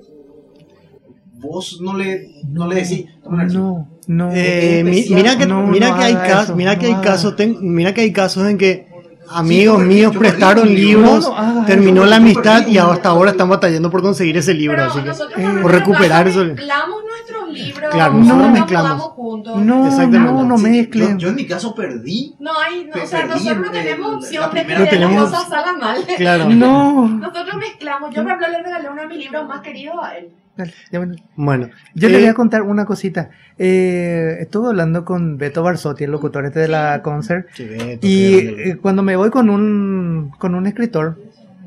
Vos no le decís, toma el archivo. no. Mira que, No, mira no que hay haga casos, eso, mira que no hay haga. casos, mira que hay casos en que amigos yo míos perdí prestaron un libro. libros, No, no hagas terminó eso. la Yo amistad perdí y un hasta ahora están batallando por conseguir ese libro, Pero así que nosotros por recuperar eso. mezclamos nuestros libros. Claro, nosotros nos mezclamos. mudamos juntos. No, Exactamente. no Sí, mezclen. yo en mi caso perdí. No hay, no, o sea, Perdí nosotros no en- tenemos la opción de primera que No tenemos las cosas salgan mal. Claro. No. Nosotros mezclamos. Yo, por ejemplo, le regalé uno de mis libros más queridos a él. Dale, ya bueno. Bueno, Yo le voy a contar una cosita. Estuve hablando con Beto Barsotti, el locutor este de la concert, y cuando me voy con un escritor,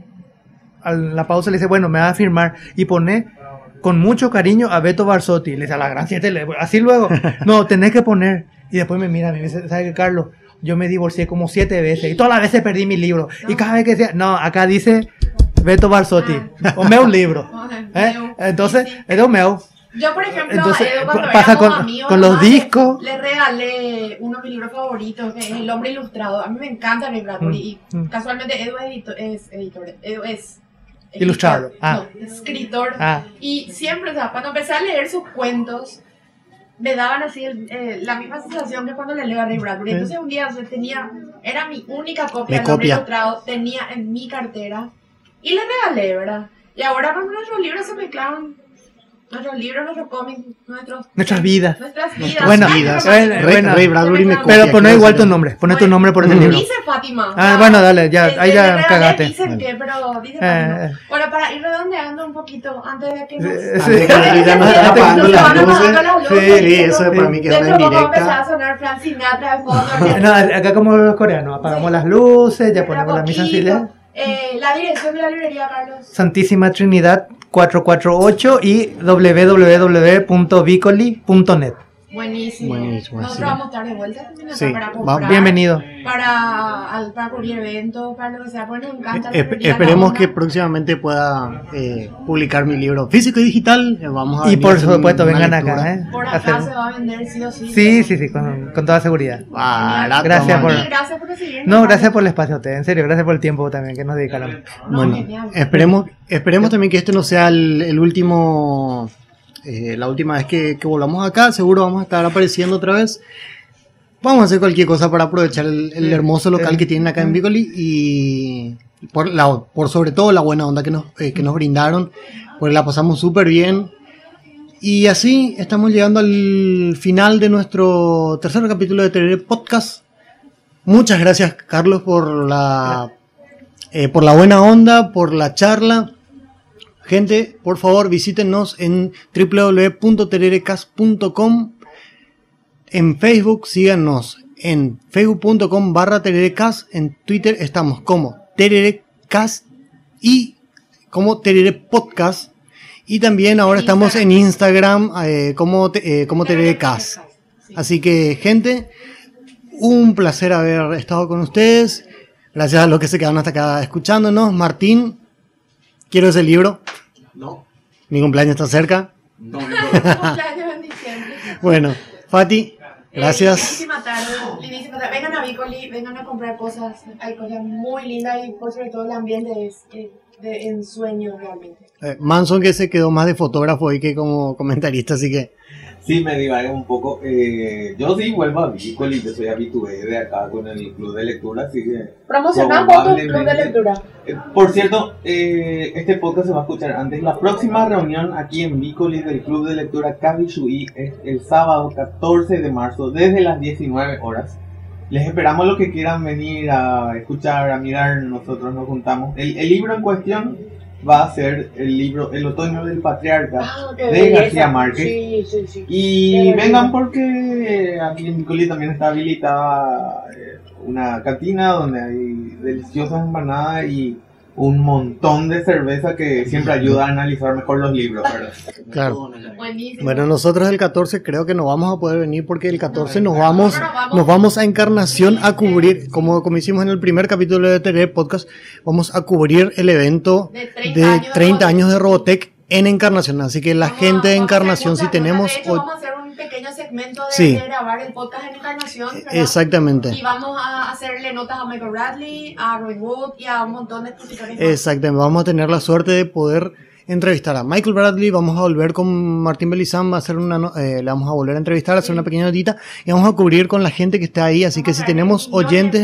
a la pausa le dice, bueno, me va a firmar, y pone con mucho cariño a Beto Barsotti. Le dice, a la gran 7, así luego, no, tenés que poner. Y después me mira, me dice, ¿sabes qué, Carlos? Yo me divorcié como 7 veces, y todas las veces perdí mi libro. Y cada vez que decía, no, acá dice Beto Barsotti, o meu libro. Entonces, es o meu. Yo, por ejemplo, Entonces, a Edu, cuando pasa éramos con- amigos, con los nomás, discos. le regalé uno de mis libros favoritos, que es El Hombre Ilustrado. A mí me encanta Ray Bradbury y casualmente Edu es editor. Edu es editor, Ilustrador. Ah. No, escritor. Ah. Y siempre, o sea, cuando empecé a leer sus cuentos, me daban así la misma sensación que cuando le leo a Ray Bradbury. Entonces un día, o sea, era mi única copia Mi del Hombre copia. Ilustrado, tenía en mi cartera y le regalé, ¿verdad? Y ahora con nuestros libros se mezclaron. Nuestros libros, nuestros cómics, Nuestras vidas. nuestras vidas. Bueno, Ay, vidas. pero- bueno. Ray Bradbury me copia, Pero poné quiero igual decir. tu nombre, poné tu Bueno, nombre por ese Mm. libro. Dice Fátima. Ah, bueno, dale, ya, ahí ya le regalé, cagaste. Dicen que, pero dice Fátima. Eh. Bueno, para ir redondeando un poquito, antes de que nos... Sí. Antes que ya nos están apagando Se las van luces. apagando las luces. Sí, eso es para mí que es Dentro una de poco va a empezar a indirecta. sonar Frank Sinatra de fondo. No, acá como los coreanos, apagamos Sí. las luces, ya Dentro de ponemos la misa poquito. auxiliar. La dirección de la librería, Carlos. Santísima Trinidad 448 y www.bicoli.net. Buenísimo. Buenísimo, Nosotros sí. vamos a estar de vuelta también acá Sí, para vamos. comprar. Bienvenido. Para cubrir eventos, para lo que sea. Bueno, me encanta la librería, Esperemos la onda. que próximamente pueda publicar mi libro físico y digital. Vamos a Y venir a por hacer supuesto, una vengan lectura. acá, ¿eh? Por A acá hacer- se va a vender sí o sí. Sí, sí, sí, con toda seguridad. Barato, Gracias por- man. Y gracias por recibirnos. No, gracias por el espacio a ustedes, en serio, gracias por el tiempo también que nos dedicaron. No, Bueno, genial. esperemos también que este no sea el último, la última vez que volvamos acá. Seguro vamos a estar apareciendo otra vez. Vamos a hacer cualquier cosa para aprovechar el hermoso local que tienen acá en Bicoli y por sobre todo la buena onda que nos brindaron, porque la pasamos súper bien. Y así estamos llegando al final de nuestro tercer capítulo de Tereré Podcast. Muchas gracias, Carlos, por la buena onda, por la charla. Gente, por favor, visítenos en www.tererecast.com. En Facebook, síganos en facebook.com/tererecast. En Twitter estamos como Tererecast y como Tereré Podcast. Y también ahora estamos en Instagram como Tererecast. Así que, gente, un placer haber estado con ustedes. Gracias a los que se quedaron hasta acá escuchándonos. Martín, quiero ese libro. No. Mi cumpleaños está cerca. No. Cumpleaños en diciembre. Bueno, Fati, gracias. Lindísima tarde. Vengan a Bicoli, vengan a comprar cosas. Hay cosas muy lindas y por sobre todo el ambiente es de ensueño realmente. Manson, que se quedó más de fotógrafo hoy que como comentarista, así que... Sí, me divagué un poco. Yo sí vuelvo a Bicoli, yo soy habitué de acá con el club de lectura, así que... Promocionamos tu club de lectura. Por cierto, este podcast se va a escuchar antes. La próxima reunión aquí en Bicoli del club de lectura Kavishui es el sábado 14 de marzo desde las 19 horas. Les esperamos los que quieran venir a escuchar, a mirar, nosotros nos juntamos. El libro en cuestión va a ser el libro El otoño del patriarca de García Márquez. Sí. Y vengan porque aquí en Bicoli también está habilitada una cantina donde hay deliciosas empanadas y un montón de cerveza que siempre ayuda a analizar mejor los libros, ¿verdad? Claro. Buenísimo. Bueno, nosotros el 14 creo que no vamos a poder venir porque el 14 nos vamos a Encarnación a cubrir, como hicimos en el primer capítulo de Tereré Podcast, vamos a cubrir el evento de 30 años de Robotech en Encarnación. Así que la gente de Encarnación, si tenemos... De hecho, vamos a hacer un pequeño segmento de, Sí. de grabar el podcast en Encarnación, ¿verdad? Exactamente. Y vamos a hacerle notas a Michael Bradley, a Roy Wood y a un montón de escritores más. Exactamente, vamos a tener la suerte de poder entrevistar a Michael Bradley, vamos a volver con Martín Belizán, va a hacer le vamos a volver a entrevistar, hacer una pequeña notita y vamos a cubrir con la gente que está ahí, así que si tenemos oyentes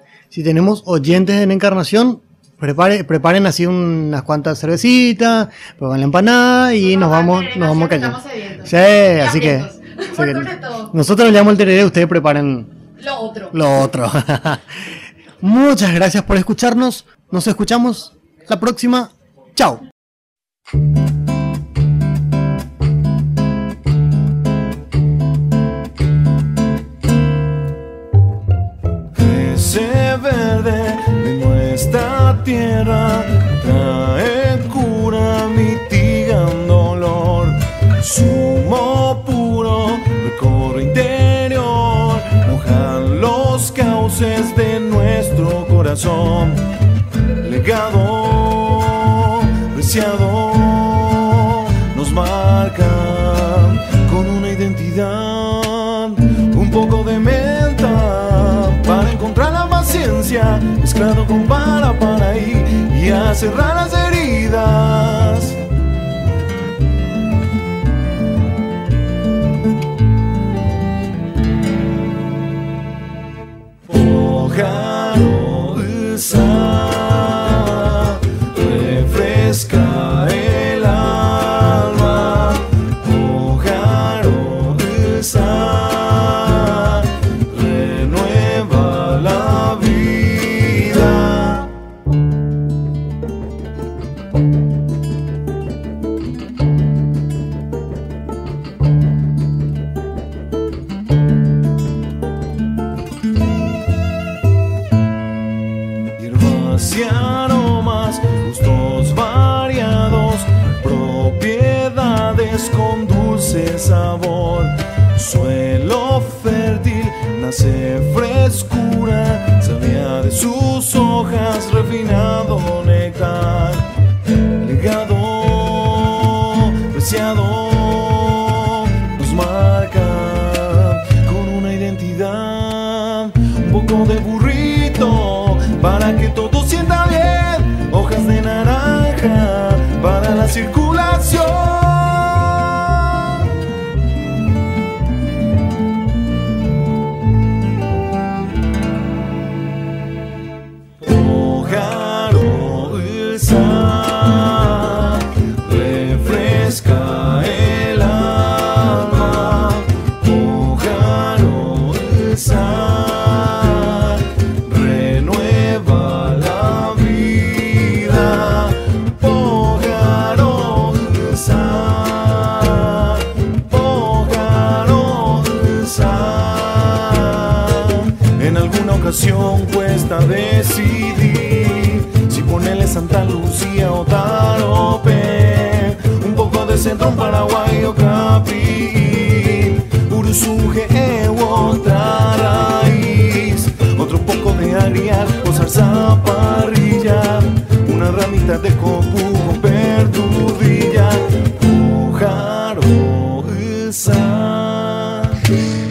en Encarnación, preparen así unas cuantas cervecitas, prueben la empanada y nos vamos cayendo. Sí, así que nosotros le damos el tereré, ustedes preparen lo otro. Muchas gracias por escucharnos, nos escuchamos la próxima, chao. Ese verde de nuestra tierra trae cura, mitigan dolor. Zumo puro recorre interior, mojan los cauces de nuestro corazón. Legado preciado nos marca con una identidad, un poco de menta para encontrar la paciencia, mezclado con para ir y a cerrar las heridas. Pájaro usa, refresca el alma. Pájaro usa, renueva la vida. Hierbas y aromas, gustos variados, propiedades con dulce sabor. Suelo fértil, nace frescura, sabía de sus hojas, refinado néctar. Legado preciado nos marca con una identidad, un poco de burrito para que todo sienta bien, hojas de naranja para la circulación. Pájaro usa, refresca el alma. situación cuesta decidir si ponerle Santa Lucía o Taropé, un poco de centro, un Paraguay o Capi, Uruzuje u otra raíz, otro poco de Arial o salsa parrilla, una ramita de copu con perdudilla, Ujaro, Esa.